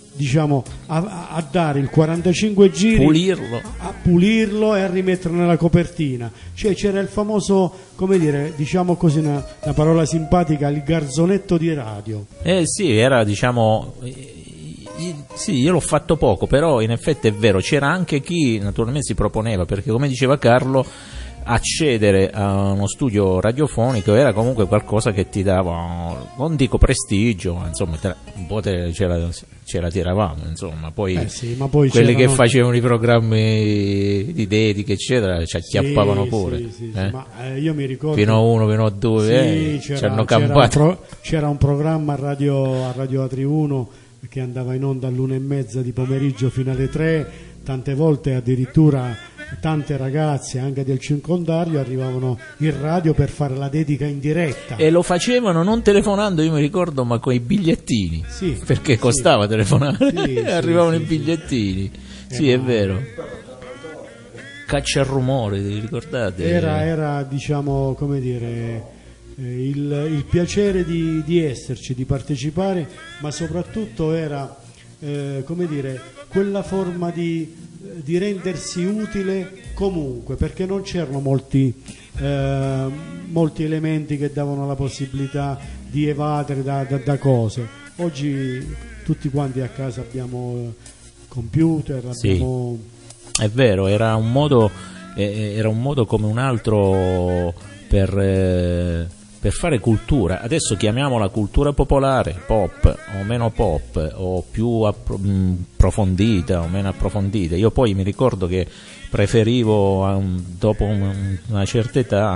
dare il 45 giri, a pulirlo e a rimetterlo nella copertina. Cioè c'era il famoso, come dire, diciamo così, una parola simpatica, il garzonetto di radio. Sì, era, diciamo, sì, io l'ho fatto poco, però in effetti è vero, c'era anche chi naturalmente si proponeva, perché come diceva Carlo, accedere a uno studio radiofonico era comunque qualcosa che ti dava, non dico prestigio, ma insomma un po' ce la tiravamo, insomma. Poi, sì, ma poi quelli che facevano i programmi di dediche eccetera ci acchiappavano pure. Sì, ma io mi ricordo fino a 1, fino a 2 ci hanno campato. C'era un programma a Radio Atri 1 che andava in onda all'1:30 di pomeriggio fino alle 3, tante volte addirittura tante ragazze anche del circondario arrivavano in radio per fare la dedica in diretta, e lo facevano non telefonando, io mi ricordo, ma con i bigliettini, perché costava telefonare, arrivavano i bigliettini. Sì, è vero. Caccia al rumore, vi ricordate? Era diciamo, come dire, il piacere di esserci, di partecipare, ma soprattutto era come dire, quella forma di rendersi utile comunque, perché non c'erano molti elementi che davano la possibilità di evadere da cose. Oggi tutti quanti a casa abbiamo computer, abbiamo... È vero, era un modo come un altro per fare cultura. Adesso chiamiamola cultura popolare, pop o meno pop, o più approfondita o meno approfondita. Io poi mi ricordo che preferivo, dopo una certa età,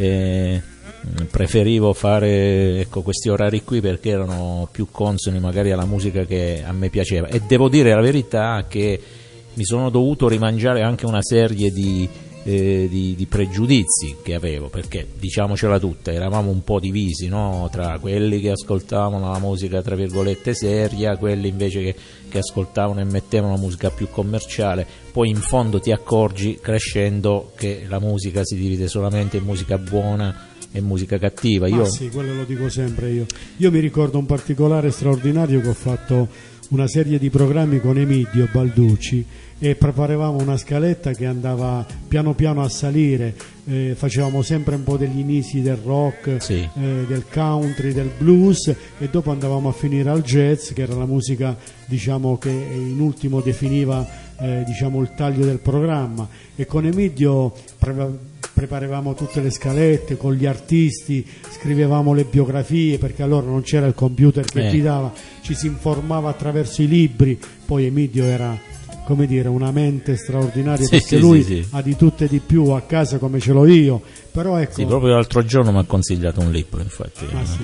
preferivo fare questi orari qui, perché erano più consoni magari alla musica che a me piaceva, e devo dire la verità che mi sono dovuto rimangiare anche una serie di pregiudizi che avevo, perché diciamocela tutta, eravamo un po' divisi, no? Tra quelli che ascoltavano la musica tra virgolette seria, quelli invece che ascoltavano e mettevano la musica più commerciale. Poi in fondo ti accorgi crescendo che la musica si divide solamente in musica buona e musica cattiva. Sì, quello lo dico sempre io mi ricordo un particolare straordinario, che ho fatto una serie di programmi con Emidio Balducci e preparavamo una scaletta che andava piano piano a salire, facevamo sempre un po' degli inizi del rock, Sì. Del country, del blues, e dopo andavamo a finire al jazz, che era la musica, diciamo, che in ultimo definiva diciamo il taglio del programma. E con Emidio preparavamo tutte le scalette con gli artisti, scrivevamo le biografie, perché allora non c'era il computer che ti dava, ci si informava attraverso i libri. Poi Emidio era, come dire, una mente straordinaria, Sì, perché sì, lui sì. ha di tutto e di più a casa come ce l'ho io, però ecco. Sì, proprio l'altro giorno mi ha consigliato un libro, infatti.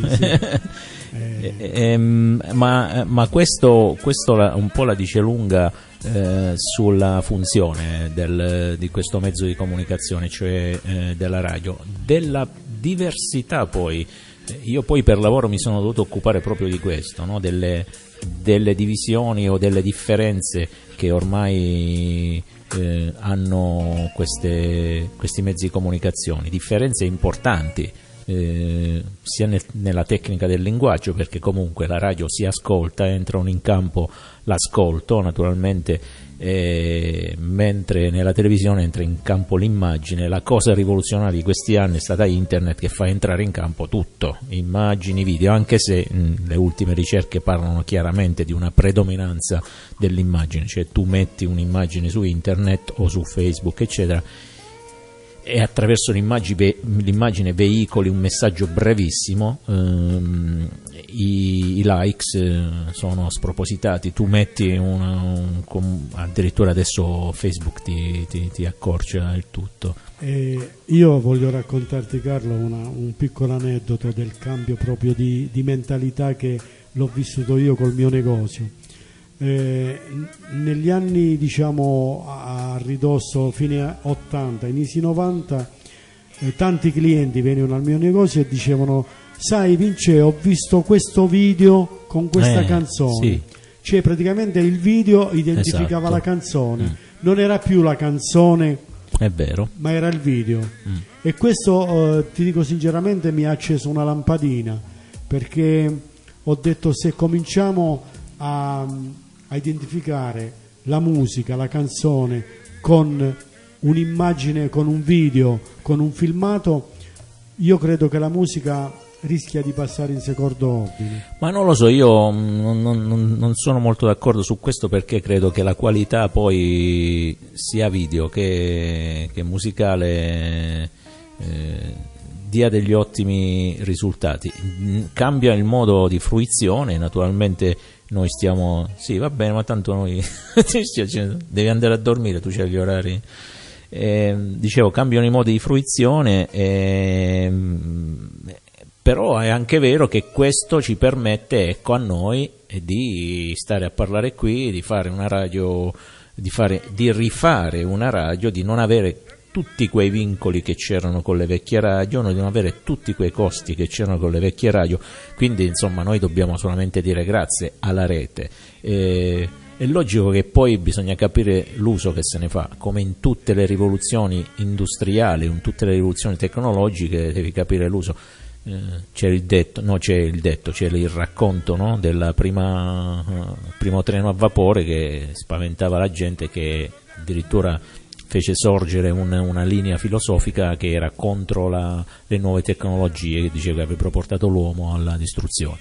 Ma questo un po' la dice lunga sulla funzione di questo mezzo di comunicazione, cioè della radio, della diversità. Poi io per lavoro mi sono dovuto occupare proprio di questo, no? delle divisioni o delle differenze che ormai hanno questi mezzi di comunicazione, differenze importanti, sia nella tecnica del linguaggio, perché comunque la radio si ascolta, entrano in campo l'ascolto naturalmente, mentre nella televisione entra in campo l'immagine. La cosa rivoluzionaria di questi anni è stata internet, che fa entrare in campo tutto, immagini, video, anche se le ultime ricerche parlano chiaramente di una predominanza dell'immagine, cioè tu metti un'immagine su internet o su Facebook eccetera, e attraverso l'immagine veicoli un messaggio brevissimo, i likes sono spropositati, tu metti addirittura adesso Facebook ti accorcia il tutto. Io voglio raccontarti, Carlo, un piccolo aneddoto del cambio proprio di mentalità che l'ho vissuto io col mio negozio. Negli anni, diciamo, a ridosso, fine 80, inizi 90, tanti clienti venivano al mio negozio e dicevano: sai Vince, ho visto questo video con questa canzone. Sì. Cioè praticamente il video identificava la canzone, non era più la canzone, è vero, ma era il video. E questo ti dico sinceramente mi ha acceso una lampadina, perché ho detto: se cominciamo a identificare la musica, la canzone con un'immagine, con un video, con un filmato, io credo che la musica rischia di passare in secondo ordine. Ma non lo so, io non sono molto d'accordo su questo, perché credo che la qualità poi sia video che musicale dia degli ottimi risultati. Cambia il modo di fruizione, naturalmente. Noi stiamo, sì, va bene, ma tanto noi devi andare a dormire, tu c'hai gli orari. Dicevo, cambiano i modi di fruizione, però è anche vero che questo ci permette, ecco, a noi di stare a parlare qui, di fare una radio, di rifare una radio, di non avere tutti quei vincoli che c'erano con le vecchie radio, di non avere tutti quei costi che c'erano con le vecchie radio. Quindi insomma noi dobbiamo solamente dire grazie alla rete. È logico che poi bisogna capire l'uso che se ne fa, come in tutte le rivoluzioni industriali, in tutte le rivoluzioni tecnologiche devi capire l'uso. C'è il racconto, no? Del primo treno a vapore che spaventava la gente, che addirittura fece sorgere una linea filosofica che era contro le nuove tecnologie, che diceva che avrebbero portato l'uomo alla distruzione.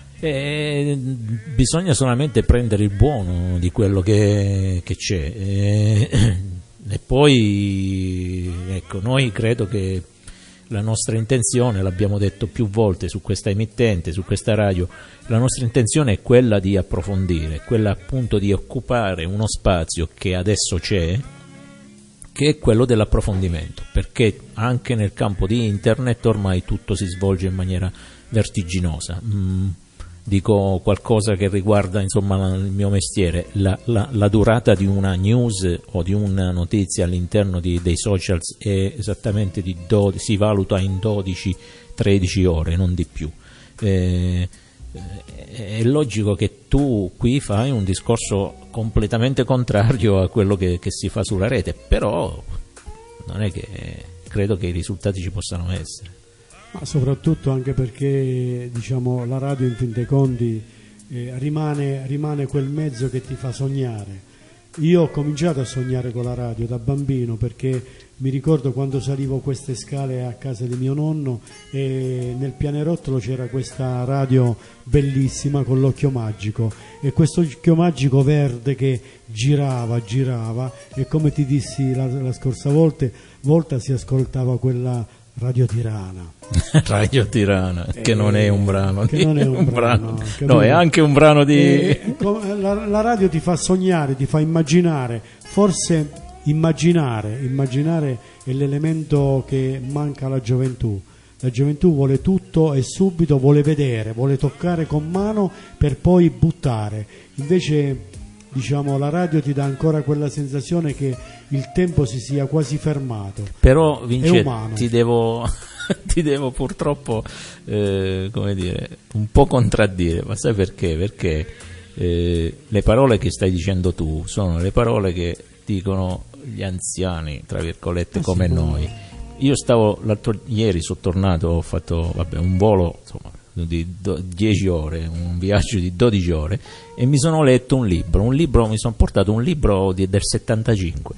Bisogna solamente prendere il buono di quello che c'è, e poi ecco, noi credo che la nostra intenzione, l'abbiamo detto più volte su questa emittente, su questa radio, la nostra intenzione è quella di approfondire, quella appunto di occupare uno spazio che adesso c'è, che è quello dell'approfondimento, perché anche nel campo di internet ormai tutto si svolge in maniera vertiginosa. Dico qualcosa che riguarda insomma il mio mestiere: la durata di una news o di una notizia all'interno dei social è esattamente si valuta in 12-13 ore, non di più. È logico che tu qui fai un discorso completamente contrario a quello che si fa sulla rete, però non è che credo che i risultati ci possano essere. Ma soprattutto anche perché, diciamo, la radio in fin dei conti rimane quel mezzo che ti fa sognare. Io ho cominciato a sognare con la radio da bambino, perché mi ricordo quando salivo queste scale a casa di mio nonno e nel pianerottolo c'era questa radio bellissima con l'occhio magico, e questo occhio magico verde che girava, e come ti dissi la scorsa volta si ascoltava quella Radio Tirana. Radio Tirana, che non è un brano, che non è un brano, no, è anche un brano di... La radio ti fa sognare, ti fa immaginare, forse immaginare è l'elemento che manca alla gioventù. La gioventù vuole tutto e subito, vuole vedere, vuole toccare con mano per poi buttare. Invece, diciamo, la radio ti dà ancora quella sensazione che il tempo si sia quasi fermato. Però Vince, ti devo purtroppo come dire, un po' contraddire, ma sai perché? Perché le parole che stai dicendo tu sono le parole che dicono gli anziani, tra virgolette, come noi. Io ieri sono tornato, ho fatto un volo, insomma, di 10 ore, un viaggio di 12 ore, e mi sono letto un libro, mi sono portato un libro del 75,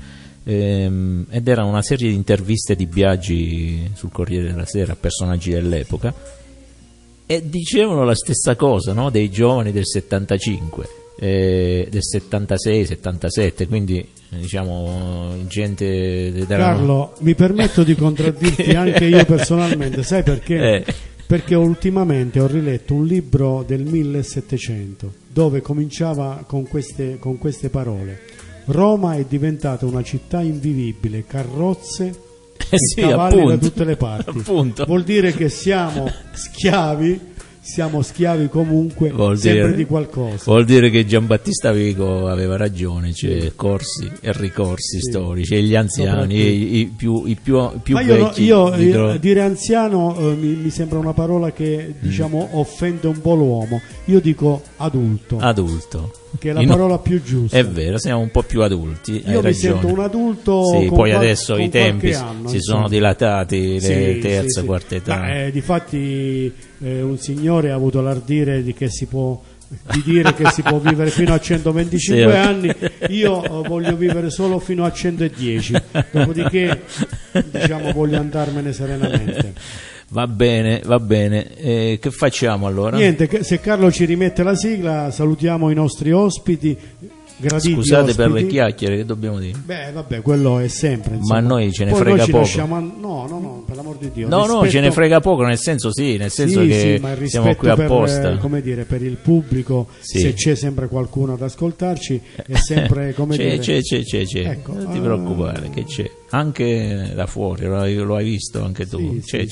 ed era una serie di interviste di Biagi sul Corriere della Sera a personaggi dell'epoca, e dicevano la stessa cosa, no? Dei giovani del 75, del 76, 77, quindi diciamo gente Carlo, mi permetto di contraddirti anche io personalmente, sai perché? Perché ultimamente ho riletto un libro del 1700 dove cominciava con queste parole: Roma è diventata una città invivibile, carrozze e cavalli appunto, da tutte le parti. Appunto. Vuol dire che siamo schiavi comunque, sempre di qualcosa. Vuol dire che Giambattista Vico aveva ragione, c'è corsi e ricorsi storici, e gli anziani, i più ma vecchi. Io dire anziano mi sembra una parola che, diciamo, offende un po' l'uomo. Io dico adulto, che è la parola più giusta. È vero, siamo un po' più adulti. Io mi sento un adulto. Sì, poi adesso i tempi anno, si sono dilatati, le terze, quarte età. Difatti un signore ha avuto l'ardire di dire che si può vivere fino a 125 anni. Io voglio vivere solo fino a 110, dopodiché, diciamo, voglio andarmene serenamente. Va bene. Che facciamo allora? Niente, se Carlo ci rimette la sigla, salutiamo i nostri ospiti. Scusate ospiti. Per le chiacchiere, che dobbiamo dire? Vabbè, quello è sempre, insomma. Ma noi ce ne frega poco. No, per l'amor di Dio. No, ce ne frega poco, nel senso che ma il siamo qui apposta. Come dire, per il pubblico, se c'è sempre qualcuno ad ascoltarci, è sempre come c'è. Ecco, non ti preoccupare, che c'è. Anche da fuori, lo hai visto anche tu. C'è.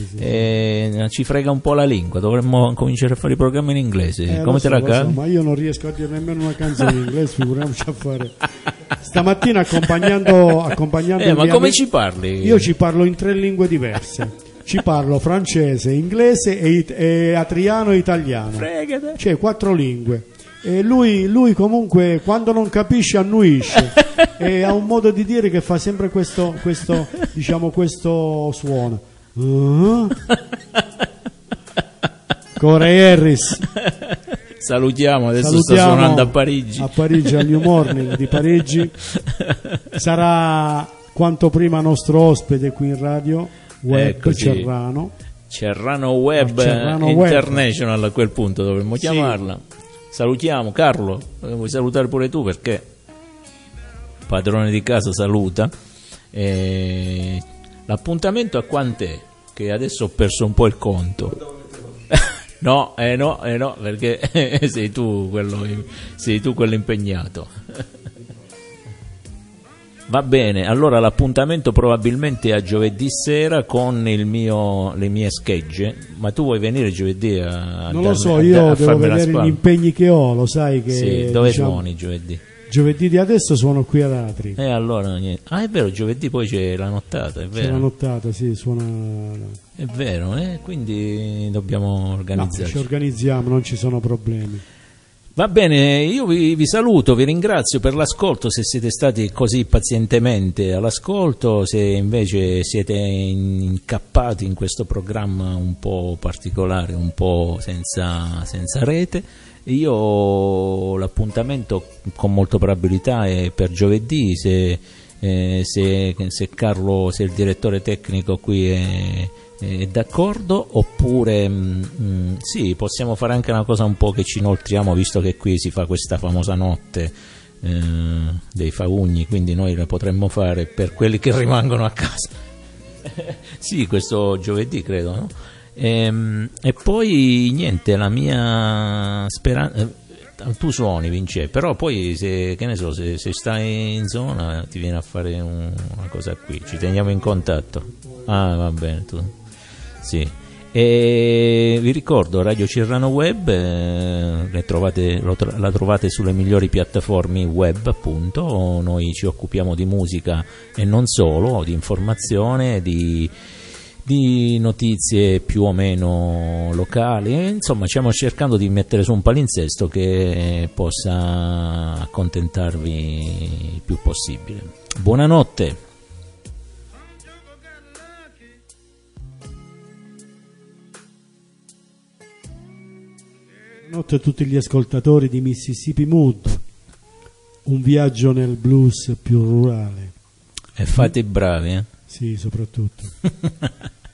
Ci frega un po' la lingua, dovremmo cominciare a fare i programmi in inglese. Come te la cavi? Ma io non riesco a dire nemmeno una canzone in inglese, figuriamoci a fare. Stamattina accompagnando ma come ci parli? Io ci parlo in 3 lingue diverse. Ci parlo francese, inglese e atriano e italiano. Fregate. Cioè 4 lingue. E lui comunque, quando non capisce, annuisce. E ha un modo di dire che fa sempre questo suono. Corey Harris. Salutiamo, adesso sta suonando a Parigi. A Parigi, al New Morning di Parigi. Sarà quanto prima nostro ospite qui in radio web. Cerrano Web International, a quel punto dovremmo chiamarla. Salutiamo Carlo, vuoi salutare pure tu, perché padrone di casa saluta. L'appuntamento a quant'è? Che adesso ho perso un po' il conto. No, perché sei tu quello impegnato. Va bene, allora l'appuntamento probabilmente è a giovedì sera con le mie schegge. Ma tu vuoi venire giovedì non lo so, io devo vedere gli impegni che ho, lo sai che... Sì, dove suoni giovedì? Giovedì di adesso suono qui ad Atri. Allora niente. È vero, giovedì poi c'è la nottata, è vero. C'è la nottata, sì, suona... È vero, quindi dobbiamo organizzarci. No, ci organizziamo, non ci sono problemi. Va bene, io vi saluto, vi ringrazio per l'ascolto, se siete stati così pazientemente all'ascolto, se invece siete incappati in questo programma un po' particolare, un po' senza rete, Io l'appuntamento con molta probabilità è per giovedì, se Carlo, se il direttore tecnico qui è d'accordo, oppure sì, possiamo fare anche una cosa un po' che ci inoltriamo, visto che qui si fa questa famosa notte dei faugni, quindi noi la potremmo fare per quelli che rimangono a casa. Sì, questo giovedì credo, no? E poi niente, la mia speranza, tu suoni Vince, però poi che ne so, se stai in zona ti vieni a fare una cosa qui, ci teniamo in contatto. Ah, va bene, tu sì. E vi ricordo Radio Cirrano Web, la trovate sulle migliori piattaforme web, appunto. Noi ci occupiamo di musica e non solo, di informazione, di notizie più o meno locali, insomma stiamo cercando di mettere su un palinsesto che possa accontentarvi il più possibile. Buonanotte. Buonanotte a tutti gli ascoltatori di Mississippi Mood, un viaggio nel blues più rurale. E fate i bravi, Sì, soprattutto.